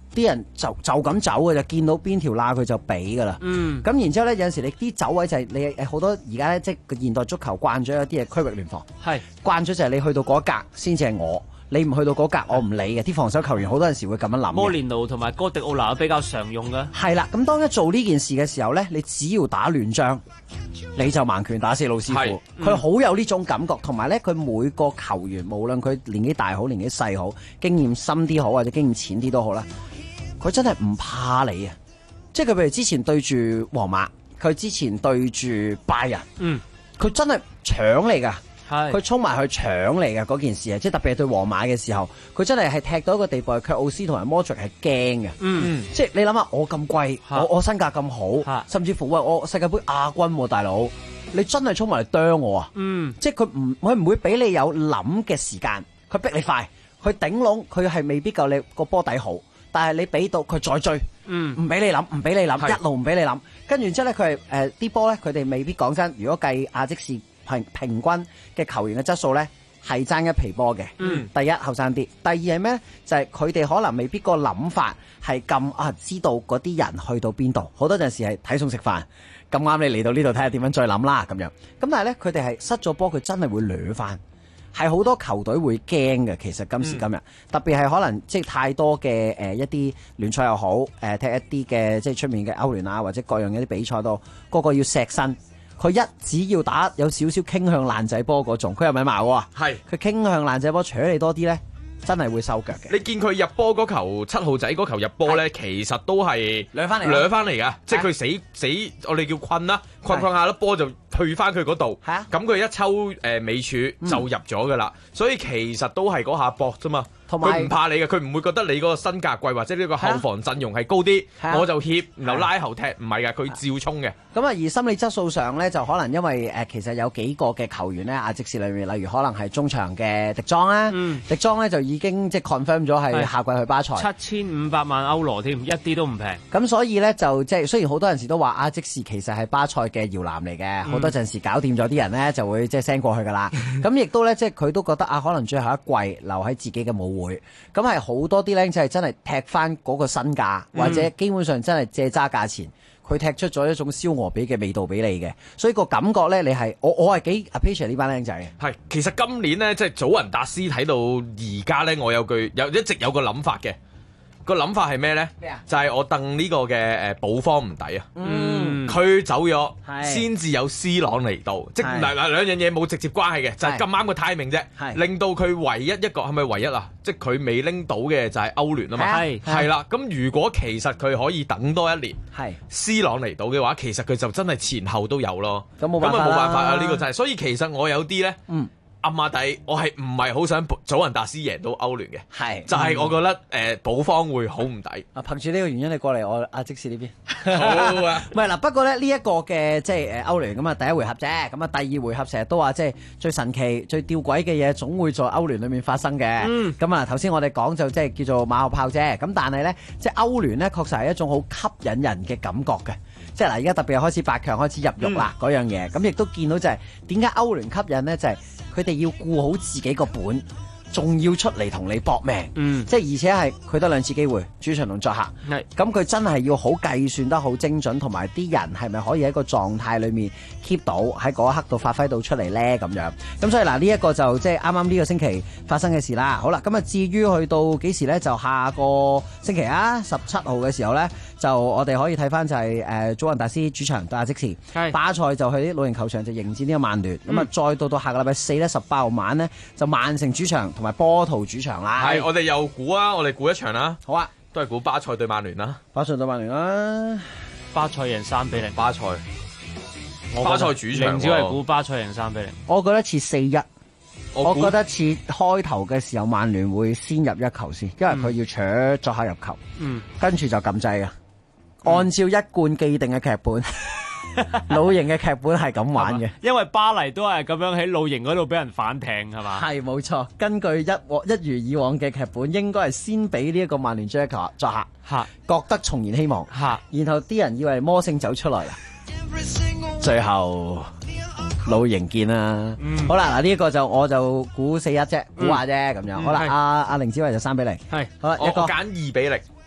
啲人就咁走嘅，就見到邊條罅佢就俾噶啦。咁然之後咧，有陣時你啲走位就係你好多而家咧，即係個現代足球慣咗一啲嘅區域聯防，係慣咗就係你去到嗰一格先至係我。你唔去到嗰格，我唔理嘅。啲防守球員好多陣時會咁樣諗。 摩連奴同埋哥迪奧拿比較常用嘅。 係啦，咁當一做呢件事嘅時候咧，你只要打亂章，你就盲拳打死老師傅。佢好有呢種感覺，同埋咧，佢每個球員無論佢年紀大好、年紀細好、經驗深啲好或者經驗淺啲都好啦，佢真係唔怕你啊！即係佢譬如之前對住皇馬，佢之前對住拜仁，佢真係搶你㗎。佢衝埋去搶嚟嘅嗰件事啊！即係特別係對皇馬嘅時候，佢真係踢到一個地步，係卻奧斯同埋摩迪係驚嘅。即係你諗下，我咁貴，我身價咁好，甚至乎喂我世界盃亞軍喎，大佬，你真係衝埋嚟啄我啊！即係佢唔會俾你有諗嘅時間，佢逼你快，佢頂籠，佢係未必夠你個波底好，但係你俾到佢再追，唔俾你諗，唔俾你諗，一路唔俾你諗，跟住之後咧，佢係啲波咧，佢哋未必講真，如果計亞積士平均嘅球員嘅質素咧，係爭一皮波嘅。第一後生啲，第二係咩？就係佢哋可能未必個諗法係咁知道嗰啲人去到邊度。好多陣時係睇餸食飯，咁啱你嚟到呢度睇下點樣再諗啦咁樣。咁但係咧，佢哋係失咗波，佢真係會掠翻。係好多球隊會驚嘅。其實今時今日，特別係可能即係太多嘅一啲聯賽又好，踢一啲嘅即係出面嘅歐聯啊，或者各樣一啲比賽都個個要錫身。佢只要打有少少傾向爛仔波嗰種，佢又咪矛喎？係佢傾向爛仔波，除咗你多啲咧，真係會收腳嘅。 你見佢入波嗰球7號仔嗰球入波咧，其實都係掠翻嚟噶，即係佢死我哋叫困啦，困下粒波就去翻佢嗰度。咁佢一抽尾柱就入咗噶啦，所以其實都係嗰下搏啫嘛。佢唔怕你嘅，佢唔會覺得你嗰個身價貴或者呢個後防陣容係高啲，我就協然後拉後踢，唔係㗎，佢照衝嘅。 咁啊，而心理質素上咧，就可能因為其實有幾個嘅球員咧，亞積士裏面，例如可能係中場嘅迪莊啦，迪莊咧就已經即係 confirm 咗係下季去巴塞 ，7500萬歐羅添，一啲都唔平。 咁所以咧就即係雖然好多陣時都話亞積士其實係巴塞嘅搖籃嚟嘅，好多陣時搞掂咗啲人咧就會即係 send 過去㗎啦。咁亦都咧即係佢都覺得可能最後一季留喺自己嘅母會，咁係好多啲僆仔係真係踢翻嗰個身價，或者基本上真係借揸價錢，佢踢出咗一種燒鵝髀嘅味道俾你嘅，所以個感覺咧，你係我係幾 appreciate 呢班僆仔嘅。 係，其實今年咧，即係祖雲達斯睇到而家咧，我一直有個諗法嘅。個諗法係咩咧？就係我戥呢個嘅保方唔抵啊！佢走咗，先至有 C 朗嚟到，即係嗱兩樣嘢冇直接關係嘅，就係咁啱個 timing 啫，令到佢唯一一個係咪唯一啊？即係佢未拎到嘅就係歐聯啊嘛，係啦。咁如果其實佢可以等多一年，C 朗嚟到嘅話，其實佢就真係前後都有咯。咁冇辦法啊！呢個就係，所以其實我有啲咧。暗下底，我係唔係好想祖雲達斯贏到歐聯嘅？就係我覺得保方會好唔抵。 憑住呢個原因，你過嚟我亞積士呢邊。 好啊， 唔係嗱，不過咧呢一個嘅即係歐聯咁啊，第一回合啫。咁啊，第二回合成日都話即係最神奇、最吊詭嘅嘢，總會在歐聯裏面發生嘅。咁啊，頭先我哋講就即係叫做馬後炮啫。咁但係咧，即係歐聯咧，確實係一種好吸引人嘅感覺嘅。即係嗱，而家特別係開始8強開始入獄啦嗰樣嘢。咁亦都見到就係點解歐聯吸引咧，就係佢哋要顧好自己個本，仲要出嚟同你搏命，即係而且係佢得2次機會，主場同作客，咁佢真係要好計算得好精準，同埋啲人係咪可以喺個狀態裏面 keep 到喺嗰一刻度發揮到出嚟咧咁樣。咁所以嗱呢一個就即係啱啱呢個星期發生嘅事啦。好啦，咁啊至於去到幾時咧，就下個星期啊17號嘅時候咧，就我哋可以睇翻就係祖雲達斯主場對亞積士，巴塞就去啲老營球場就迎戰呢個曼聯。咁啊再到下個禮拜4咧18號晚咧就曼城主場同埋波圖主場啦。 係，我哋又估啊，我哋估一場啦。好啊，都係估巴塞對曼聯啦。 巴塞對曼聯啦， 巴塞贏3-0。 巴塞主場， 凌只係估巴塞贏3-0。 我覺得似4-1。我覺得似開頭嘅時候，曼聯會先入一球先，因為佢要搶作客入球。跟住就撳掣嘅。按照一貫既定嘅劇本，老營嘅劇本係咁玩嘅。 因為巴黎都係咁樣喺老營嗰度俾人反艇係嘛？ 係冇錯，根據一如以往嘅劇本，應該係先俾呢一個曼聯追一球作客，覺得重燃希望，然後啲人以為魔星走出來啦，最後老營見啦。好啦，嗱呢一個就我就估4-1啫，估下啫咁樣。好啦，阿凌子維就3-0。 係， 好啦， 我揀2-0。 係。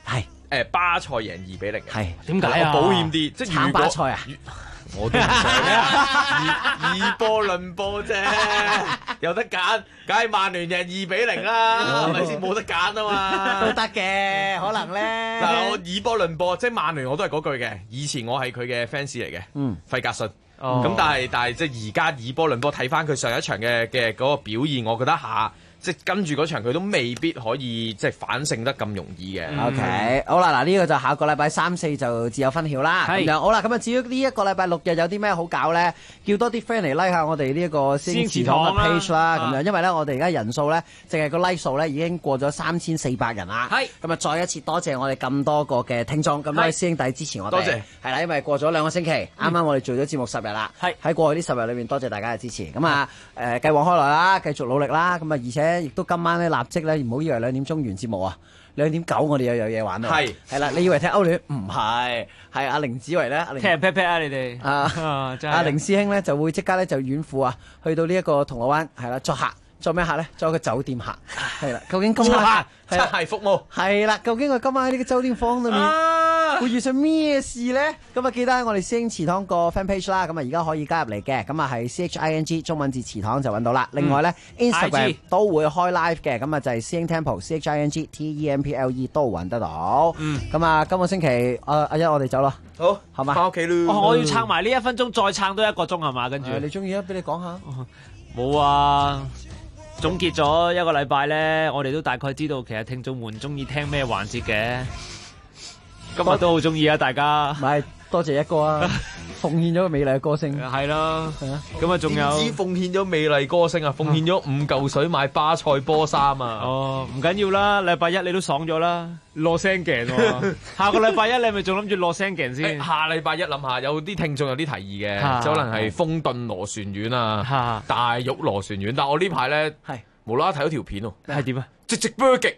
巴塞贏2-0嘅。 係點解啊？ 保險啲，即係撐巴塞啊！ 我都唔想啊，以波論波啫，有得揀，梗係曼聯贏2-0啦，係咪先？冇得揀啊嘛， 都得嘅，可能咧。 嗱，我以波論波，即係曼聯我都係嗰句嘅，以前我係佢嘅 fans 嚟嘅，費格遜。咁但係即係而家以波論波，睇翻佢上一場嘅嗰個表現，我覺得即係跟住嗰場佢都未必可以即係反勝得咁容易嘅。 OK， 好啦，嗱呢個就下個禮拜3、4就自有分曉啦。咁樣好啦，咁啊至於呢一個禮拜6日有啲咩好搞咧？叫多啲 friend 嚟 like 下我哋呢一個師兄祠堂嘅 page 啦。咁樣因為咧我哋而家人數咧，淨係個 like 數咧已經過咗3400人啦。係咁啊，再一次多謝我哋咁多個嘅聽眾，咁多位師兄弟支持我哋。多謝。係啦，因為過咗2個星期，啱啱我哋做咗節目10日啦。係喺過去呢10日裏面，多謝大家嘅支持。咁啊繼往開來啦，繼續努力啦。咁啊而且亦都今晚咧立即咧，唔好以為2點鐘完節目啊，2點9我哋又有嘢玩啦。係啦，你以為踢歐聯？唔係，係阿凌子維咧，踢人 pat pat 啊！你哋阿凌師兄咧就會即刻咧就遠赴啊，去到呢一個銅鑼灣係啦作客。做咩客咧？做一個酒店客，係啦。究竟今晚擦鞋服務係啦。究竟我今晚喺呢個酒店房裏面會遇上咩事咧？咁啊，記得喺我哋師兄祠堂個 fan page 啦。咁啊，而家可以加入嚟嘅。咁啊，係 CHING 中文字祠堂就揾到啦。另外咧 ，Instagram 都會開 live 嘅。咁啊，就係師兄 Temple CHING TEMPLE 都揾得到。咁啊，今個星期阿一我哋走啦。 好， 係嘛？ 翻屋企咯。 我要撐埋呢1分鐘，再撐多1個鐘係嘛？跟住你中意啊？俾你講下。 冇啊。總結咗1個禮拜咧，我哋都大概知道其實聽眾們中意聽咩環節嘅。今日都好中意啊，大家。 唔係，多謝一個啊，奉獻咗個美麗嘅歌聲。 係咯，咁啊仲有點知奉獻咗美麗歌聲啊，奉獻咗5嚿水買巴塞波衫啊。 哦，唔緊要啦，禮拜1你都爽咗啦，落聲鏡喎。下個禮拜1你係咪仲諗住落聲鏡先？ 下禮拜1諗下，有啲聽眾有啲提議嘅，就可能係豐頓螺旋丸啊，大玉螺旋丸。但我呢排咧無啦啦睇到條片喎， 係點啊？ 直 burger，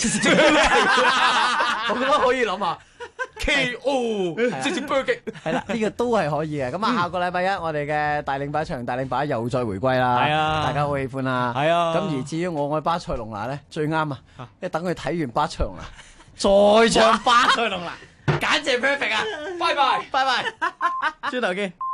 我覺得可以諗下。K.O. 直接 burger 係啦，呢個都係可以嘅。咁啊，下個禮拜1我哋嘅大領把場大領把又再回歸啦。係啊，大家好喜歡啦。係啊。咁而至於我愛巴塞隆拿咧，最啱啊！一等佢睇完巴塞隆拿，再唱巴塞隆拿，簡直 perfect 啊！拜拜，拜拜，轉頭見。